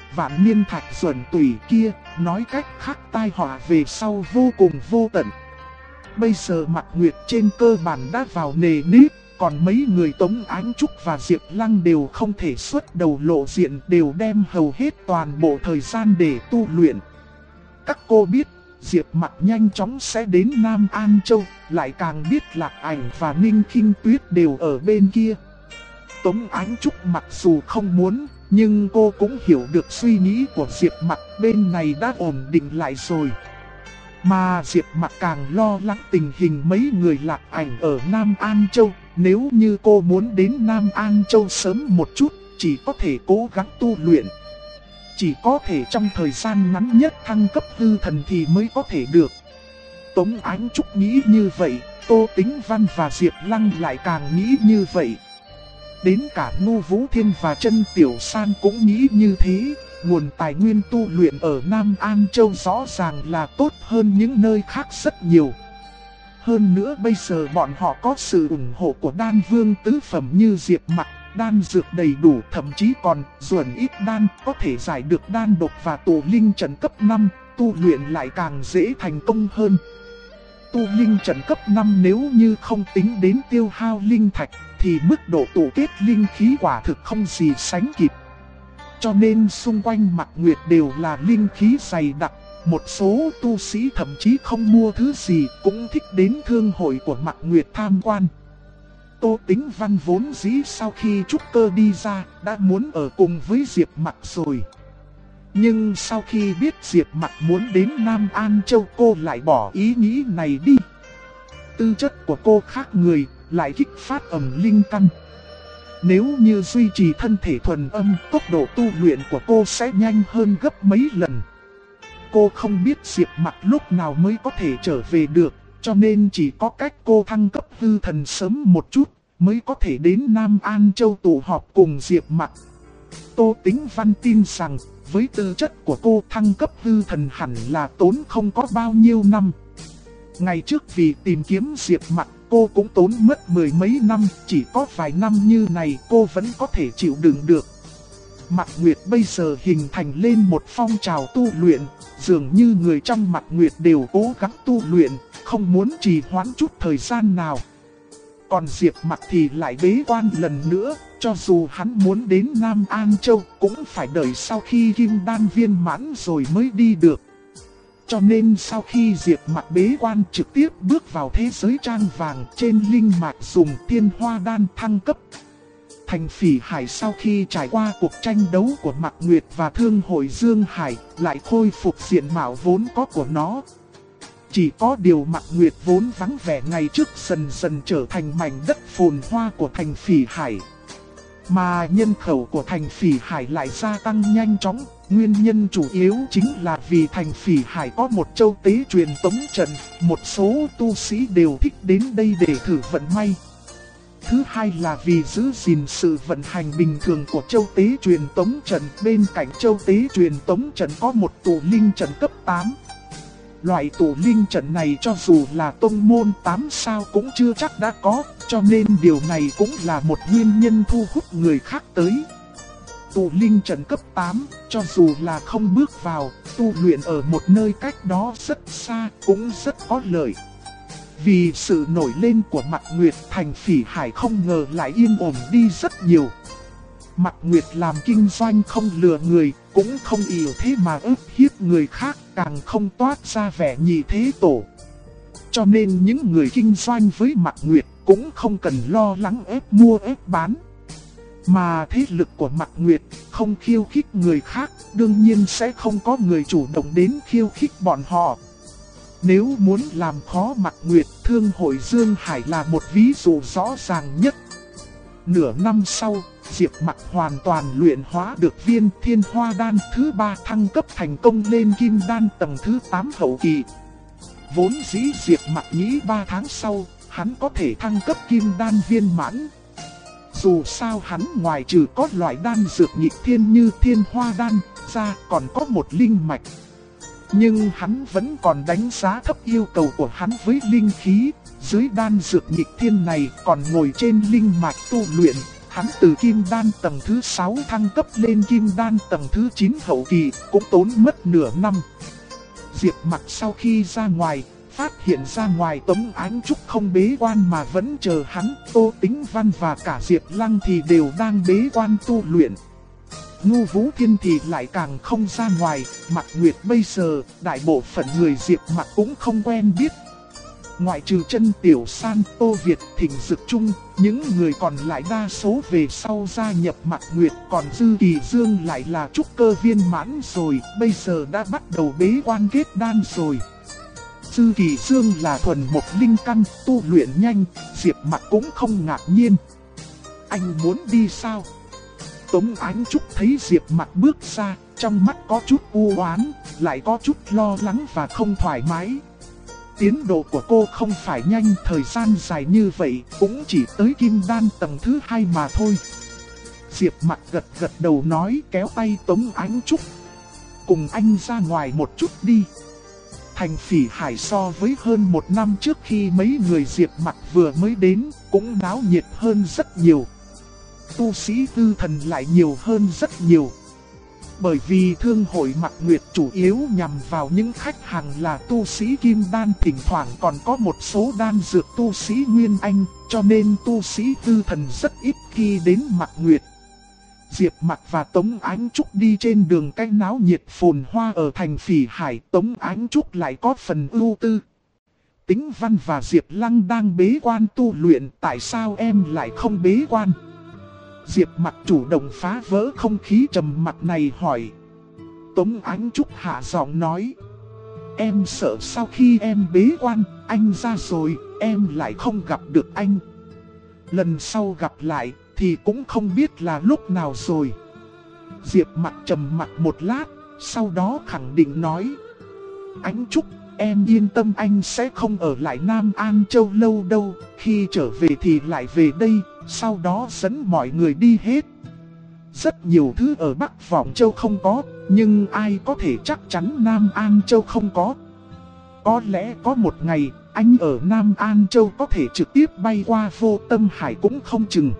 vạn niên thạch duẩn tủy kia, nói cách khác tai họa về sau vô cùng vô tận. Bây giờ Mạc Nguyệt trên cơ bản đã vào nề nếp, còn mấy người Tống Ánh Trúc và Diệp Lăng đều không thể xuất đầu lộ diện, đều đem hầu hết toàn bộ thời gian để tu luyện. Các cô biết, Diệp Mặc nhanh chóng sẽ đến Nam An Châu, lại càng biết Lạc Ảnh và Ninh Khinh Tuyết đều ở bên kia. Tống Ánh Trúc mặc dù không muốn, nhưng cô cũng hiểu được suy nghĩ của Diệp Mặc, bên này đã ổn định lại rồi. Mà Diệp Mặc càng lo lắng tình hình mấy người Lạc Ảnh ở Nam An Châu, nếu như cô muốn đến Nam An Châu sớm một chút, chỉ có thể cố gắng tu luyện. Chỉ có thể trong thời gian ngắn nhất thăng cấp hư thần thì mới có thể được. Tống Ánh Trúc nghĩ như vậy, Tô Tĩnh Văn và Diệp Lăng lại càng nghĩ như vậy. Đến cả Ngô Vũ Thiên và Trân Tiểu San cũng nghĩ như thế, nguồn tài nguyên tu luyện ở Nam An Châu rõ ràng là tốt hơn những nơi khác rất nhiều. Hơn nữa bây giờ bọn họ có sự ủng hộ của đan vương tứ phẩm như Diệp Mặc, đan dược đầy đủ, thậm chí còn duẩn ít đan có thể giải được đan độc và tụ linh trận cấp 5, tu luyện lại càng dễ thành công hơn. Tu linh trận cấp 5 nếu như không tính đến tiêu hao linh thạch thì mức độ tụ kết linh khí quả thực không gì sánh kịp. Cho nên xung quanh Mạc Nguyệt đều là linh khí dày đặc, một số tu sĩ thậm chí không mua thứ gì cũng thích đến thương hội của Mạc Nguyệt tham quan. Tô Tĩnh Văn vốn dĩ sau khi trúc cơ đi ra đã muốn ở cùng với Diệp Mặc rồi. Nhưng sau khi biết Diệp Mặc muốn đến Nam An Châu cô lại bỏ ý nghĩ này đi. Tư chất của cô khác người, lại kích phát ẩm linh căn. Nếu như duy trì thân thể thuần âm, tốc độ tu luyện của cô sẽ nhanh hơn gấp mấy lần. Cô không biết Diệp Mặc lúc nào mới có thể trở về được, cho nên chỉ có cách cô thăng cấp hư thần sớm một chút, mới có thể đến Nam An Châu tụ họp cùng Diệp Mặc. Tô Tĩnh Văn tin rằng, với tư chất của cô thăng cấp hư thần hẳn là tốn không có bao nhiêu năm. Ngày trước vì tìm kiếm Diệp Mặc, cô cũng tốn mất mười mấy năm, chỉ có vài năm như này cô vẫn có thể chịu đựng được. Mạc Nguyệt bây giờ hình thành lên một phong trào tu luyện, dường như người trong Mạc Nguyệt đều cố gắng tu luyện, không muốn trì hoãn chút thời gian nào. Còn Diệp Mặc thì lại bế quan lần nữa, cho dù hắn muốn đến Nam An Châu cũng phải đợi sau khi kim đan viên mãn rồi mới đi được. Cho nên sau khi Diệp Mặc bế quan trực tiếp bước vào thế giới trang vàng trên linh mạch dùng tiên hoa đan thăng cấp. Thành Phỉ Hải sau khi trải qua cuộc tranh đấu của Mạc Nguyệt và Thương hội Dương Hải lại khôi phục diện mạo vốn có của nó. Chỉ có điều Mạc Nguyệt vốn vắng vẻ ngày trước dần dần trở thành mảnh đất phồn hoa của thành Phỉ Hải. Mà nhân khẩu của thành Phỉ Hải lại gia tăng nhanh chóng, nguyên nhân chủ yếu chính là vì thành Phỉ Hải có một châu tế truyền tống trận, một số tu sĩ đều thích đến đây để thử vận may. Thứ hai là vì giữ gìn sự vận hành bình thường của châu tế truyền tống trận, bên cạnh châu tế truyền tống trận có một tụ linh trận cấp 8. Loại tụ linh trận này cho dù là tông môn 8 sao cũng chưa chắc đã có, cho nên điều này cũng là một nguyên nhân thu hút người khác tới. Tụ linh trận cấp 8, cho dù là không bước vào, tu luyện ở một nơi cách đó rất xa cũng rất có lợi. Vì sự nổi lên của Mạc Nguyệt, thành Phỉ Hải không ngờ lại yên ổn đi rất nhiều. Mạc Nguyệt làm kinh doanh không lừa người, cũng không ỷ thế mà ức hiếp người khác, càng không toát ra vẻ nhị thế tổ. Cho nên những người kinh doanh với Mạc Nguyệt cũng không cần lo lắng ép mua ép bán. Mà thế lực của Mạc Nguyệt không khiêu khích người khác, đương nhiên sẽ không có người chủ động đến khiêu khích bọn họ. Nếu muốn làm khó Mạc Nguyệt, Thương hội Dương Hải là một ví dụ rõ ràng nhất. Nửa năm sau, Diệp Mặc hoàn toàn luyện hóa được viên thiên hoa đan thứ 3 thăng cấp thành công lên kim đan tầng thứ 8 hậu kỳ. Vốn dĩ Diệp Mặc nghĩ 3 tháng sau, hắn có thể thăng cấp kim đan viên mãn. Dù sao hắn ngoài trừ có loại đan dược nhị thiên như thiên hoa đan ra còn có một linh mạch. Nhưng hắn vẫn còn đánh giá thấp yêu cầu của hắn với linh khí, dưới đan dược nhị thiên này còn ngồi trên linh mạch tu luyện, hắn từ kim đan tầng thứ 6 thăng cấp lên kim đan tầng thứ 9 hậu kỳ, cũng tốn mất nửa năm. Diệp Mặc sau khi ra ngoài, phát hiện ra ngoài Tống Ánh Trúc không bế quan mà vẫn chờ hắn, Tô Tĩnh Văn và cả Diệp Lăng thì đều đang bế quan tu luyện. Ngô Vũ Thiên thì lại càng không ra ngoài, Mạc Nguyệt bây giờ, đại bộ phận người Diệp Mặc cũng không quen biết. Ngoại trừ Chân Tiểu San, Tô Việt, Thịnh Dực Trung, những người còn lại đa số về sau gia nhập Mạc Nguyệt, còn Dư Kỳ Dương lại là trúc cơ viên mãn rồi, bây giờ đã bắt đầu bế quan kết đan rồi. Dư Kỳ Dương là thuần một linh căn, tu luyện nhanh, Diệp Mặc cũng không ngạc nhiên. Anh muốn đi sao? Tống Ánh Trúc thấy Diệp Mặc bước ra, trong mắt có chút u oán, lại có chút lo lắng và không thoải mái. Tiến độ của cô không phải nhanh, thời gian dài như vậy, cũng chỉ tới kim đan tầng thứ 2 mà thôi. Diệp Mặc gật gật đầu nói, kéo tay Tống Ánh Trúc. Cùng anh ra ngoài một chút đi. Thành Phỉ Hải so với hơn một năm trước khi mấy người Diệp Mặc vừa mới đến, cũng náo nhiệt hơn rất nhiều. Tu sĩ hư thần lại nhiều hơn rất nhiều. Bởi vì thương hội Mạc Nguyệt chủ yếu nhằm vào những khách hàng là tu sĩ kim đan, thỉnh thoảng còn có một số đan dược tu sĩ Nguyên Anh, cho nên tu sĩ hư thần rất ít khi đến Mạc Nguyệt. Diệp Mặc và Tống Ánh Trúc đi trên đường cái náo nhiệt phồn hoa ở thành Phỉ Hải, Tống Ánh Trúc lại có phần ưu tư. Tĩnh Văn và Diệp Lăng đang bế quan tu luyện, tại sao em lại không bế quan? Diệp Mặc chủ động phá vỡ không khí trầm mặc này hỏi. Tống Ánh Trúc hạ giọng nói. Em sợ sau khi em bế quan, anh ra rồi, em lại không gặp được anh. Lần sau gặp lại, thì cũng không biết là lúc nào rồi. Diệp Mặc trầm mặc một lát, sau đó khẳng định nói. Ánh Trúc, em yên tâm anh sẽ không ở lại Nam An Châu lâu đâu, khi trở về thì lại về đây, sau đó dẫn mọi người đi hết. Rất nhiều thứ ở Bắc Vọng Châu không có, nhưng ai có thể chắc chắn Nam An Châu không có. Có lẽ có một ngày, anh ở Nam An Châu có thể trực tiếp bay qua Vô Tâm Hải cũng không chừng.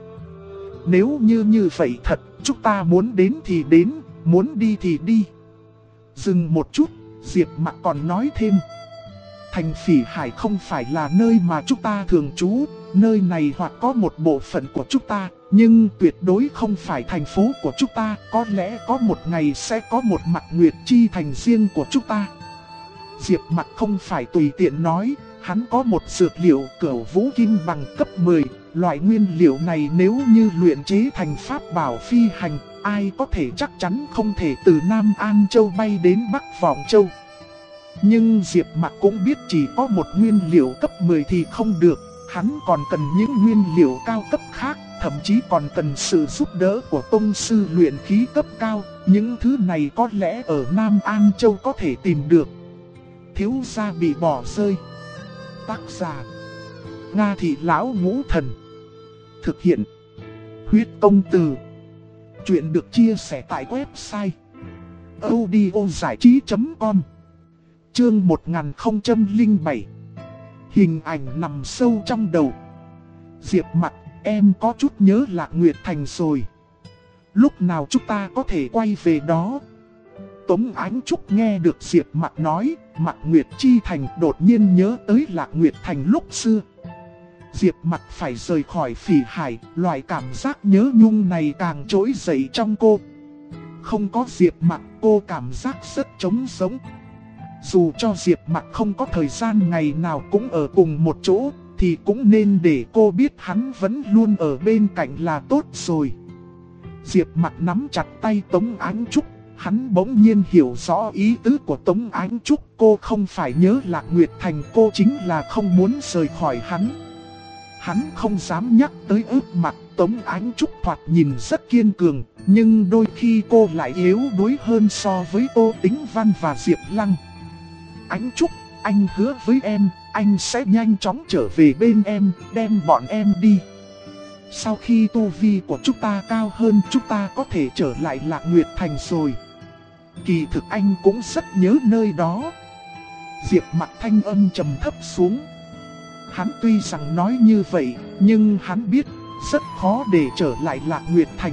Nếu như vậy thật, chúng ta muốn đến thì đến, muốn đi thì đi. Dừng một chút, Diệp Mặc còn nói thêm. Thành Phỉ Hải không phải là nơi mà chúng ta thường trú, nơi này hoặc có một bộ phận của chúng ta, nhưng tuyệt đối không phải thành phố của chúng ta, có lẽ có một ngày sẽ có một Mạc Nguyệt chi thành riêng của chúng ta. Diệp Mặc không phải tùy tiện nói, hắn có một dược liệu Cửu Vũ Kim bằng cấp 10, loại nguyên liệu này nếu như luyện chế thành pháp bảo phi hành, ai có thể chắc chắn không thể từ Nam An Châu bay đến Bắc Vọng Châu. Nhưng Diệp Mặc cũng biết chỉ có một nguyên liệu cấp 10 thì không được, hắn còn cần những nguyên liệu cao cấp khác, thậm chí còn cần sự giúp đỡ của tông sư luyện khí cấp cao, những thứ này có lẽ ở Nam An Châu có thể tìm được. Thiếu gia bị bỏ rơi. Tác giả Nga Thị Lão Ngũ Thần. Thực hiện Huyết Công Từ. Chuyện được chia sẻ tại website audiozảichí.com. Chương 1007. Hình ảnh nằm sâu trong đầu. Diệp Mặc, em có chút nhớ Lạc Nguyệt Thành rồi. Lúc nào chúng ta có thể quay về đó? Tống Ánh Trúc nghe được Diệp Mặc nói, Mạc Nguyệt chi thành, đột nhiên nhớ tới Lạc Nguyệt Thành lúc xưa. Diệp Mặc phải rời khỏi Phỉ Hải, loại cảm giác nhớ nhung này càng trỗi dậy trong cô. Không có Diệp Mặc, cô cảm giác rất trống sống. Dù cho Diệp Mặc không có thời gian ngày nào cũng ở cùng một chỗ, thì cũng nên để cô biết hắn vẫn luôn ở bên cạnh là tốt rồi. Diệp Mặc nắm chặt tay Tống Ánh Trúc, hắn bỗng nhiên hiểu rõ ý tứ của Tống Ánh Trúc. Cô không phải nhớ Lạc Nguyệt Thành, cô chính là không muốn rời khỏi hắn. Hắn không dám nhắc tới ước mặt. Tống Ánh Trúc thoạt nhìn rất kiên cường, nhưng đôi khi cô lại yếu đuối hơn so với Tô Tĩnh Văn và Diệp Lăng. Ánh Trúc, anh hứa với em, anh sẽ nhanh chóng trở về bên em, đem bọn em đi. Sau khi tu vi của chúng ta cao hơn, chúng ta có thể trở lại Lạc Nguyệt Thành rồi. Kỳ thực anh cũng rất nhớ nơi đó. Diệp Mặc thanh âm trầm thấp xuống. Hắn tuy rằng nói như vậy, nhưng hắn biết rất khó để trở lại Lạc Nguyệt Thành.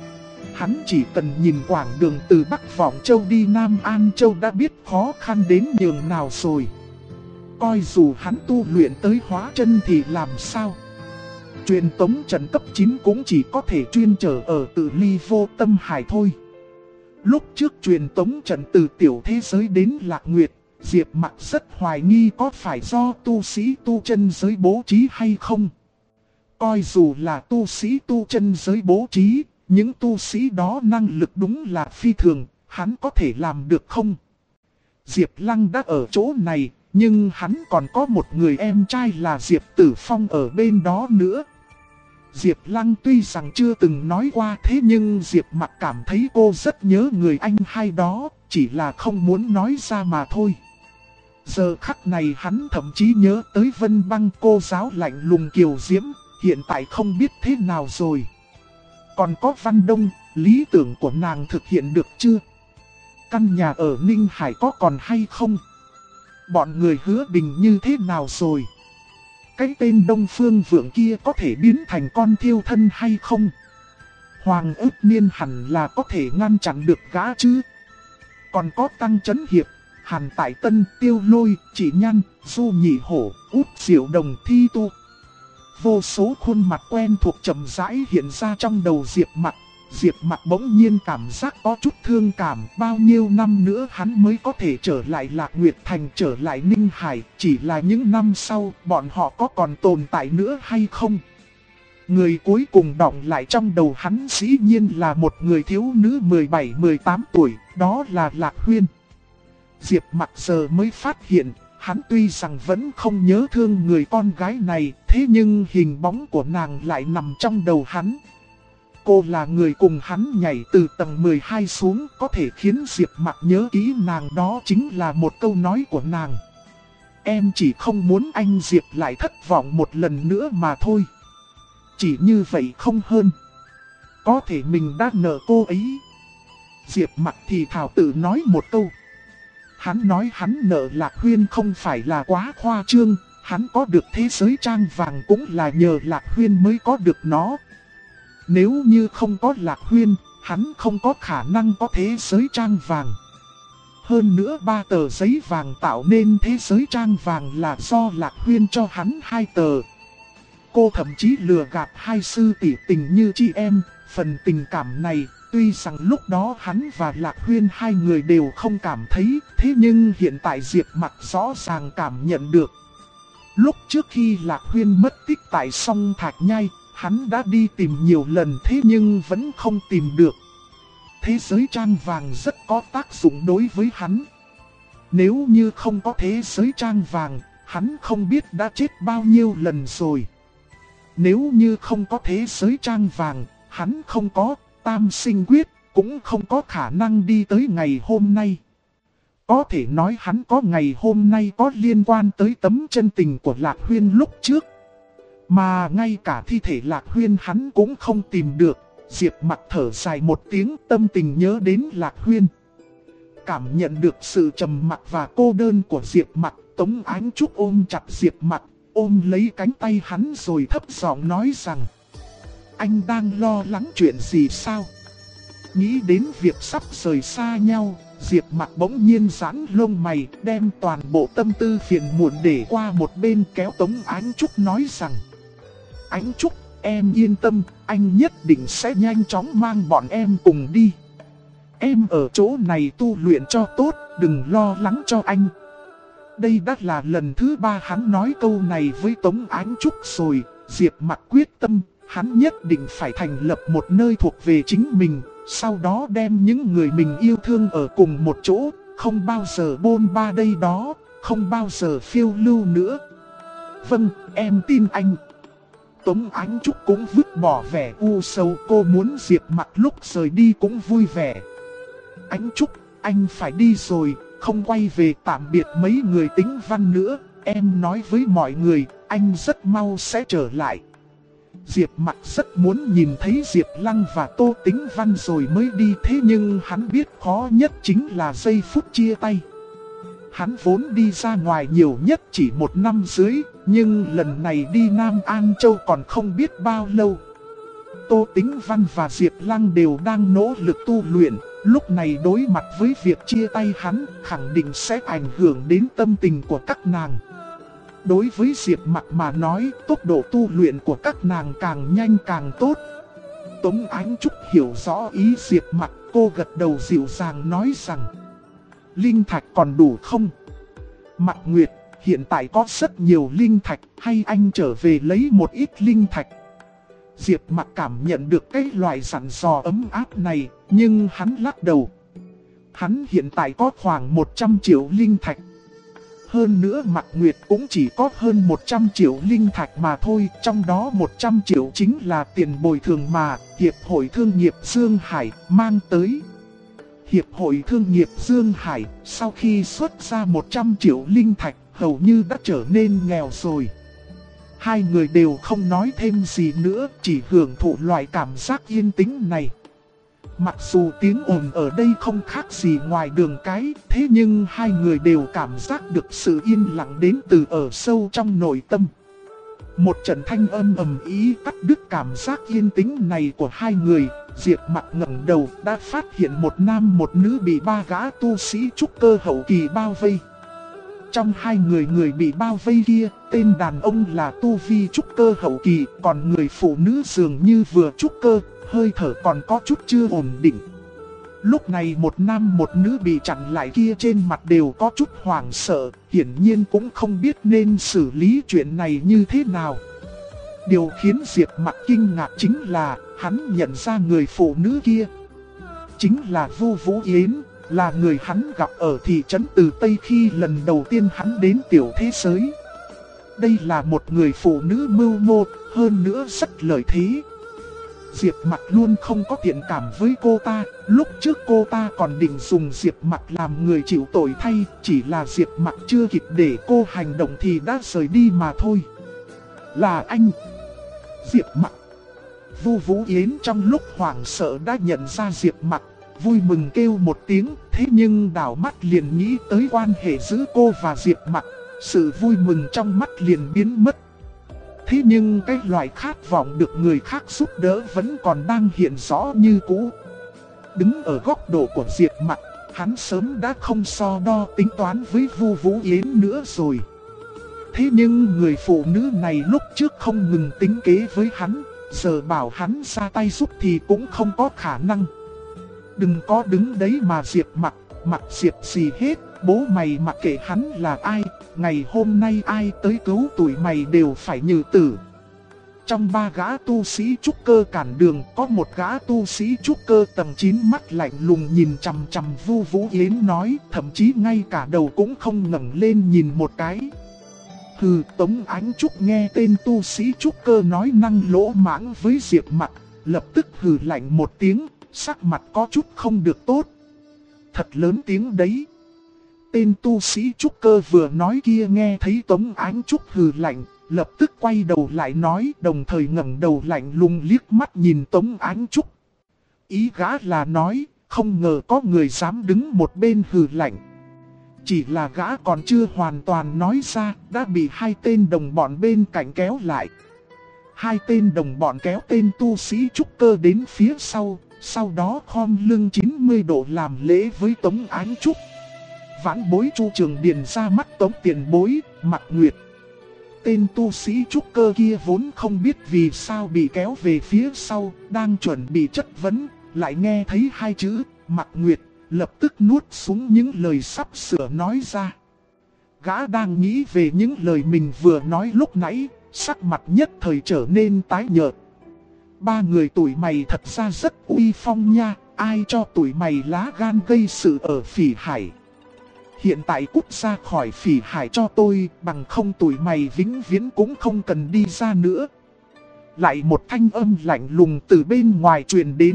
Hắn chỉ cần nhìn quãng đường từ Bắc Vọng Châu đi Nam An Châu đã biết khó khăn đến nhường nào rồi. Coi dù hắn tu luyện tới hóa chân thì làm sao? Truyền tống trận cấp 9 cũng chỉ có thể chuyên trở ở Tự Ly Vô Tâm Hải thôi. Lúc trước truyền tống trận từ tiểu thế giới đến Lạc Nguyệt, Diệp Mặc rất hoài nghi có phải do tu sĩ tu chân giới bố trí hay không. Coi dù là tu sĩ tu chân giới bố trí, những tu sĩ đó năng lực đúng là phi thường, hắn có thể làm được không? Diệp Lăng đã ở chỗ này, nhưng hắn còn có một người em trai là Diệp Tử Phong ở bên đó nữa. Diệp Lăng tuy rằng chưa từng nói qua thế nhưng Diệp Mặc cảm thấy cô rất nhớ người anh hai đó, chỉ là không muốn nói ra mà thôi. Giờ khắc này hắn thậm chí nhớ tới Vân Băng, cô giáo lạnh lùng kiều diễm, hiện tại không biết thế nào rồi. Còn có Văn Đông, lý tưởng của nàng thực hiện được chưa? Căn nhà ở Ninh Hải có còn hay không? Bọn người Hứa Bình như thế nào rồi? Cái tên Đông Phương Vượng kia có thể biến thành con thiêu thân hay không? Hoàng Ức Niên hẳn là có thể ngăn chặn được gã chứ? Còn có Tăng Chấn Hiệp, Hàn Tại Tân, Tiêu Lôi, Chỉ Nhan, Du Nhị Hổ, Út Diệu Đồng, Thi Tu. Vô số khuôn mặt quen thuộc chậm rãi hiện ra trong đầu Diệp Mặc. Diệp Mặc bỗng nhiên cảm giác có chút thương cảm, bao nhiêu năm nữa hắn mới có thể trở lại Lạc Nguyệt Thành, trở lại Ninh Hải, chỉ là những năm sau bọn họ có còn tồn tại nữa hay không? Người cuối cùng đọng lại trong đầu hắn dĩ nhiên là một người thiếu nữ 17-18 tuổi, đó là Lạc Huyên. Diệp Mặc giờ mới phát hiện, hắn tuy rằng vẫn không nhớ thương người con gái này, thế nhưng hình bóng của nàng lại nằm trong đầu hắn. Cô là người cùng hắn nhảy từ tầng 12 xuống, có thể khiến Diệp Mặc nhớ kỹ nàng, đó chính là một câu nói của nàng. Em chỉ không muốn anh Diệp lại thất vọng một lần nữa mà thôi. Chỉ như vậy không hơn. Có thể mình đã nợ cô ấy. Diệp Mặc thì thảo tự nói một câu. Hắn nói hắn nợ Lạc Huyên không phải là quá khoa trương, hắn có được thế giới trang vàng cũng là nhờ Lạc Huyên mới có được nó. Nếu như không có Lạc Huyên, hắn không có khả năng có thế giới trang vàng. Hơn nữa 3 tờ giấy vàng tạo nên thế giới trang vàng là do Lạc Huyên cho hắn 2 tờ. Cô thậm chí lừa gạt hai sư tỷ tình như chị em, phần tình cảm này tuy rằng lúc đó hắn và Lạc Huyên hai người đều không cảm thấy, thế nhưng hiện tại Diệp Mặc rõ ràng cảm nhận được. Lúc trước khi Lạc Huyên mất tích tại sông Thạch Nhai, hắn đã đi tìm nhiều lần thế nhưng vẫn không tìm được. Thế giới trang vàng rất có tác dụng đối với hắn. Nếu như không có thế giới trang vàng, hắn không biết đã chết bao nhiêu lần rồi. Nếu như không có thế giới trang vàng, hắn không có tam sinh quyết, cũng không có khả năng đi tới ngày hôm nay. Có thể nói hắn có ngày hôm nay có liên quan tới tấm chân tình của Lạc Huyên lúc trước. Mà ngay cả thi thể Lạc Huyên hắn cũng không tìm được. Diệp Mặc thở dài một tiếng, tâm tình nhớ đến Lạc Huyên. Cảm nhận được sự trầm mặc và cô đơn của Diệp Mặc, Tống Ánh Trúc ôm chặt Diệp Mặc, ôm lấy cánh tay hắn rồi thấp giọng nói rằng: anh đang lo lắng chuyện gì sao? Nghĩ đến việc sắp rời xa nhau, Diệp Mặc bỗng nhiên giãn lông mày, đem toàn bộ tâm tư phiền muộn để qua một bên, kéo Tống Ánh Trúc nói rằng: Ánh Trúc, em yên tâm, anh nhất định sẽ nhanh chóng mang bọn em cùng đi. Em ở chỗ này tu luyện cho tốt, đừng lo lắng cho anh. Đây đã là lần thứ 3 hắn nói câu này với Tống Ánh Trúc rồi. Diệp Mặc quyết tâm, hắn nhất định phải thành lập một nơi thuộc về chính mình, sau đó đem những người mình yêu thương ở cùng một chỗ, không bao giờ bôn ba đây đó, không bao giờ phiêu lưu nữa. Vâng, em tin anh. Tống Ánh Trúc cũng vứt bỏ vẻ u sầu, cô muốn Diệp Mặc lúc rời đi cũng vui vẻ. Ánh Trúc, anh phải đi rồi, không quay về tạm biệt mấy người Tính Văn nữa, em nói với mọi người, anh rất mau sẽ trở lại. Diệp Mặc rất muốn nhìn thấy Diệp Lăng và Tô Tính Văn rồi mới đi, thế nhưng hắn biết khó nhất chính là giây phút chia tay. Hắn vốn đi ra ngoài nhiều nhất chỉ 1 năm dưới, nhưng lần này đi Nam An Châu còn không biết bao lâu. Tô Tĩnh Văn và Diệp Lăng đều đang nỗ lực tu luyện. Lúc này đối mặt với việc chia tay hắn, khẳng định sẽ ảnh hưởng đến tâm tình của các nàng. Đối với Diệp Mặc mà nói, tốc độ tu luyện của các nàng càng nhanh càng tốt. Tống Ánh Trúc hiểu rõ ý Diệp Mặc, cô gật đầu dịu dàng nói rằng: linh thạch còn đủ không? Mặc Nguyệt, hiện tại có rất nhiều linh thạch, hay anh trở về lấy một ít linh thạch? Diệp Mặc cảm nhận được cái loại dặn dò ấm áp này, nhưng hắn lắc đầu. Hắn hiện tại có khoảng 100 triệu linh thạch. Hơn nữa Mặc Nguyệt cũng chỉ có hơn 100 triệu linh thạch mà thôi, trong đó 100 triệu chính là tiền bồi thường mà Hiệp hội Thương nghiệp Dương Hải mang tới. Hiệp hội Thương nghiệp Dương Hải sau khi xuất ra 100 triệu linh thạch hầu như đã trở nên nghèo rồi. Hai người đều không nói thêm gì nữa, chỉ hưởng thụ loại cảm giác yên tĩnh này. Mặc dù tiếng ồn ở đây không khác gì ngoài đường cái, thế nhưng hai người đều cảm giác được sự yên lặng đến từ ở sâu trong nội tâm. Một trận thanh âm ầm ĩ cắt đứt cảm giác yên tĩnh này của hai người. Diệp Mặc ngẩng đầu đã phát hiện một nam một nữ bị ba gã tu sĩ trúc cơ hậu kỳ bao vây. Trong hai người bị bao vây kia, tên đàn ông là tu vi trúc cơ hậu kỳ, còn người phụ nữ dường như vừa trúc cơ, hơi thở còn có chút chưa ổn định. Lúc này một nam một nữ bị chặn lại kia trên mặt đều có chút hoảng sợ, hiển nhiên cũng không biết nên xử lý chuyện này như thế nào. Điều khiến Diệp Mặc kinh ngạc chính là hắn nhận ra người phụ nữ kia chính là Vu Vũ Yến, là người hắn gặp ở thị trấn Từ Tây khi lần đầu tiên hắn đến tiểu thế giới. Đây là một người phụ nữ mưu mô, hơn nữa rất lợi thế. Diệp Mặc luôn không có thiện cảm với cô ta, lúc trước cô ta còn định dùng Diệp Mặc làm người chịu tội thay, chỉ là Diệp Mặc chưa kịp để cô hành động thì đã rời đi mà thôi. Là anh. Diệp Mặc. Vu Vũ Yến trong lúc hoảng sợ đã nhận ra Diệp Mặc, vui mừng kêu một tiếng, thế nhưng đảo mắt liền nghĩ tới quan hệ giữa cô và Diệp Mặc, sự vui mừng trong mắt liền biến mất. Thế nhưng cái loại khát vọng được người khác giúp đỡ vẫn còn đang hiện rõ như cũ. Đứng ở góc độ của Diệp Mặc, hắn sớm đã không so đo tính toán với Vu Vũ Yến nữa rồi. Thế nhưng người phụ nữ này lúc trước không ngừng tính kế với hắn, giờ bảo hắn ra tay giúp thì cũng không có khả năng. Đừng có đứng đấy mà Diệp Mặc, mặc Diệp gì hết, bố mày mặc kệ hắn là ai, ngày hôm nay ai tới cứu tụi mày đều phải nhừ tử. Trong ba gã tu sĩ trúc cơ cản đường, có một gã tu sĩ trúc cơ tầng 9 mắt lạnh lùng nhìn chằm chằm Vu Vũ Yến nói, thậm chí ngay cả đầu cũng không ngẩng lên nhìn một cái. Hừ, Tống Ánh Trúc nghe tên tu sĩ trúc cơ nói năng lỗ mãng với Diệp Mặc, lập tức hừ lạnh một tiếng, sắc mặt có chút không được tốt. Thật lớn tiếng đấy. Tên tu sĩ trúc cơ vừa nói kia nghe thấy Tống Ánh Trúc hừ lạnh, lập tức quay đầu lại nói, đồng thời ngẩng đầu lạnh lùng liếc mắt nhìn Tống Ánh Trúc. Ý gã là nói, không ngờ có người dám đứng một bên hừ lạnh. Chỉ là gã còn chưa hoàn toàn nói ra, đã bị hai tên đồng bọn bên cạnh kéo lại. Hai tên đồng bọn kéo tên tu sĩ trúc cơ đến phía sau đó khom lưng 90 độ làm lễ với Tống Ánh Trúc. Vãn bối Chu Trường Điền ra mắt Tống tiền bối, Mặc Nguyệt. Tên tu sĩ trúc cơ kia vốn không biết vì sao bị kéo về phía sau, đang chuẩn bị chất vấn, lại nghe thấy hai chữ, Mặc Nguyệt, lập tức nuốt xuống những lời sắp sửa nói ra. Gã đang nghĩ về những lời mình vừa nói lúc nãy, sắc mặt nhất thời trở nên tái nhợt. Ba người tụi mày thật ra rất uy phong nha, ai cho tụi mày lá gan gây sự ở Phỉ Hải. Hiện tại cút ra khỏi Phỉ Hải cho tôi, bằng không tụi mày vĩnh viễn cũng không cần đi ra nữa. Lại một thanh âm lạnh lùng từ bên ngoài truyền đến.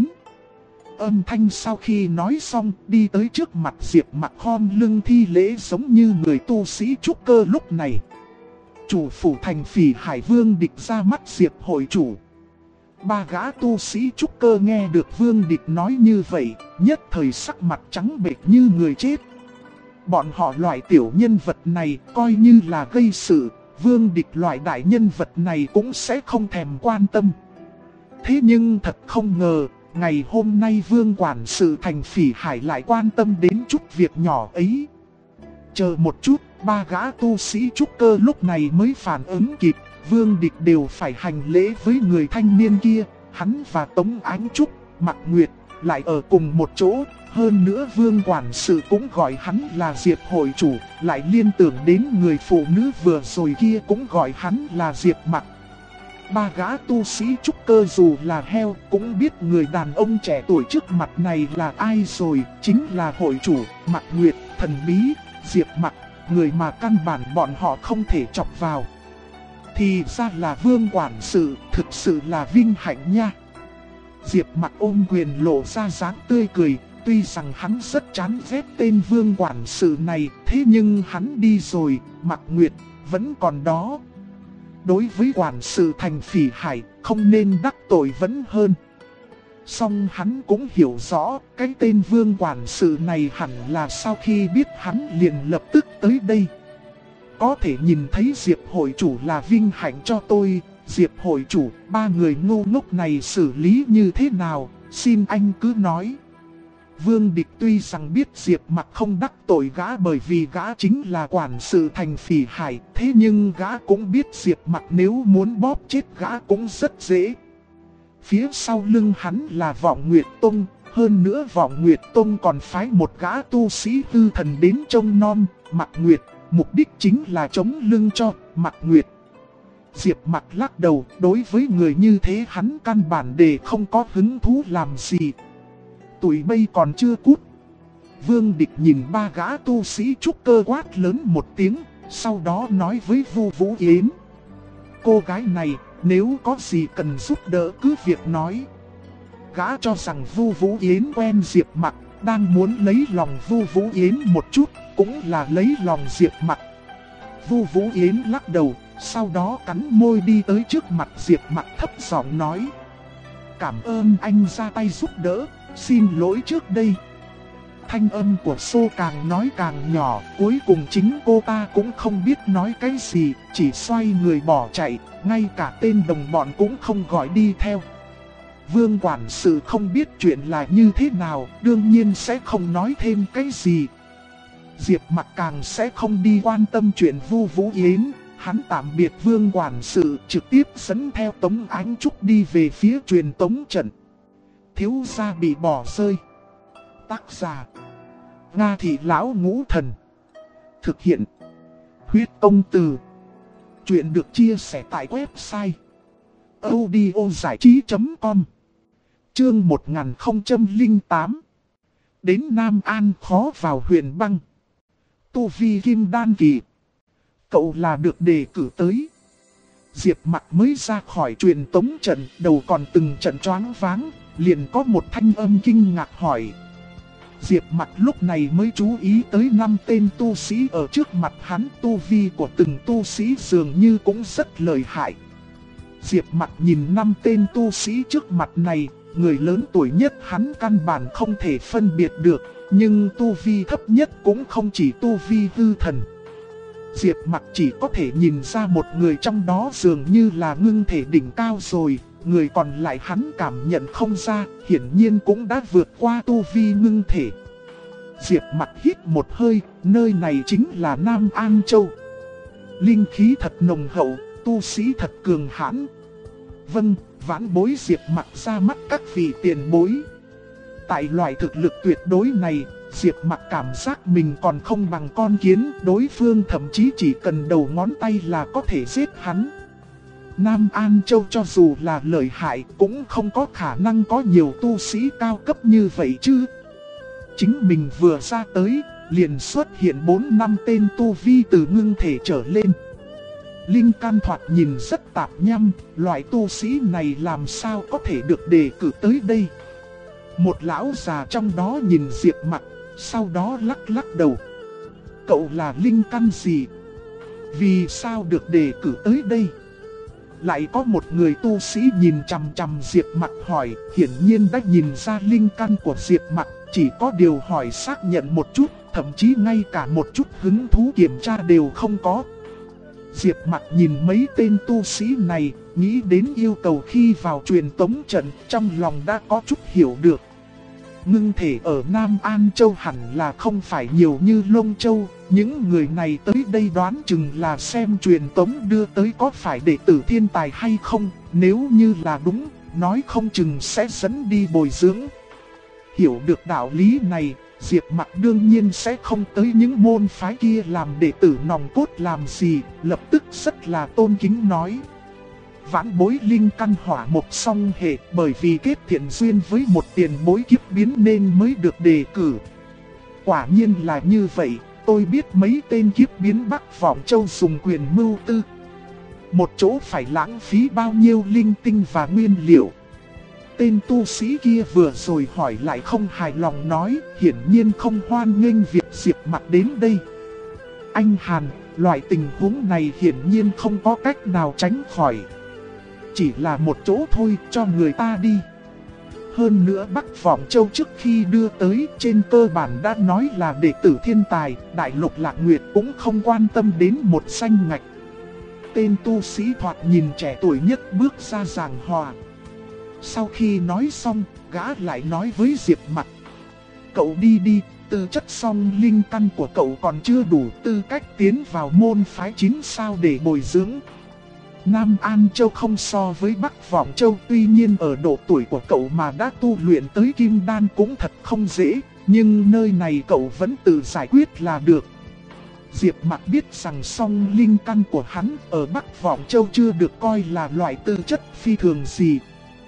Âm thanh sau khi nói xong đi tới trước mặt Diệp Mặc khom lưng thi lễ giống như người tu sĩ trúc cơ lúc này. Chủ phủ thành Phỉ Hải Vương Địch ra mắt Diệp hội chủ. Ba gã tu sĩ trúc cơ nghe được Vương Địch nói như vậy, nhất thời sắc mặt trắng bệch như người chết. Bọn họ loại tiểu nhân vật này coi như là gây sự, Vương Địch loại đại nhân vật này cũng sẽ không thèm quan tâm. Thế nhưng thật không ngờ, ngày hôm nay Vương quản sự Thành Phỉ Hải lại quan tâm đến chút việc nhỏ ấy. Chờ một chút, ba gã tu sĩ trúc cơ lúc này mới phản ứng kịp. Vương Địch đều phải hành lễ với người thanh niên kia. Hắn và Tống Ánh Trúc, Mạc Nguyệt lại ở cùng một chỗ. Hơn nữa Vương quản sự cũng gọi hắn là Diệp hội chủ, lại liên tưởng đến người phụ nữ vừa rồi kia cũng gọi hắn là Diệp Mặc. Ba gã tu sĩ trúc cơ dù là heo cũng biết người đàn ông trẻ tuổi trước mặt này là ai rồi, chính là hội chủ Mạc Nguyệt, thần bí, Diệp Mặc, người mà căn bản bọn họ không thể chọc vào. Thì ra là Vương quản sự, thực sự là vinh hạnh nha. Diệp Mặc ôm quyền lộ ra dáng tươi cười, tuy rằng hắn rất chán ghét tên Vương quản sự này, thế nhưng hắn đi rồi, Mạc Nguyệt vẫn còn đó. Đối với quản sự Thành Phỉ Hải, không nên đắc tội vẫn hơn. Song hắn cũng hiểu rõ, cái tên Vương quản sự này hẳn là sau khi biết hắn liền lập tức tới đây. Có thể nhìn thấy Diệp hội chủ là vinh hạnh cho tôi. Diệp hội chủ, ba người ngu ngốc này xử lý như thế nào, xin anh cứ nói. Vương Địch tuy rằng biết Diệp Mặc không đắc tội gã bởi vì gã chính là quản sự Thành Phỉ Hải, thế nhưng gã cũng biết Diệp Mặc nếu muốn bóp chết gã cũng rất dễ. Phía sau lưng hắn là Vọng Nguyệt Tông, hơn nữa Vọng Nguyệt Tông còn phái một gã tu sĩ hư thần đến trông nom Mạc Nguyệt, mục đích chính là chống lưng cho Mạc Nguyệt. Diệp Mặc lắc đầu, đối với người như thế hắn căn bản để không có hứng thú làm gì. Tụi bây còn chưa cút. Vương Địch nhìn ba gã tu sĩ trúc cơ quát lớn một tiếng, sau đó nói với Vu Vũ Yến. Cô gái này, nếu có gì cần giúp đỡ cứ việc nói. Gã cho rằng Vu Vũ Yến quen Diệp Mặc, đang muốn lấy lòng Vu Vũ Yến một chút, cũng là lấy lòng Diệp Mặc. Vu Vũ Yến lắc đầu, sau đó cắn môi đi tới trước mặt Diệp Mặc thấp giọng nói. Cảm ơn anh ra tay giúp đỡ, xin lỗi trước đây. Thanh âm của Sô càng nói càng nhỏ, cuối cùng chính cô ta cũng không biết nói cái gì, chỉ xoay người bỏ chạy, ngay cả tên đồng bọn cũng không gọi đi theo. Vương quản sự không biết chuyện là như thế nào, đương nhiên sẽ không nói thêm cái gì. Diệp Mặc càng sẽ không đi quan tâm chuyện Vu Vũ Yến, hắn tạm biệt Vương quản sự trực tiếp dẫn theo Tống Ánh Trúc đi về phía truyền tống trận. Thiếu gia bị bỏ rơi. Tác giả Nga Thị Lão Ngũ Thần. Thực hiện Huyết Công Từ. Chuyện được chia sẻ tại website audiozảichí.com. Chương 1008. Đến Nam An khó vào Huyền Băng. Tu vi kim đan kỳ. Cậu là được đề cử tới. Diệp Mặc mới ra khỏi truyền tống trận, đầu còn từng trận choáng váng, liền có một thanh âm kinh ngạc hỏi. Diệp Mặc lúc này mới chú ý tới 5 tên tu sĩ ở trước mặt hắn, tu vi của từng tu sĩ dường như cũng rất lợi hại. Diệp Mặc nhìn 5 tên tu sĩ trước mặt này, người lớn tuổi nhất hắn căn bản không thể phân biệt được, nhưng tu vi thấp nhất cũng không chỉ tu vi hư thần. Diệp Mặc chỉ có thể nhìn ra một người trong đó dường như là ngưng thể đỉnh cao rồi, người còn lại hắn cảm nhận không ra, hiển nhiên cũng đã vượt qua tu vi ngưng thể. Diệp Mặc hít một hơi, nơi này chính là Nam An Châu. Linh khí thật nồng hậu, tu sĩ thật cường hãn. Vâng, vãn bối Diệp Mặc ra mắt các vị tiền bối. Tại loại thực lực tuyệt đối này, Diệp Mặc cảm giác mình còn không bằng con kiến, đối phương thậm chí chỉ cần đầu ngón tay là có thể giết hắn. Nam An Châu cho dù là lợi hại cũng không có khả năng có nhiều tu sĩ cao cấp như vậy chứ. Chính mình vừa ra tới, liền xuất hiện 4-5 tên tu vi từ ngưng thể trở lên. Linh can thoạt nhìn rất tạp nhăm, loại tu sĩ này làm sao có thể được đề cử tới đây. Một lão già trong đó nhìn Diệp Mặc, sau đó lắc lắc đầu. Cậu là linh căn gì? Vì sao được đề cử tới đây? Lại có một người tu sĩ nhìn chằm chằm Diệp Mặc hỏi, hiển nhiên đã nhìn ra linh căn của Diệp Mặc, chỉ có điều hỏi xác nhận một chút, thậm chí ngay cả một chút hứng thú kiểm tra đều không có. Diệp Mặc nhìn mấy tên tu sĩ này, nghĩ đến yêu cầu khi vào truyền tống trận, trong lòng đã có chút hiểu được. Ngưng thể ở Nam An Châu hẳn là không phải nhiều như Lông Châu, những người này tới đây đoán chừng là xem truyền tống đưa tới có phải đệ tử thiên tài hay không, nếu như là đúng, nói không chừng sẽ dẫn đi bồi dưỡng. Hiểu được đạo lý này, Diệp Mặc đương nhiên sẽ không tới những môn phái kia làm đệ tử nòng cốt làm gì, lập tức rất là tôn kính nói. Vãn bối linh căn hỏa mộc song hệ, bởi vì kết thiện duyên với một tiền bối kiếp biến nên mới được đề cử. Quả nhiên là như vậy, tôi biết mấy tên kiếp biến Bắc Vọng Châu dùng quyền mưu tư. Một chỗ phải lãng phí bao nhiêu linh tinh và nguyên liệu. Tên tu sĩ kia vừa rồi hỏi lại không hài lòng nói, hiển nhiên không hoan nghênh việc Diệp Mặc đến đây. Anh Hàn, loại tình huống này hiển nhiên không có cách nào tránh khỏi. Chỉ là một chỗ thôi, cho người ta đi. Hơn nữa Bắc Vọng Châu trước khi đưa tới trên cơ bản đã nói là đệ tử thiên tài, Đại Lục Lạc Nguyệt cũng không quan tâm đến một danh ngạch. Tên tu sĩ thoạt nhìn trẻ tuổi nhất bước ra giảng hòa. Sau khi nói xong, gã lại nói với Diệp Mặc. Cậu đi đi, tư chất song linh căn của cậu còn chưa đủ tư cách tiến vào môn phái 9 sao để bồi dưỡng. Nam An Châu không so với Bắc Vọng Châu, tuy nhiên ở độ tuổi của cậu mà đã tu luyện tới Kim Đan cũng thật không dễ, nhưng nơi này cậu vẫn tự giải quyết là được. Diệp Mặc biết rằng song linh căn của hắn ở Bắc Vọng Châu chưa được coi là loại tư chất phi thường gì.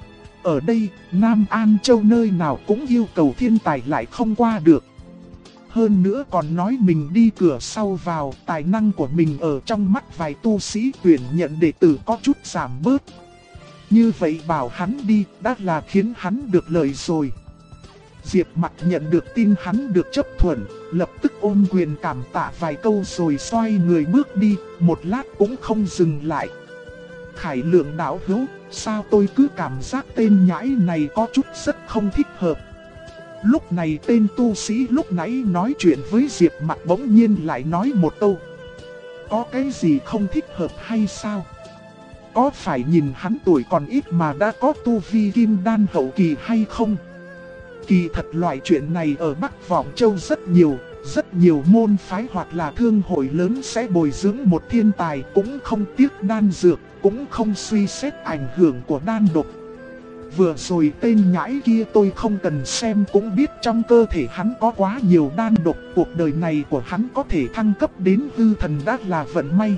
Ở đây, Nam An Châu nơi nào cũng yêu cầu thiên tài lại không qua được. Hơn nữa còn nói mình đi cửa sau vào, tài năng của mình ở trong mắt vài tu sĩ tuyển nhận đệ tử có chút giảm bớt. Như vậy bảo hắn đi, đã là khiến hắn được lợi rồi. Diệp Mặc nhận được tin hắn được chấp thuận, lập tức ôm quyền cảm tạ vài câu rồi xoay người bước đi, một lát cũng không dừng lại. Khải Lượng đạo hữu, sao tôi cứ cảm giác tên nhãi này có chút rất không thích hợp. Lúc này tên tu sĩ lúc nãy nói chuyện với Diệp Mặc bỗng nhiên lại nói một câu. Có cái gì không thích hợp hay sao? Có phải nhìn hắn tuổi còn ít mà đã có tu vi kim đan hậu kỳ hay không? Kỳ thật loại chuyện này ở Bắc Vọng Châu rất nhiều môn phái hoặc là thương hội lớn sẽ bồi dưỡng một thiên tài cũng không tiếc đan dược, cũng không suy xét ảnh hưởng của đan độc. Vừa rồi tên nhãi kia tôi không cần xem cũng biết trong cơ thể hắn có quá nhiều đan độc, cuộc đời này của hắn có thể thăng cấp đến hư thần đã là vận may.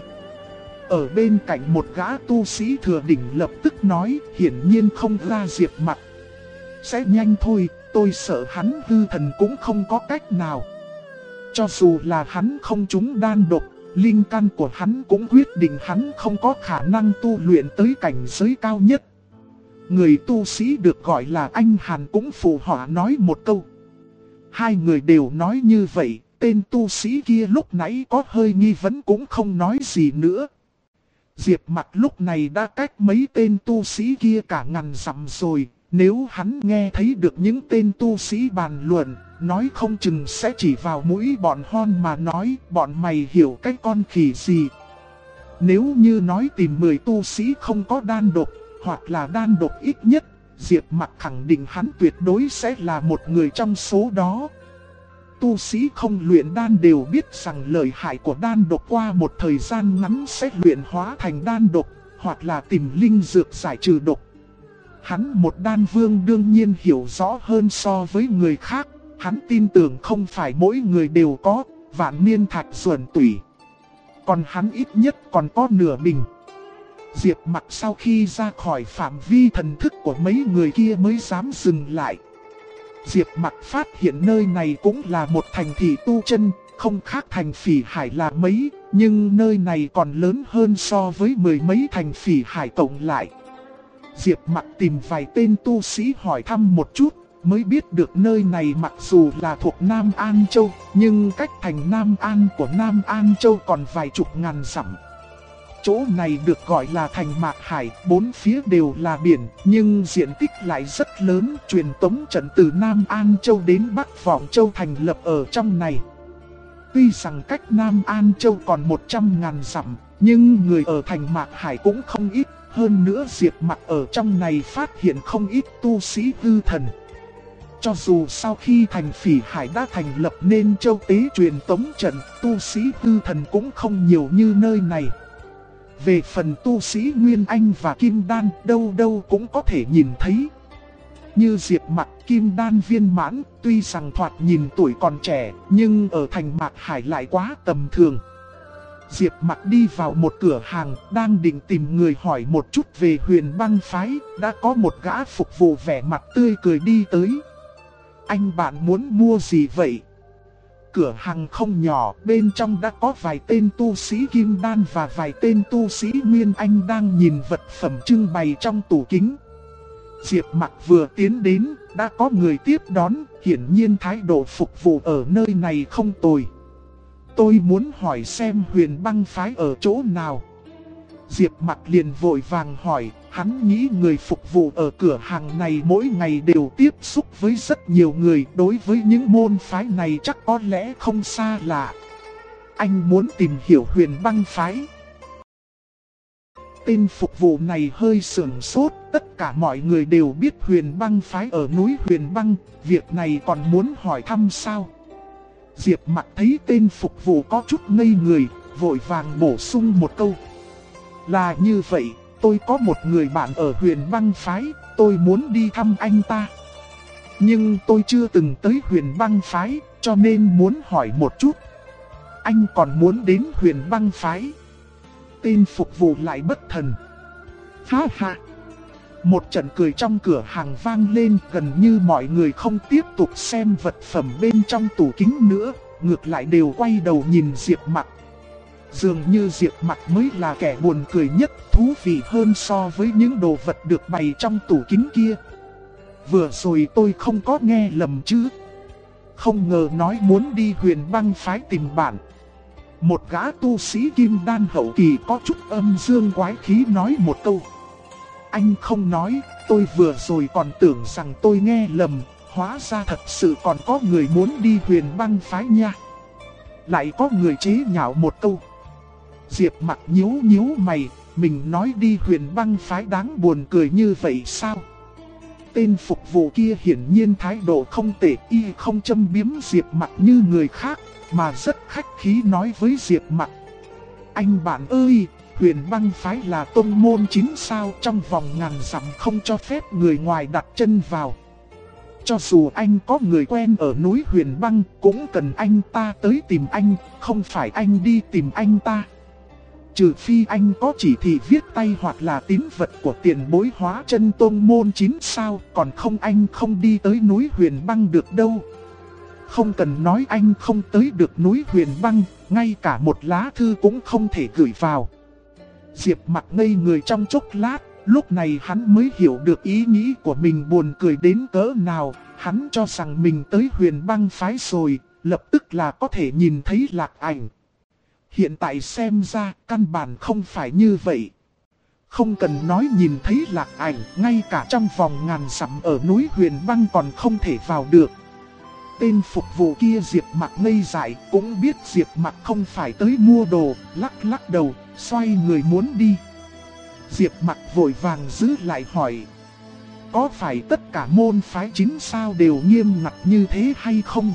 Ở bên cạnh một gã tu sĩ thừa đỉnh lập tức nói, hiển nhiên không ra Diệp Mặc. Sẽ nhanh thôi, tôi sợ hắn hư thần cũng không có cách nào. Cho dù là hắn không trúng đan độc, linh căn của hắn cũng quyết định hắn không có khả năng tu luyện tới cảnh giới cao nhất. Người tu sĩ được gọi là anh Hàn cũng phụ họa nói một câu. Hai người đều nói như vậy, tên tu sĩ kia lúc nãy có hơi nghi vấn cũng không nói gì nữa. Diệp Mặc lúc này đã cách mấy tên tu sĩ kia cả ngàn dặm rồi, nếu hắn nghe thấy được những tên tu sĩ bàn luận, nói không chừng sẽ chỉ vào mũi bọn hon mà nói bọn mày hiểu cái con khỉ gì. Nếu như nói tìm 10 tu sĩ không có đan độc, hoặc là đan độc ít nhất, Diệp Mặc khẳng định hắn tuyệt đối sẽ là một người trong số đó. Tu sĩ không luyện đan đều biết rằng lợi hại của đan độc qua một thời gian ngắn sẽ luyện hóa thành đan độc, hoặc là tìm linh dược giải trừ độc. Hắn một đan vương đương nhiên hiểu rõ hơn so với người khác, hắn tin tưởng không phải mỗi người đều có, vạn niên thạch duẩn tủy. Còn hắn ít nhất còn có nửa bình. Diệp Mặc sau khi ra khỏi phạm vi thần thức của mấy người kia mới dám dừng lại. Diệp Mặc phát hiện nơi này cũng là một thành thị tu chân, không khác thành Phỉ Hải là mấy, nhưng nơi này còn lớn hơn so với 10 mấy thành Phỉ Hải cộng lại. Diệp Mặc tìm vài tên tu sĩ hỏi thăm một chút, mới biết được nơi này mặc dù là thuộc Nam An Châu, nhưng cách thành Nam An của Nam An Châu còn vài chục ngàn dặm. Chỗ này được gọi là thành Mạc Hải, bốn phía đều là biển, nhưng diện tích lại rất lớn, truyền tống trận từ Nam An Châu đến Bắc Vọng Châu thành lập ở trong này. Tuy rằng cách Nam An Châu còn 100.000 dặm, nhưng người ở thành Mạc Hải cũng không ít. Hơn nữa Diệp Mặc ở trong này phát hiện không ít tu sĩ hư thần. Cho dù sau khi thành Phỉ Hải đã thành lập nên châu tế truyền tống trận, tu sĩ hư thần cũng không nhiều như nơi này. Về phần tu sĩ Nguyên Anh và Kim Đan, đâu đâu cũng có thể nhìn thấy. Như Diệp Mặc, Kim Đan viên mãn, tuy rằng thoạt nhìn tuổi còn trẻ, nhưng ở thành Mạc Hải lại quá tầm thường. Diệp Mặc đi vào một cửa hàng, đang định tìm người hỏi một chút về Huyền Băng phái, đã có một gã phục vụ vẻ mặt tươi cười đi tới. Anh bạn muốn mua gì vậy? Cửa hàng không nhỏ, bên trong đã có vài tên tu sĩ Kim Đan và vài tên tu sĩ Nguyên Anh đang nhìn vật phẩm trưng bày trong tủ kính. Diệp Mặc vừa tiến đến, đã có người tiếp đón, hiển nhiên thái độ phục vụ ở nơi này không tồi. Tôi muốn hỏi xem Huyền Băng phái ở chỗ nào. Diệp Mặc liền vội vàng hỏi, hắn nghĩ người phục vụ ở cửa hàng này mỗi ngày đều tiếp xúc với rất nhiều người, đối với những môn phái này chắc có lẽ không xa lạ. Anh muốn tìm hiểu Huyền Băng phái. Tên phục vụ này hơi sửng sốt, tất cả mọi người đều biết Huyền Băng phái ở núi Huyền Băng, việc này còn muốn hỏi thăm sao? Diệp Mặc thấy tên phục vụ có chút ngây người, vội vàng bổ sung một câu. Là như vậy, tôi có một người bạn ở Huyền Băng phái, tôi muốn đi thăm anh ta. Nhưng tôi chưa từng tới Huyền Băng phái, cho nên muốn hỏi một chút. Anh còn muốn đến Huyền Băng phái? Tên phục vụ lại bất thần. Ha ha! Một trận cười trong cửa hàng vang lên, gần như mọi người không tiếp tục xem vật phẩm bên trong tủ kính nữa, ngược lại đều quay đầu nhìn Diệp Mặc. Dường như Diệp Mặc mới là kẻ buồn cười nhất, thú vị hơn so với những đồ vật được bày trong tủ kính kia. Vừa rồi tôi không có nghe lầm chứ? Không ngờ nói muốn đi Huyền Băng phái tìm bạn. Một gã tu sĩ Kim Đan hậu kỳ có chút âm dương quái khí nói một câu. Anh không nói, tôi vừa rồi còn tưởng rằng tôi nghe lầm, hóa ra thật sự còn có người muốn đi Huyền Băng phái nha. Lại có người chế nhạo một câu. Diệp Mặc nhíu nhíu mày, mình nói đi Huyền Băng phái đáng buồn cười như vậy sao? Tên phục vụ kia hiển nhiên thái độ không tệ, y không châm biếm Diệp Mặc như người khác, mà rất khách khí nói với Diệp Mặc. Anh bạn ơi, Huyền Băng phái là tông môn 9 sao, trong vòng ngàn dặm không cho phép người ngoài đặt chân vào. Cho dù anh có người quen ở núi Huyền Băng, cũng cần anh ta tới tìm anh, không phải anh đi tìm anh ta. Trừ phi anh có chỉ thị viết tay hoặc là tín vật của tiền bối hóa chân tông môn 9 sao, còn không anh không đi tới núi Huyền Băng được đâu. Không cần nói anh không tới được núi Huyền Băng, ngay cả một lá thư cũng không thể gửi vào. Diệp Mặc ngây người trong chốc lát, lúc này hắn mới hiểu được ý nghĩ của mình buồn cười đến cỡ nào. Hắn cho rằng mình tới Huyền Băng phái rồi, lập tức là có thể nhìn thấy Lạc Ảnh. Hiện tại xem ra căn bản không phải như vậy. Không cần nói nhìn thấy Lạc Ảnh, ngay cả trong vòng ngàn dặm ở núi Huyền Băng còn không thể vào được. Tên phục vụ kia Diệp Mặc ngây dại, cũng biết Diệp Mặc không phải tới mua đồ, lắc lắc đầu, xoay người muốn đi. Diệp Mặc vội vàng giữ lại hỏi. Có phải tất cả môn phái 9 sao đều nghiêm ngặt như thế hay không?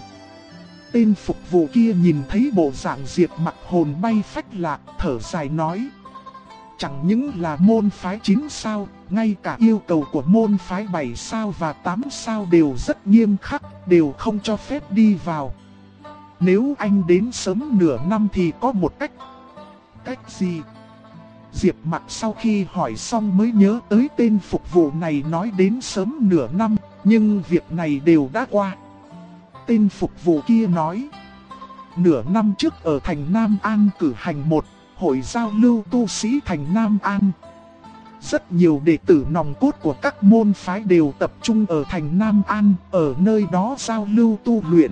Tên phục vụ kia nhìn thấy bộ dạng Diệp Mặc hồn bay phách lạc, thở dài nói. Chẳng những là môn phái 9 sao, ngay cả yêu cầu của môn phái 7 sao và 8 sao đều rất nghiêm khắc, đều không cho phép đi vào. Nếu anh đến sớm nửa năm thì có một cách. Cách gì? Diệp Mặc sau khi hỏi xong mới nhớ tới tên phục vụ này nói đến sớm nửa năm, nhưng việc này đều đã qua. Tên phục vụ kia nói, nửa năm trước ở thành Nam An cử hành một hội giao lưu tu sĩ thành Nam An. Rất nhiều đệ tử nòng cốt của các môn phái đều tập trung ở thành Nam An, ở nơi đó giao lưu tu luyện.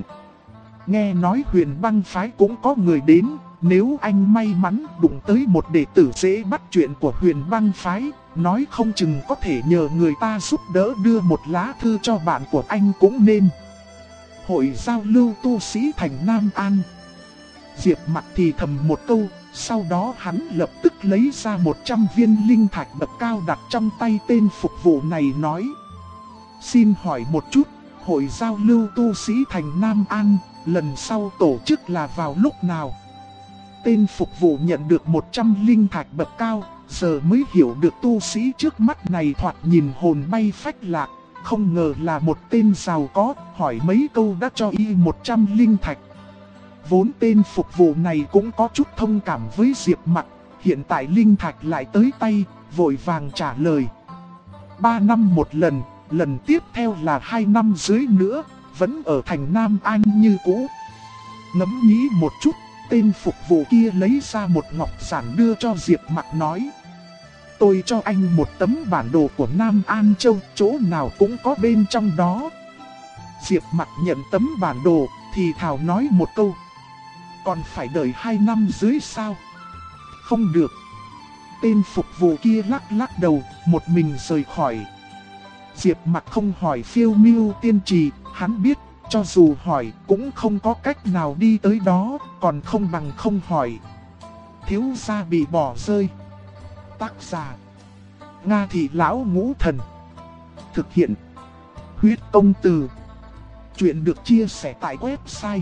Nghe nói Huyền Băng phái cũng có người đến, nếu anh may mắn đụng tới một đệ tử dễ bắt chuyện của Huyền Băng phái, nói không chừng có thể nhờ người ta giúp đỡ đưa một lá thư cho bạn của anh cũng nên. Hội giao lưu tu sĩ thành Nam An. Diệp Mặc thì thầm một câu, sau đó hắn lập tức lấy ra 100 viên linh thạch bậc cao đặt trong tay tên phục vụ này nói. Xin hỏi một chút, hội giao lưu tu sĩ thành Nam An, lần sau tổ chức là vào lúc nào? Tên phục vụ nhận được 100 linh thạch bậc cao, giờ mới hiểu được tu sĩ trước mắt này thoạt nhìn hồn bay phách lạc, không ngờ là một tên giàu có, hỏi mấy câu đã cho y 100 linh thạch. Vốn tên phục vụ này cũng có chút thông cảm với Diệp Mặc, hiện tại linh thạch lại tới tay, vội vàng trả lời. 3 năm một lần, lần tiếp theo là 2 năm dưới nữa, vẫn ở thành Nam An như cũ. Ngẫm nghĩ một chút, tên phục vụ kia lấy ra một ngọc giản đưa cho Diệp Mặc nói. Tôi cho anh một tấm bản đồ của Nam An Châu, chỗ nào cũng có bên trong đó. Diệp Mặc nhận tấm bản đồ, thì thào nói một câu. Còn phải đợi 2 năm dưới sao? Không được. Tên phục vụ kia lắc lắc đầu, một mình rời khỏi. Diệp Mặc không hỏi phiêu miêu tiên trì, hắn biết, cho dù hỏi cũng không có cách nào đi tới đó, còn không bằng không hỏi. Thiếu gia bị bỏ rơi. Tác giả Nga Thị Lão Ngũ Thần. Thực hiện Huyết Công Từ. Chuyện được chia sẻ tại website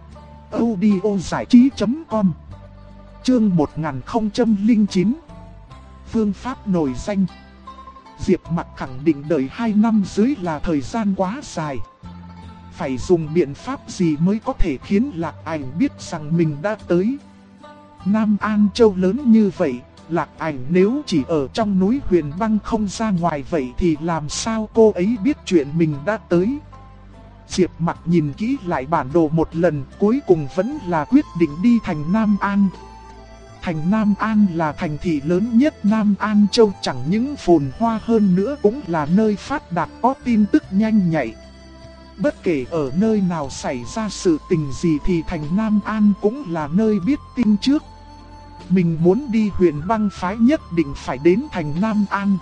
audiozảichí.com. Chương 1009. Phương pháp nổi danh. Diệp Mặc khẳng định đợi 2 năm dưới là thời gian quá dài. Phải dùng biện pháp gì mới có thể khiến Lạc Ảnh biết rằng mình đã tới. Nam An Châu lớn như vậy, Lạc Ảnh nếu chỉ ở trong núi Huyền Băng không ra ngoài vậy thì làm sao cô ấy biết chuyện mình đã tới. Diệp Mặc nhìn kỹ lại bản đồ một lần, cuối cùng vẫn là quyết định đi thành Nam An. Thành Nam An là thành thị lớn nhất Nam An Châu, chẳng những phồn hoa hơn nữa cũng là nơi phát đạt có tin tức nhanh nhạy. Bất kể ở nơi nào xảy ra sự tình gì thì thành Nam An cũng là nơi biết tin trước. Mình muốn đi Huyền Băng phái nhất định phải đến thành Nam An.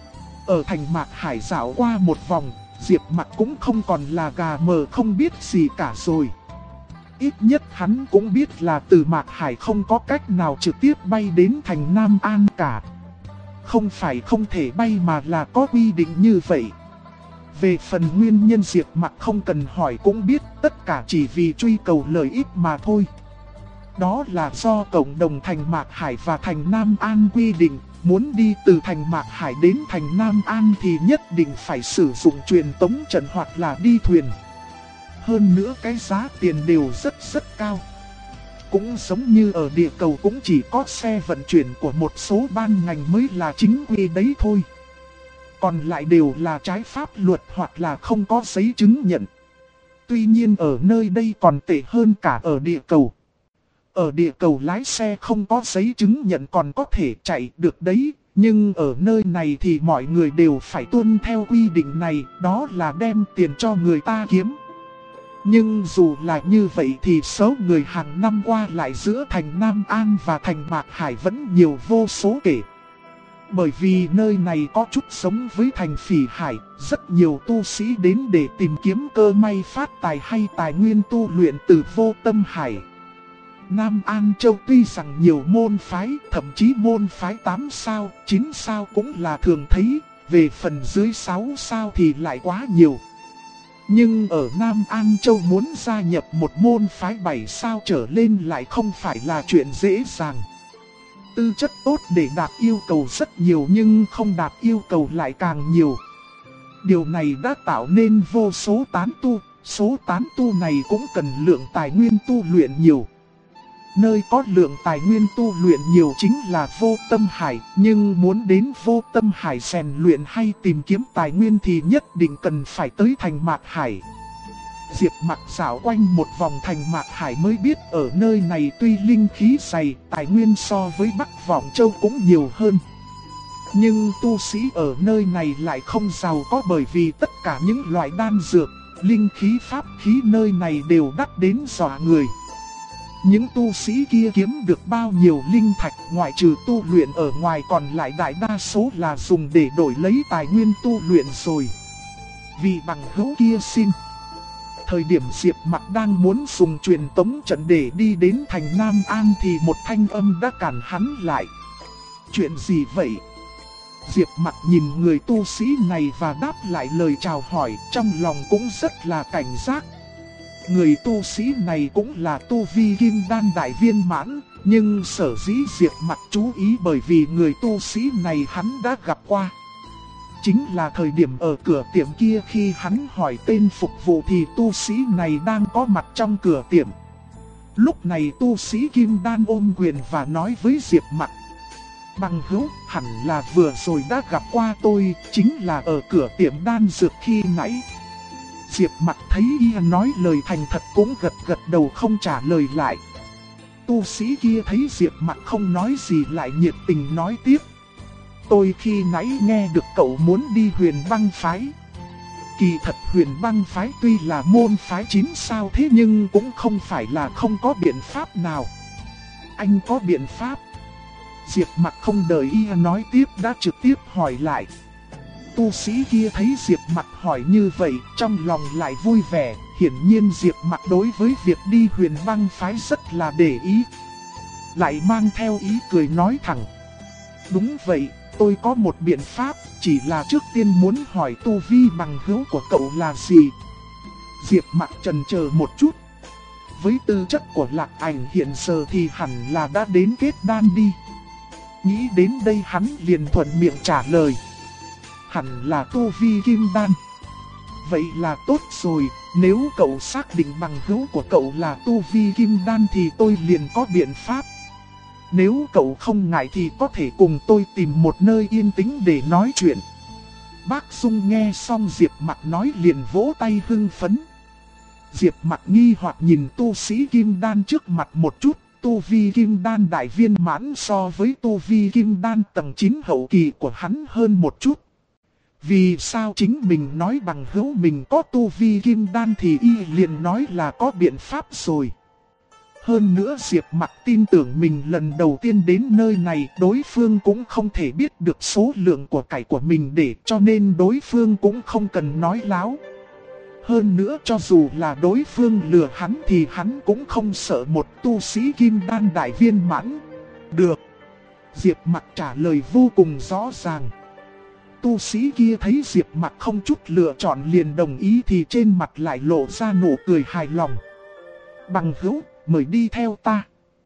Ở thành Mạc Hải dạo qua một vòng, Diệp Mặc cũng không còn là gà mờ không biết gì cả rồi. Ít nhất hắn cũng biết là từ Mạc Hải không có cách nào trực tiếp bay đến thành Nam An cả. Không phải không thể bay mà là có quy định như vậy. Về phần nguyên nhân Diệp Mặc không cần hỏi cũng biết, tất cả chỉ vì truy cầu lợi ích mà thôi. Đó là do cộng đồng thành Mạc Hải và thành Nam An quy định, muốn đi từ thành Mạc Hải đến thành Nam An thì nhất định phải sử dụng truyền tống trận hoặc là đi thuyền. Hơn nữa cái giá tiền đều rất cao. Cũng giống như ở địa cầu cũng chỉ có xe vận chuyển của một số ban ngành mới là chính quy đấy thôi. Còn lại đều là trái pháp luật hoặc là không có giấy chứng nhận. Tuy nhiên ở nơi đây còn tệ hơn cả ở địa cầu. Ở địa cầu lái xe không có giấy chứng nhận còn có thể chạy được đấy. Nhưng ở nơi này thì mọi người đều phải tuân theo quy định này, đó là đem tiền cho người ta kiếm. Nhưng dù là như vậy thì số người hàng năm qua lại giữa thành Nam An và thành Mạc Hải vẫn nhiều vô số kể. Bởi vì nơi này có chút giống với thành Phỉ Hải, rất nhiều tu sĩ đến để tìm kiếm cơ may phát tài hay tài nguyên tu luyện từ Vô Tâm Hải. Nam An Châu tuy rằng nhiều môn phái, thậm chí môn phái 8 sao, 9 sao cũng là thường thấy, về phần dưới 6 sao thì lại quá nhiều. Nhưng ở Nam An Châu muốn gia nhập một môn phái 7 sao trở lên lại không phải là chuyện dễ dàng. Tư chất tốt để đạt yêu cầu rất nhiều nhưng không đạt yêu cầu lại càng nhiều. Điều này đã tạo nên vô số tán tu, số tán tu này cũng cần lượng tài nguyên tu luyện nhiều. Nơi có lượng tài nguyên tu luyện nhiều chính là Vô Tâm Hải, nhưng muốn đến Vô Tâm Hải rèn luyện hay tìm kiếm tài nguyên thì nhất định cần phải tới thành Mạc Hải. Diệp Mặc dạo quanh một vòng thành Mạc Hải mới biết ở nơi này tuy linh khí dày, tài nguyên so với Bắc Vọng Châu cũng nhiều hơn. Nhưng tu sĩ ở nơi này lại không giàu có bởi vì tất cả những loại đan dược, linh khí pháp khí nơi này đều đắt đến dọa người. Những tu sĩ kia kiếm được bao nhiêu linh thạch ngoại trừ tu luyện ở ngoài còn lại đại đa số là dùng để đổi lấy tài nguyên tu luyện rồi. Vì bằng hữu kia xin. Thời điểm Diệp Mặc đang muốn dùng truyền tống trận để đi đến thành Nam An thì một thanh âm đã cản hắn lại. Chuyện gì vậy? Diệp Mặc nhìn người tu sĩ này và đáp lại lời chào hỏi, trong lòng cũng rất là cảnh giác. Người tu sĩ này cũng là tu vi kim đan đại viên mãn, nhưng sở dĩ Diệp Mặc chú ý bởi vì người tu sĩ này hắn đã gặp qua. Chính là thời điểm ở cửa tiệm kia khi hắn hỏi tên phục vụ thì tu sĩ này đang có mặt trong cửa tiệm. Lúc này tu sĩ kim đan ôm quyền và nói với Diệp Mặc: Bằng hữu, hẳn là vừa rồi đã gặp qua tôi, chính là ở cửa tiệm đan dược khi nãy. Diệp Mặc thấy y nói lời thành thật cũng gật gật đầu không trả lời lại. Tu sĩ kia thấy Diệp Mặc không nói gì lại nhiệt tình nói tiếp: Tôi khi nãy nghe được cậu muốn đi Huyền Băng Phái. Kỳ thật Huyền Băng Phái tuy là môn phái 9 sao thế nhưng cũng không phải là không có biện pháp nào. Anh có biện pháp? Diệp Mặc không đợi y nói tiếp đã trực tiếp hỏi lại. Tu sĩ kia thấy Diệp Mặc hỏi như vậy, trong lòng lại vui vẻ, hiển nhiên Diệp Mặc đối với việc đi Huyền Băng Phái rất là để ý. Lại mang theo ý cười nói thẳng: Đúng vậy, tôi có một biện pháp, chỉ là trước tiên muốn hỏi tu vi bằng hữu của cậu là gì. Diệp Mặc chần chờ một chút. Với tư chất của Lạc Ảnh hiện giờ thì hẳn là đã đến kết đan đi. Nghĩ đến đây hắn liền thuận miệng trả lời: Hẳn là tu vi kim đan. Vậy là tốt rồi, nếu cậu xác định bằng hữu của cậu là tu vi kim đan thì tôi liền có biện pháp. Nếu cậu không ngại thì có thể cùng tôi tìm một nơi yên tĩnh để nói chuyện. Bác Dung nghe xong Diệp Mặc nói liền vỗ tay hưng phấn. Diệp Mặc nghi hoặc nhìn tu sĩ kim đan trước mặt một chút. Tu vi kim đan đại viên mãn so với tu vi kim đan tầng 9 hậu kỳ của hắn hơn một chút. Vì sao chính mình nói bằng hữu mình có tu vi kim đan thì y liền nói là có biện pháp rồi. Hơn nữa Diệp Mặc tin tưởng mình lần đầu tiên đến nơi này đối phương cũng không thể biết được số lượng của cải của mình để cho nên đối phương cũng không cần nói láo. Hơn nữa cho dù là đối phương lừa hắn thì hắn cũng không sợ một tu sĩ kim đan đại viên mãn. Được. Diệp Mặc trả lời vô cùng rõ ràng. Tu sĩ kia thấy Diệp Mặc không chút lựa chọn liền đồng ý thì trên mặt lại lộ ra nụ cười hài lòng. Bằng hữu, mời đi theo ta.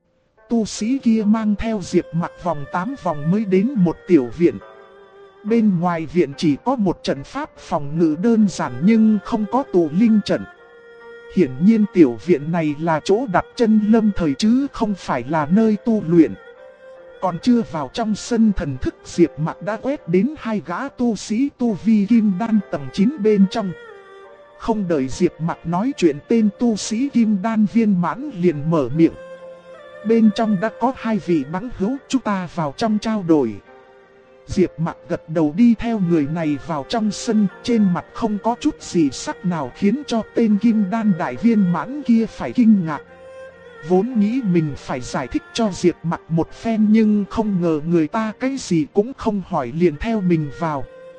Tu sĩ kia mang theo Diệp Mặc vòng 8 vòng mới đến một tiểu viện. Bên ngoài viện chỉ có một trận pháp phòng ngự đơn giản nhưng không có tụ linh trận. Hiển nhiên tiểu viện này là chỗ đặt chân lâm thời chứ không phải là nơi tu luyện. Còn chưa vào trong sân thần thức Diệp Mặc đã quét đến hai gã tu sĩ tu vi kim đan tầng 9 bên trong. Không đợi Diệp Mặc nói chuyện tên tu sĩ kim đan viên mãn liền mở miệng. Bên trong đã có hai vị bằng hữu, chúng ta vào trong trao đổi. Diệp Mặc gật đầu đi theo người này vào trong sân, trên mặt không có chút gì sắc nào khiến cho tên kim đan đại viên mãn kia phải kinh ngạc. Vốn nghĩ mình phải giải thích cho Diệp Mặc một phen nhưng không ngờ người ta cái gì cũng không hỏi liền theo mình vào.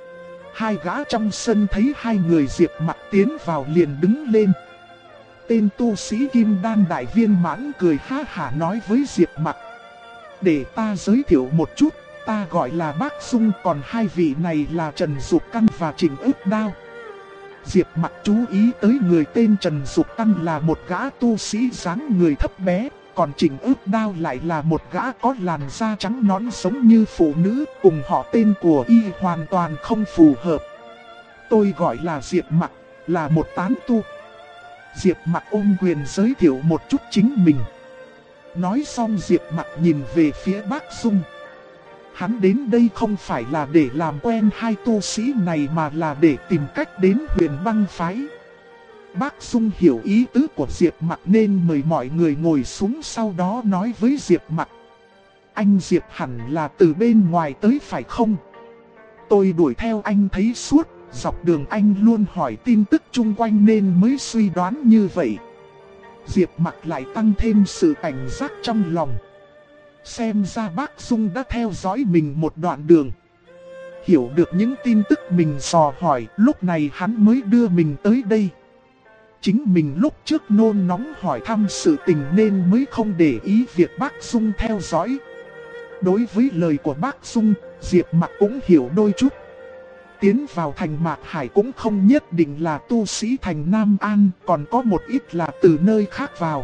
Hai gã trong sân thấy hai người Diệp Mặc tiến vào liền đứng lên. Tên tu sĩ kim đan đại viên mãn cười ha hả nói với Diệp Mặc: Để ta giới thiệu một chút, ta gọi là Bác Dung, còn hai vị này là Trần Dục Căn và Trịnh Ức Đao. Diệp Mặc chú ý tới người tên Trần Dục Căn là một gã tu sĩ dáng người thấp bé, còn Trịnh Ức Đao lại là một gã có làn da trắng nõn giống như phụ nữ, cùng họ tên của y hoàn toàn không phù hợp. Tôi gọi là Diệp Mặc, là một tán tu. Diệp Mặc ôm quyền giới thiệu một chút chính mình. Nói xong Diệp Mặc nhìn về phía Bác Dung. Hắn đến đây không phải là để làm quen hai tu sĩ này mà là để tìm cách đến Huyền Băng Phái. Bác Dung hiểu ý tứ của Diệp Mặc nên mời mọi người ngồi xuống, sau đó nói với Diệp Mặc: Anh Diệp hẳn là từ bên ngoài tới phải không? Tôi đuổi theo anh thấy suốt, dọc đường anh luôn hỏi tin tức chung quanh nên mới suy đoán như vậy. Diệp Mặc lại tăng thêm sự cảnh giác trong lòng. Xem ra bác Dung đã theo dõi mình một đoạn đường. Hiểu được những tin tức mình dò hỏi, lúc này hắn mới đưa mình tới đây. chính mình lúc trước nôn nóng hỏi thăm sự tình nên mới không để ý việc bác Dung theo dõi. Đối với lời của bác Dung, Diệp Mặc cũng hiểu đôi chút. Tiến vào thành Mạc Hải cũng không nhất định là tu sĩ thành Nam An, còn có một ít là từ nơi khác vào.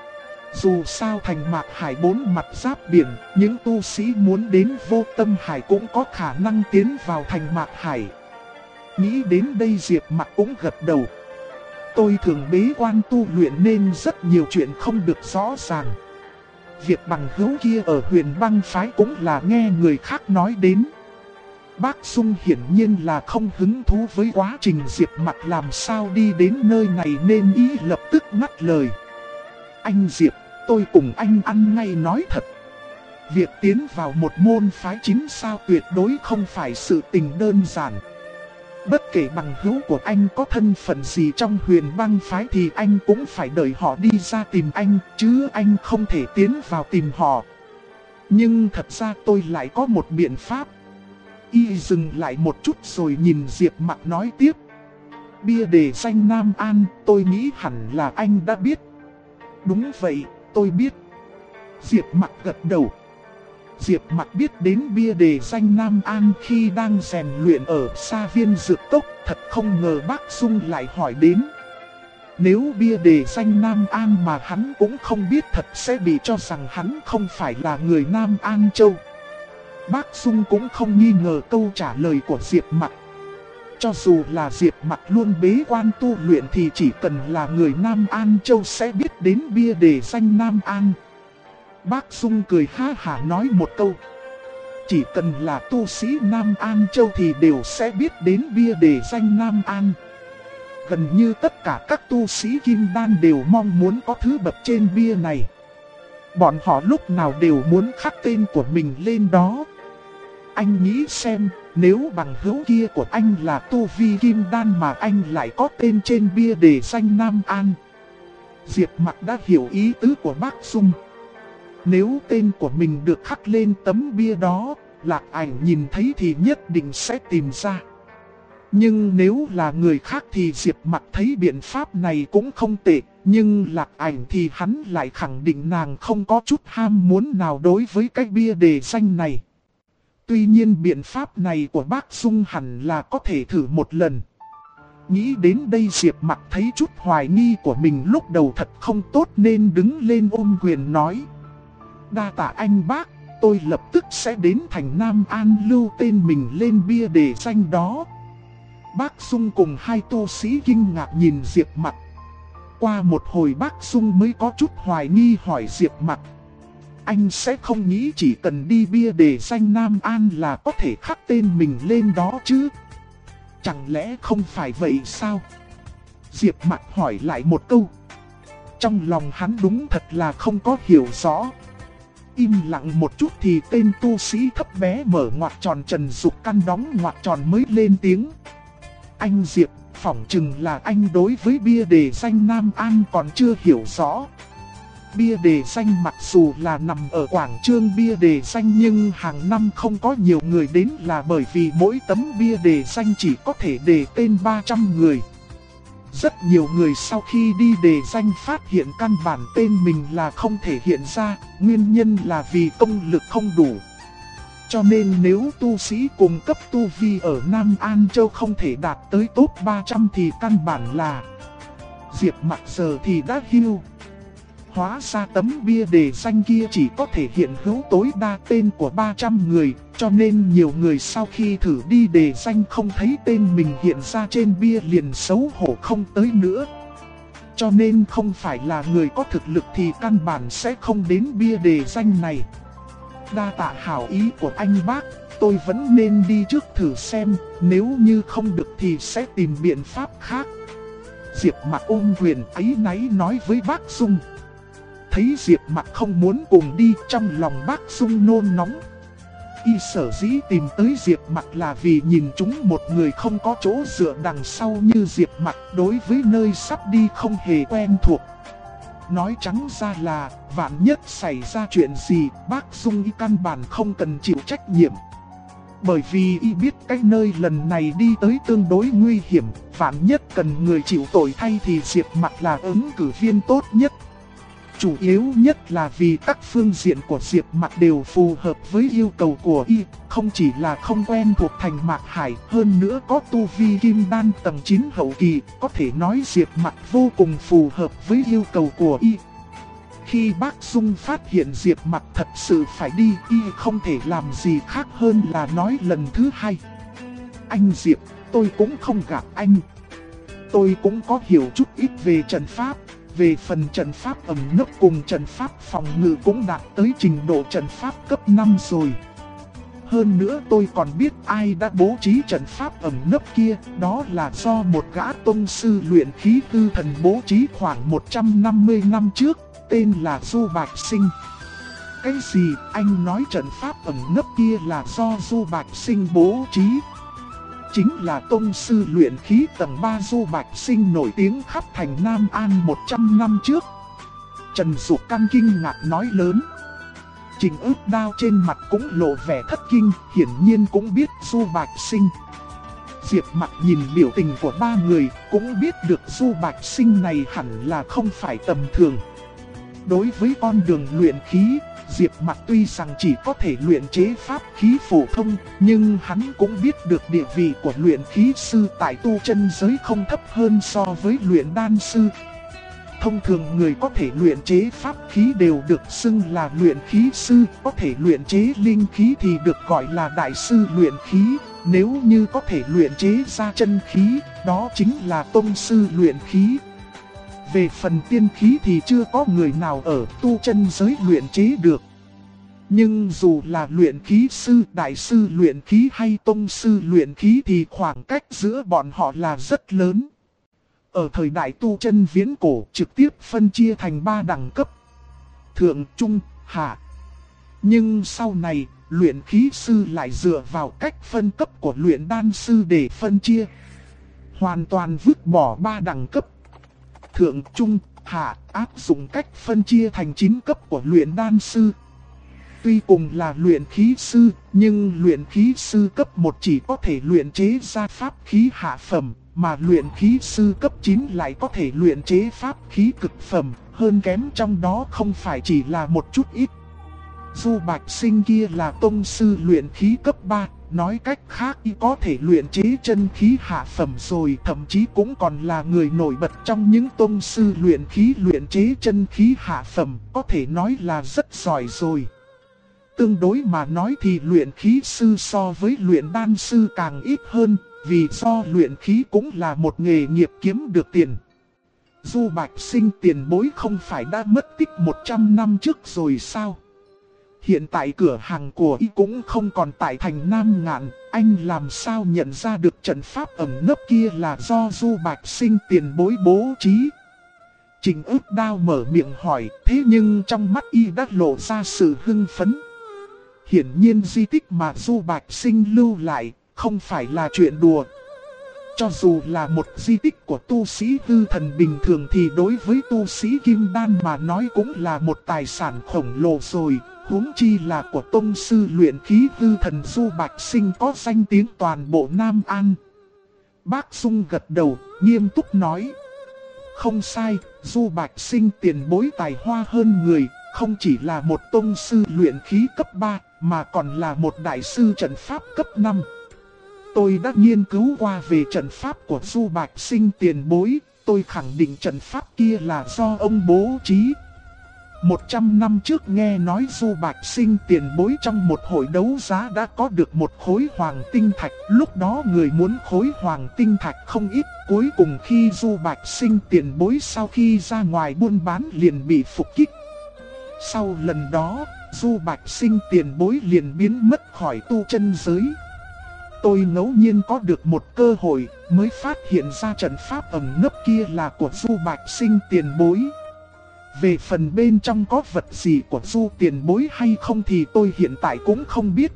Dù sao thành Mạc Hải bốn mặt giáp biển, những tu sĩ muốn đến Vô Tâm Hải cũng có khả năng tiến vào thành Mạc Hải. Nghĩ đến đây Diệp Mặc cũng gật đầu. Tôi thường bế quan tu luyện nên rất nhiều chuyện không được rõ ràng. Việc bằng hữu kia ở Huyền Băng Phái cũng là nghe người khác nói đến. Bác Dung hiển nhiên là không hứng thú với quá trình Diệp Mặc làm sao đi đến nơi này nên ý lập tức ngắt lời. Anh Diệp, tôi cùng anh ăn ngay nói thật. Việc tiến vào một môn phái chính sao tuyệt đối không phải sự tình đơn giản. Bất kể bằng hữu của anh có thân phận gì trong Huyền Băng Phái thì anh cũng phải đợi họ đi ra tìm anh, chứ anh không thể tiến vào tìm họ. Nhưng thật ra tôi lại có một biện pháp. Y dừng lại một chút rồi nhìn Diệp Mặc nói tiếp. Bia đề danh Nam An, tôi nghĩ hẳn là anh đã biết. Đúng vậy, tôi biết. Diệp Mặc gật đầu. Diệp Mặc biết đến bia đề danh Nam An khi đang rèn luyện ở Sa Viên Dược Cốc, thật không ngờ bác Dung lại hỏi đến. Nếu bia đề danh Nam An mà hắn cũng không biết thật sẽ bị cho rằng hắn không phải là người Nam An Châu. Bác Dung cũng không nghi ngờ câu trả lời của Diệp Mặc. Cho dù là Diệp Mặc luôn bế quan tu luyện thì chỉ cần là người Nam An Châu sẽ biết đến bia đề danh Nam An. Bác Dung cười ha hả nói một câu. Chỉ cần là tu sĩ Nam An Châu thì đều sẽ biết đến bia đề danh Nam An. Gần như tất cả các tu sĩ Kim Đan đều mong muốn có thứ bậc trên bia này. Bọn họ lúc nào đều muốn khắc tên của mình lên đó. Anh nghĩ xem, nếu bằng hữu kia của anh là tu vi Kim Đan mà anh lại có tên trên bia đề danh Nam An. Diệp Mặc đã hiểu ý tứ của bác Dung. Nếu tên của mình được khắc lên tấm bia đó, Lạc Ảnh nhìn thấy thì nhất định sẽ tìm ra. Nhưng nếu là người khác thì Diệp Mặc thấy biện pháp này cũng không tệ. Nhưng Lạc Ảnh thì hắn lại khẳng định nàng không có chút ham muốn nào đối với cái bia đề danh này. Tuy nhiên biện pháp này của bác Dung hẳn là có thể thử một lần. Nghĩ đến đây Diệp Mặc thấy chút hoài nghi của mình lúc đầu thật không tốt nên đứng lên ôm quyền nói. Đa tạ anh bác, tôi lập tức sẽ đến thành Nam An lưu tên mình lên bia đề danh đó. Bác Dung cùng hai tu sĩ kinh ngạc nhìn Diệp Mặc. Qua một hồi bác Dung mới có chút hoài nghi hỏi Diệp Mặc. Anh sẽ không nghĩ chỉ cần đi bia đề danh Nam An là có thể khắc tên mình lên đó chứ? Chẳng lẽ không phải vậy sao? Diệp Mặc hỏi lại một câu. Trong lòng hắn đúng thật là không có hiểu rõ. Im lặng một chút thì tên tu sĩ thấp bé mở ngoặc tròn Trần Dục Căn đóng ngoặc tròn mới lên tiếng. Anh Diệp, phỏng chừng là anh đối với bia đề danh Nam An còn chưa hiểu rõ. Bia đề danh mặc dù là nằm ở quảng trường bia đề danh nhưng hàng năm không có nhiều người đến là bởi vì mỗi tấm bia đề danh chỉ có thể đề tên 300 người. Rất nhiều người sau khi đi đề danh phát hiện căn bản tên mình là không thể hiện ra, nguyên nhân là vì công lực không đủ. Cho nên nếu tu sĩ cùng cấp tu vi ở Nam An Châu không thể đạt tới top 300 thì căn bản là Diệp Mặc giờ thì đã hưu. Hóa ra tấm bia đề danh kia chỉ có thể hiện hữu tối đa tên của 300 người, cho nên nhiều người sau khi thử đi đề danh không thấy tên mình hiện ra trên bia liền xấu hổ không tới nữa. Cho nên không phải là người có thực lực thì căn bản sẽ không đến bia đề danh này. Đa tạ hảo ý của anh bác, tôi vẫn nên đi trước thử xem, nếu như không được thì sẽ tìm biện pháp khác. Diệp Mặc ôm quyền áy náy nói với bác Dung. Thấy Diệp Mặc không muốn cùng đi, trong lòng bác Dung nôn nóng. Y sở dĩ tìm tới Diệp Mặc là vì nhìn chúng một người không có chỗ dựa đằng sau như Diệp Mặc, đối với nơi sắp đi không hề quen thuộc. Nói trắng ra là, vạn nhất xảy ra chuyện gì, bác Dung y căn bản không cần chịu trách nhiệm. Bởi vì y biết cái nơi lần này đi tới tương đối nguy hiểm, vạn nhất cần người chịu tội thay thì Diệp Mặc là ứng cử viên tốt nhất. Chủ yếu nhất là vì các phương diện của Diệp Mặc đều phù hợp với yêu cầu của y, không chỉ là không quen thuộc thành Mạc Hải, hơn nữa có tu vi kim đan tầng 9 hậu kỳ, có thể nói Diệp Mặc vô cùng phù hợp với yêu cầu của y. Khi bác Dung phát hiện Diệp Mặc thật sự phải đi, y không thể làm gì khác hơn là nói lần thứ hai. Anh Diệp, tôi cũng không gặp anh. Tôi cũng có hiểu chút ít về trận pháp. Về phần trận pháp ẩn nấp cùng trận pháp phòng ngự cũng đạt tới trình độ trận pháp cấp 5 rồi. Hơn nữa tôi còn biết ai đã bố trí trận pháp ẩn nấp kia, đó là do một gã tông sư luyện khí hư thần bố trí khoảng 150 năm trước, tên là Du Bạch Sinh. Cái gì anh nói trận pháp ẩn nấp kia là do Du Bạch Sinh bố trí? Chính là tông sư luyện khí tầng 3 Du Bạch Sinh nổi tiếng khắp thành Nam An 100 năm trước. Trần Dục Căn kinh ngạc nói lớn. Trình Ước Đao trên mặt cũng lộ vẻ thất kinh, hiển nhiên cũng biết Du Bạch Sinh. Diệp Mặc nhìn biểu tình của ba người, cũng biết được Du Bạch Sinh này hẳn là không phải tầm thường. Đối với con đường luyện khí, Diệp Mặc tuy rằng chỉ có thể luyện chế pháp khí phổ thông, nhưng hắn cũng biết được địa vị của luyện khí sư tại tu chân giới không thấp hơn so với luyện đan sư. Thông thường người có thể luyện chế pháp khí đều được xưng là luyện khí sư, có thể luyện chế linh khí thì được gọi là đại sư luyện khí, nếu như có thể luyện chế ra chân khí, đó chính là tông sư luyện khí. Về phần tiên khí thì chưa có người nào ở tu chân giới luyện chế được. Nhưng dù là luyện khí sư, đại sư luyện khí hay tông sư luyện khí thì khoảng cách giữa bọn họ là rất lớn. Ở thời đại tu chân viễn cổ trực tiếp phân chia thành 3 đẳng cấp: thượng, trung, hạ. Nhưng sau này, luyện khí sư lại dựa vào cách phân cấp của luyện đan sư để phân chia. Hoàn toàn vứt bỏ 3 đẳng cấp thượng, trung, hạ, áp dụng cách phân chia thành 9 cấp của luyện đan sư. Tuy cùng là luyện khí sư, nhưng luyện khí sư cấp 1 chỉ có thể luyện chế ra pháp khí hạ phẩm, mà luyện khí sư cấp 9 lại có thể luyện chế pháp khí cực phẩm, hơn kém trong đó không phải chỉ là một chút ít. Du Bạch Sinh kia là tông sư luyện khí cấp 3, nói cách khác y có thể luyện chế chân khí hạ phẩm rồi, thậm chí cũng còn là người nổi bật trong những tông sư luyện khí luyện chế chân khí hạ phẩm, có thể nói là rất giỏi rồi. Tương đối mà nói thì luyện khí sư so với luyện đan sư càng ít hơn, vì do luyện khí cũng là một nghề nghiệp kiếm được tiền. Du Bạch Sinh tiền bối không phải đã mất tích 100 năm trước rồi sao? Hiện tại cửa hàng của y cũng không còn tại thành Nam Ngạn, anh làm sao nhận ra được trận pháp ẩn nấp kia là do Du Bạch Sinh tiền bối bố trí? Trình Ước Đao mở miệng hỏi, thế nhưng trong mắt y đã lộ ra sự hưng phấn. Hiển nhiên di tích mà Du Bạch Sinh lưu lại không phải là chuyện đùa. Cho dù là một di tích của tu sĩ hư thần bình thường thì đối với tu sĩ kim đan mà nói cũng là một tài sản khổng lồ rồi, huống chi là của tông sư luyện khí hư thần Du Bạch Sinh có danh tiếng toàn bộ Nam An. Bác Dung gật đầu, nghiêm túc nói. Không sai, Du Bạch Sinh tiền bối tài hoa hơn người, không chỉ là một tông sư luyện khí cấp 3, mà còn là một đại sư trận pháp cấp 5. Tôi đã nghiên cứu qua về trận pháp của Du Bạch Sinh tiền bối, tôi khẳng định trận pháp kia là do ông bố trí. 100 năm trước nghe nói Du Bạch Sinh tiền bối trong một hội đấu giá đã có được một khối hoàng tinh thạch. Lúc đó người muốn khối hoàng tinh thạch không ít, cuối cùng khi Du Bạch Sinh tiền bối sau khi ra ngoài buôn bán liền bị phục kích. Sau lần đó, Du Bạch Sinh tiền bối liền biến mất khỏi tu chân giới. Tôi ngẫu nhiên có được một cơ hội mới phát hiện ra trận pháp ẩn nấp kia là của Du Bạch Sinh tiền bối. Về phần bên trong có vật gì của Du tiền bối hay không thì tôi hiện tại cũng không biết.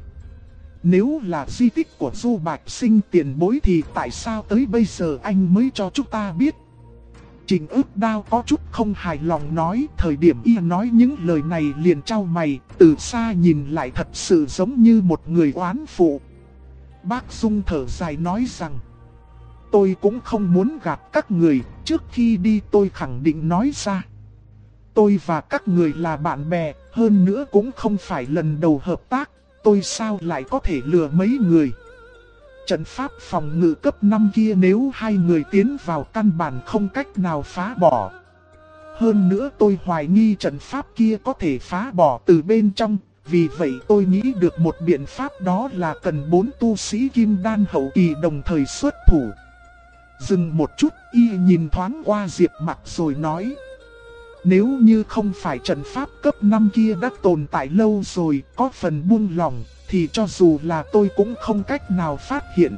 Nếu là di tích của Du Bạch Sinh tiền bối thì tại sao tới bây giờ anh mới cho chúng ta biết? Trình Ước Đao có chút không hài lòng nói, thời điểm y nói những lời này liền chau mày, từ xa nhìn lại thật sự giống như một người oán phụ. Bác Dung thở dài nói rằng, tôi cũng không muốn gạt các người, trước khi đi tôi khẳng định nói ra. Tôi và các người là bạn bè, hơn nữa cũng không phải lần đầu hợp tác, tôi sao lại có thể lừa mấy người. Trận pháp phòng ngự cấp 5 kia nếu hai người tiến vào căn bản không cách nào phá bỏ. Hơn nữa tôi hoài nghi trận pháp kia có thể phá bỏ từ bên trong, vì vậy tôi nghĩ được một biện pháp, đó là cần 4 tu sĩ kim đan hậu kỳ đồng thời xuất thủ. Dừng một chút, y nhìn thoáng qua Diệp Mặc rồi nói, nếu như không phải trận pháp cấp 5 kia đã tồn tại lâu rồi, có phần buông lỏng, thì cho dù là tôi cũng không cách nào phát hiện.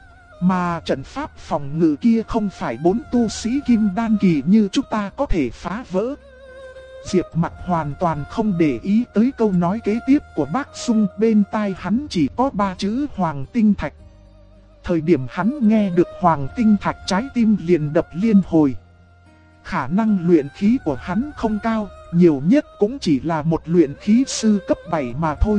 Mà trận pháp phòng ngự kia không phải 4 tu sĩ kim đan kỳ như chúng ta có thể phá vỡ. Diệp Mặc hoàn toàn không để ý tới câu nói kế tiếp của bác Dung, bên tai hắn chỉ có 3 chữ Hoàng Tinh Thạch. Thời điểm hắn nghe được Hoàng Tinh Thạch, trái tim liền đập liên hồi. Khả năng luyện khí của hắn không cao, nhiều nhất cũng chỉ là một luyện khí sư cấp 7 mà thôi.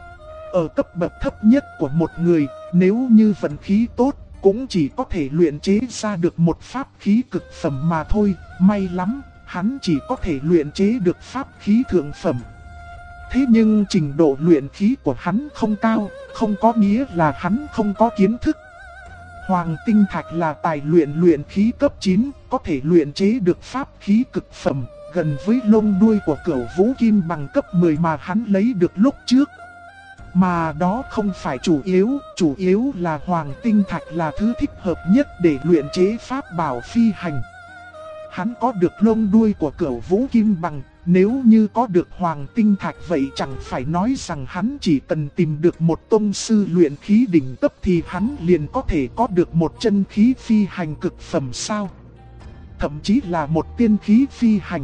Ở cấp bậc thấp nhất của một người, nếu như vận khí tốt, cũng chỉ có thể luyện chế ra được một pháp khí cực phẩm mà thôi. May lắm, hắn chỉ có thể luyện chế được pháp khí thượng phẩm. Thế nhưng trình độ luyện khí của hắn không cao, không có nghĩa là hắn không có kiến thức. Hoàng Tinh Thạch là tài luyện khí cấp 9, có thể luyện chế được pháp khí cực phẩm, gần với lông đuôi của Cửu Vũ Kim bằng cấp 10 mà hắn lấy được lúc trước. Mà đó không phải chủ yếu là Hoàng Tinh Thạch là thứ thích hợp nhất để luyện chế pháp bảo phi hành. Hắn có được lông đuôi của Cửu Vũ Kim bằng, nếu như có được Hoàng Tinh Thạch vậy chẳng phải nói rằng hắn chỉ cần tìm được một tông sư luyện khí đỉnh cấp thì hắn liền có thể có được một chân khí phi hành cực phẩm sao? Thậm chí là một tiên khí phi hành.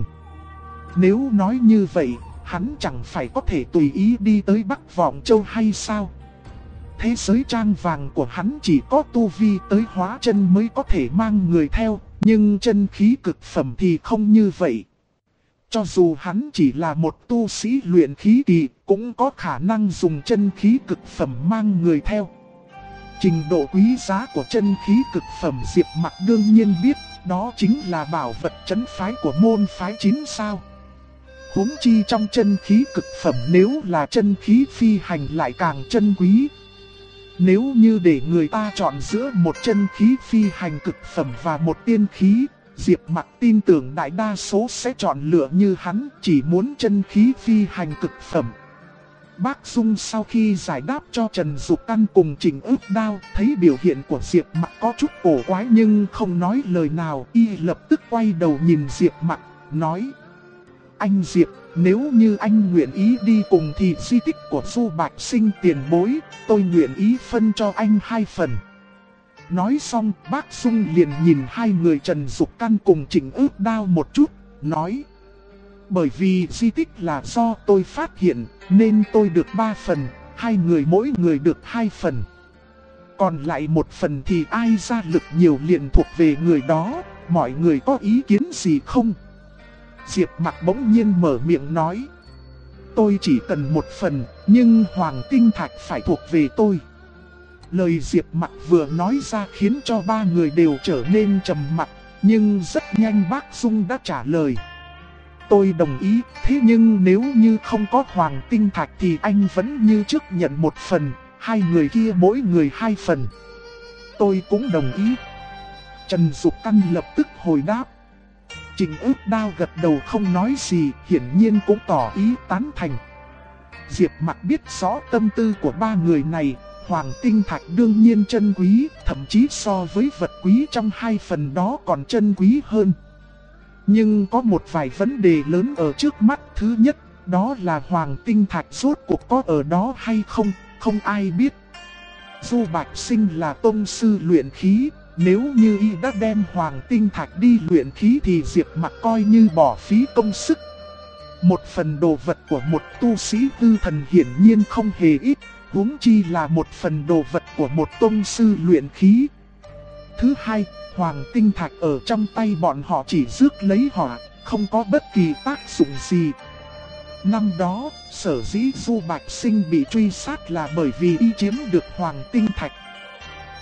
Nếu nói như vậy, hắn chẳng phải có thể tùy ý đi tới Bắc Vọng Châu hay sao? Thế giới trang vàng của hắn chỉ có tu vi tới hóa chân mới có thể mang người theo, nhưng chân khí cực phẩm thì không như vậy. Cho dù hắn chỉ là một tu sĩ luyện khí kỳ, cũng có khả năng dùng chân khí cực phẩm mang người theo. Trình độ quý giá của chân khí cực phẩm Diệp Mặc đương nhiên biết, đó chính là bảo vật trấn phái của môn phái 9 sao. Huống chi trong chân khí cực phẩm nếu là chân khí phi hành lại càng chân quý. Nếu như để người ta chọn giữa một chân khí phi hành cực phẩm và một tiên khí, Diệp Mặc tin tưởng đại đa số sẽ chọn lựa như hắn, chỉ muốn chân khí phi hành cực phẩm. Bác Dung sau khi giải đáp cho Trần Dục Căn cùng Trình Ước Đao, thấy biểu hiện của Diệp Mặc có chút cổ quái nhưng không nói lời nào, y lập tức quay đầu nhìn Diệp Mặc, nói: Anh Diệp, nếu như anh nguyện ý đi cùng thì di tích của Du Bạch Sinh tiền bối, tôi nguyện ý phân cho anh 2 phần. Nói xong, bác Dung liền nhìn hai người Trần Dục Căn cùng Trình Ước Đao một chút, nói: Bởi vì di tích là do tôi phát hiện, nên tôi được 3 phần, hai người mỗi người được 2 phần. Còn lại 1 phần thì ai ra lực nhiều liền thuộc về người đó, mọi người có ý kiến gì không? Diệp Mặc bỗng nhiên mở miệng nói: Tôi chỉ cần 1 phần, nhưng Hoàng Tinh Thạch phải thuộc về tôi. Lời Diệp Mặc vừa nói ra khiến cho 3 người đều trở nên trầm mặc, nhưng rất nhanh bác Dung đã trả lời: Tôi đồng ý, thế nhưng nếu như không có Hoàng Tinh Thạch thì anh vẫn như trước nhận 1 phần, hai người kia mỗi người 2 phần. Tôi cũng đồng ý. Trần Dục Căn lập tức hồi đáp. Trình Ước Đao gật đầu không nói gì, hiển nhiên cũng tỏ ý tán thành. Diệp Mặc biết rõ tâm tư của 3 người này, Hoàng Tinh Thạch đương nhiên chân quý, thậm chí so với vật quý trong 2 phần đó còn chân quý hơn. Nhưng có một vài vấn đề lớn ở trước mắt. Thứ nhất, đó là Hoàng Tinh Thạch rốt cuộc có ở đó hay không, không ai biết. Du Bạch Sinh là tông sư luyện khí, nếu như y đã đem Hoàng Tinh Thạch đi luyện khí thì Diệp Mặc coi như bỏ phí công sức. 1 phần đồ vật của một tu sĩ hư thần hiển nhiên không hề ít, huống chi là 1 phần đồ vật của một tông sư luyện khí. Thứ hai, Hoàng Tinh Thạch ở trong tay bọn họ chỉ rước lấy họa, không có bất kỳ tác dụng gì. Năm đó, sở dĩ Du Bạch Sinh bị truy sát là bởi vì y chiếm được Hoàng Tinh Thạch,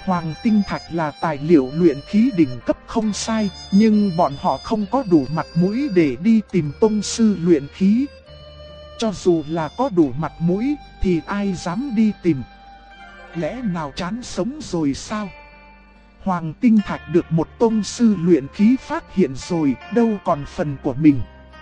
Hoàng tinh thạch là tài liệu luyện khí đỉnh cấp không sai, nhưng bọn họ không có đủ mặt mũi để đi tìm tông sư luyện khí. Cho dù là có đủ mặt mũi, thì ai dám đi tìm? Lẽ nào chán sống rồi sao? Hoàng tinh thạch được một tông sư luyện khí phát hiện rồi, đâu còn phần của mình.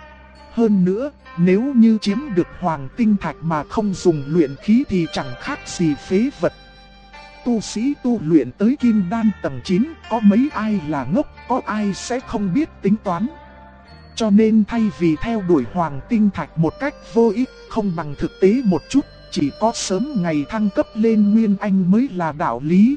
Hơn nữa, nếu như chiếm được hoàng tinh thạch mà không dùng luyện khí thì chẳng khác gì phế vật. Tu sĩ tu luyện tới kim đan tầng 9, có mấy ai là ngốc, có ai sẽ không biết tính toán. Cho nên thay vì theo đuổi hoàng tinh thạch một cách vô ích, không bằng thực tế một chút, chỉ có sớm ngày thăng cấp lên Nguyên Anh mới là đạo lý.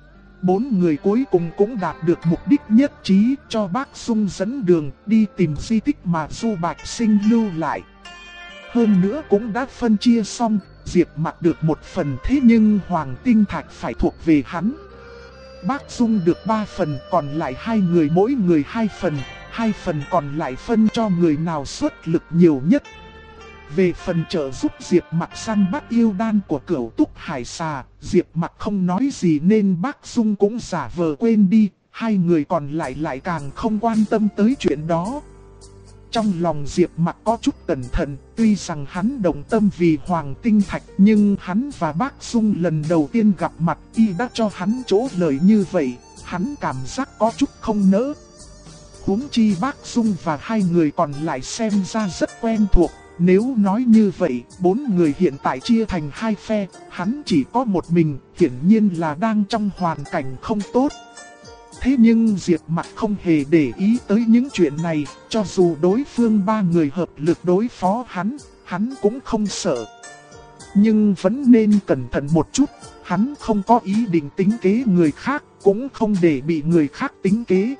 4 người cuối cùng cũng đạt được mục đích nhất trí, cho bác Dung dẫn đường đi tìm di tích mà Du Bạch Sinh lưu lại. Hơn nữa cũng đã phân chia xong, Diệp Mặc được một phần, thế nhưng hoàng tinh thạch phải thuộc về hắn. Bác Dung được 3 phần, còn lại 2 người mỗi người 2 phần, 2 phần còn lại phân cho người nào xuất lực nhiều nhất. Về phần trợ giúp Diệp Mặc săn bắt yêu đan của Cửu Túc Hải Xà, Diệp Mặc không nói gì nên bác Dung cũng giả vờ quên đi, 2 người còn lại càng không quan tâm tới chuyện đó. Trong lòng Diệp Mặc có chút cẩn thận, tuy rằng hắn đồng tâm vì hoàng tinh thạch, nhưng hắn và bác Dung lần đầu tiên gặp mặt y đã cho hắn chỗ lời như vậy, hắn cảm giác có chút không nỡ. Huống chi bác Dung và 2 người còn lại xem ra rất quen thuộc. Nếu nói như vậy, 4 người hiện tại chia thành 2 phe, hắn chỉ có một mình, hiển nhiên là đang trong hoàn cảnh không tốt. Thế nhưng Diệp Mặc không hề để ý tới những chuyện này, cho dù đối phương 3 người hợp lực đối phó hắn cũng không sợ. Nhưng vẫn nên cẩn thận một chút, hắn không có ý định tính kế người khác, cũng không để bị người khác tính kế.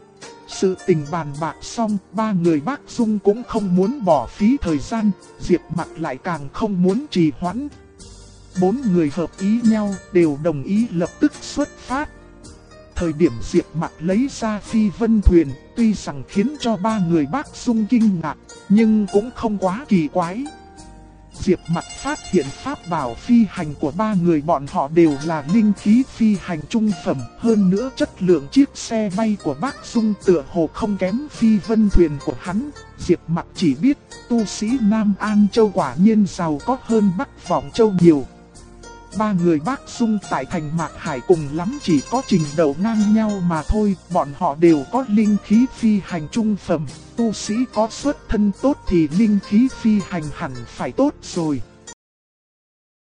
Sự tình bàn bạc xong, 3 người bác Dung cũng không muốn bỏ phí thời gian, Diệp Mặc lại càng không muốn trì hoãn. 4 người hợp ý nhau, đều đồng ý lập tức xuất phát. Thời điểm Diệp Mặc lấy ra phi vân thuyền, tuy rằng khiến cho 3 người bác Dung kinh ngạc, nhưng cũng không quá kỳ quái. Diệp Mặc phát hiện pháp bảo phi hành của 3 người bọn họ đều là linh khí phi hành trung phẩm. Hơn nữa chất lượng chiếc xe bay của bác Dung tựa hồ không kém phi vân thuyền của hắn. Diệp Mặc chỉ biết tu sĩ Nam An Châu quả nhiên giàu có hơn Bắc Vọng Châu nhiều. 3 người bác Dung tại thành Mạc Hải cùng lắm chỉ có trình độ ngang nhau mà thôi. Bọn họ đều có linh khí phi hành trung phẩm. Tu sĩ có xuất thân tốt thì linh khí phi hành hẳn phải tốt rồi.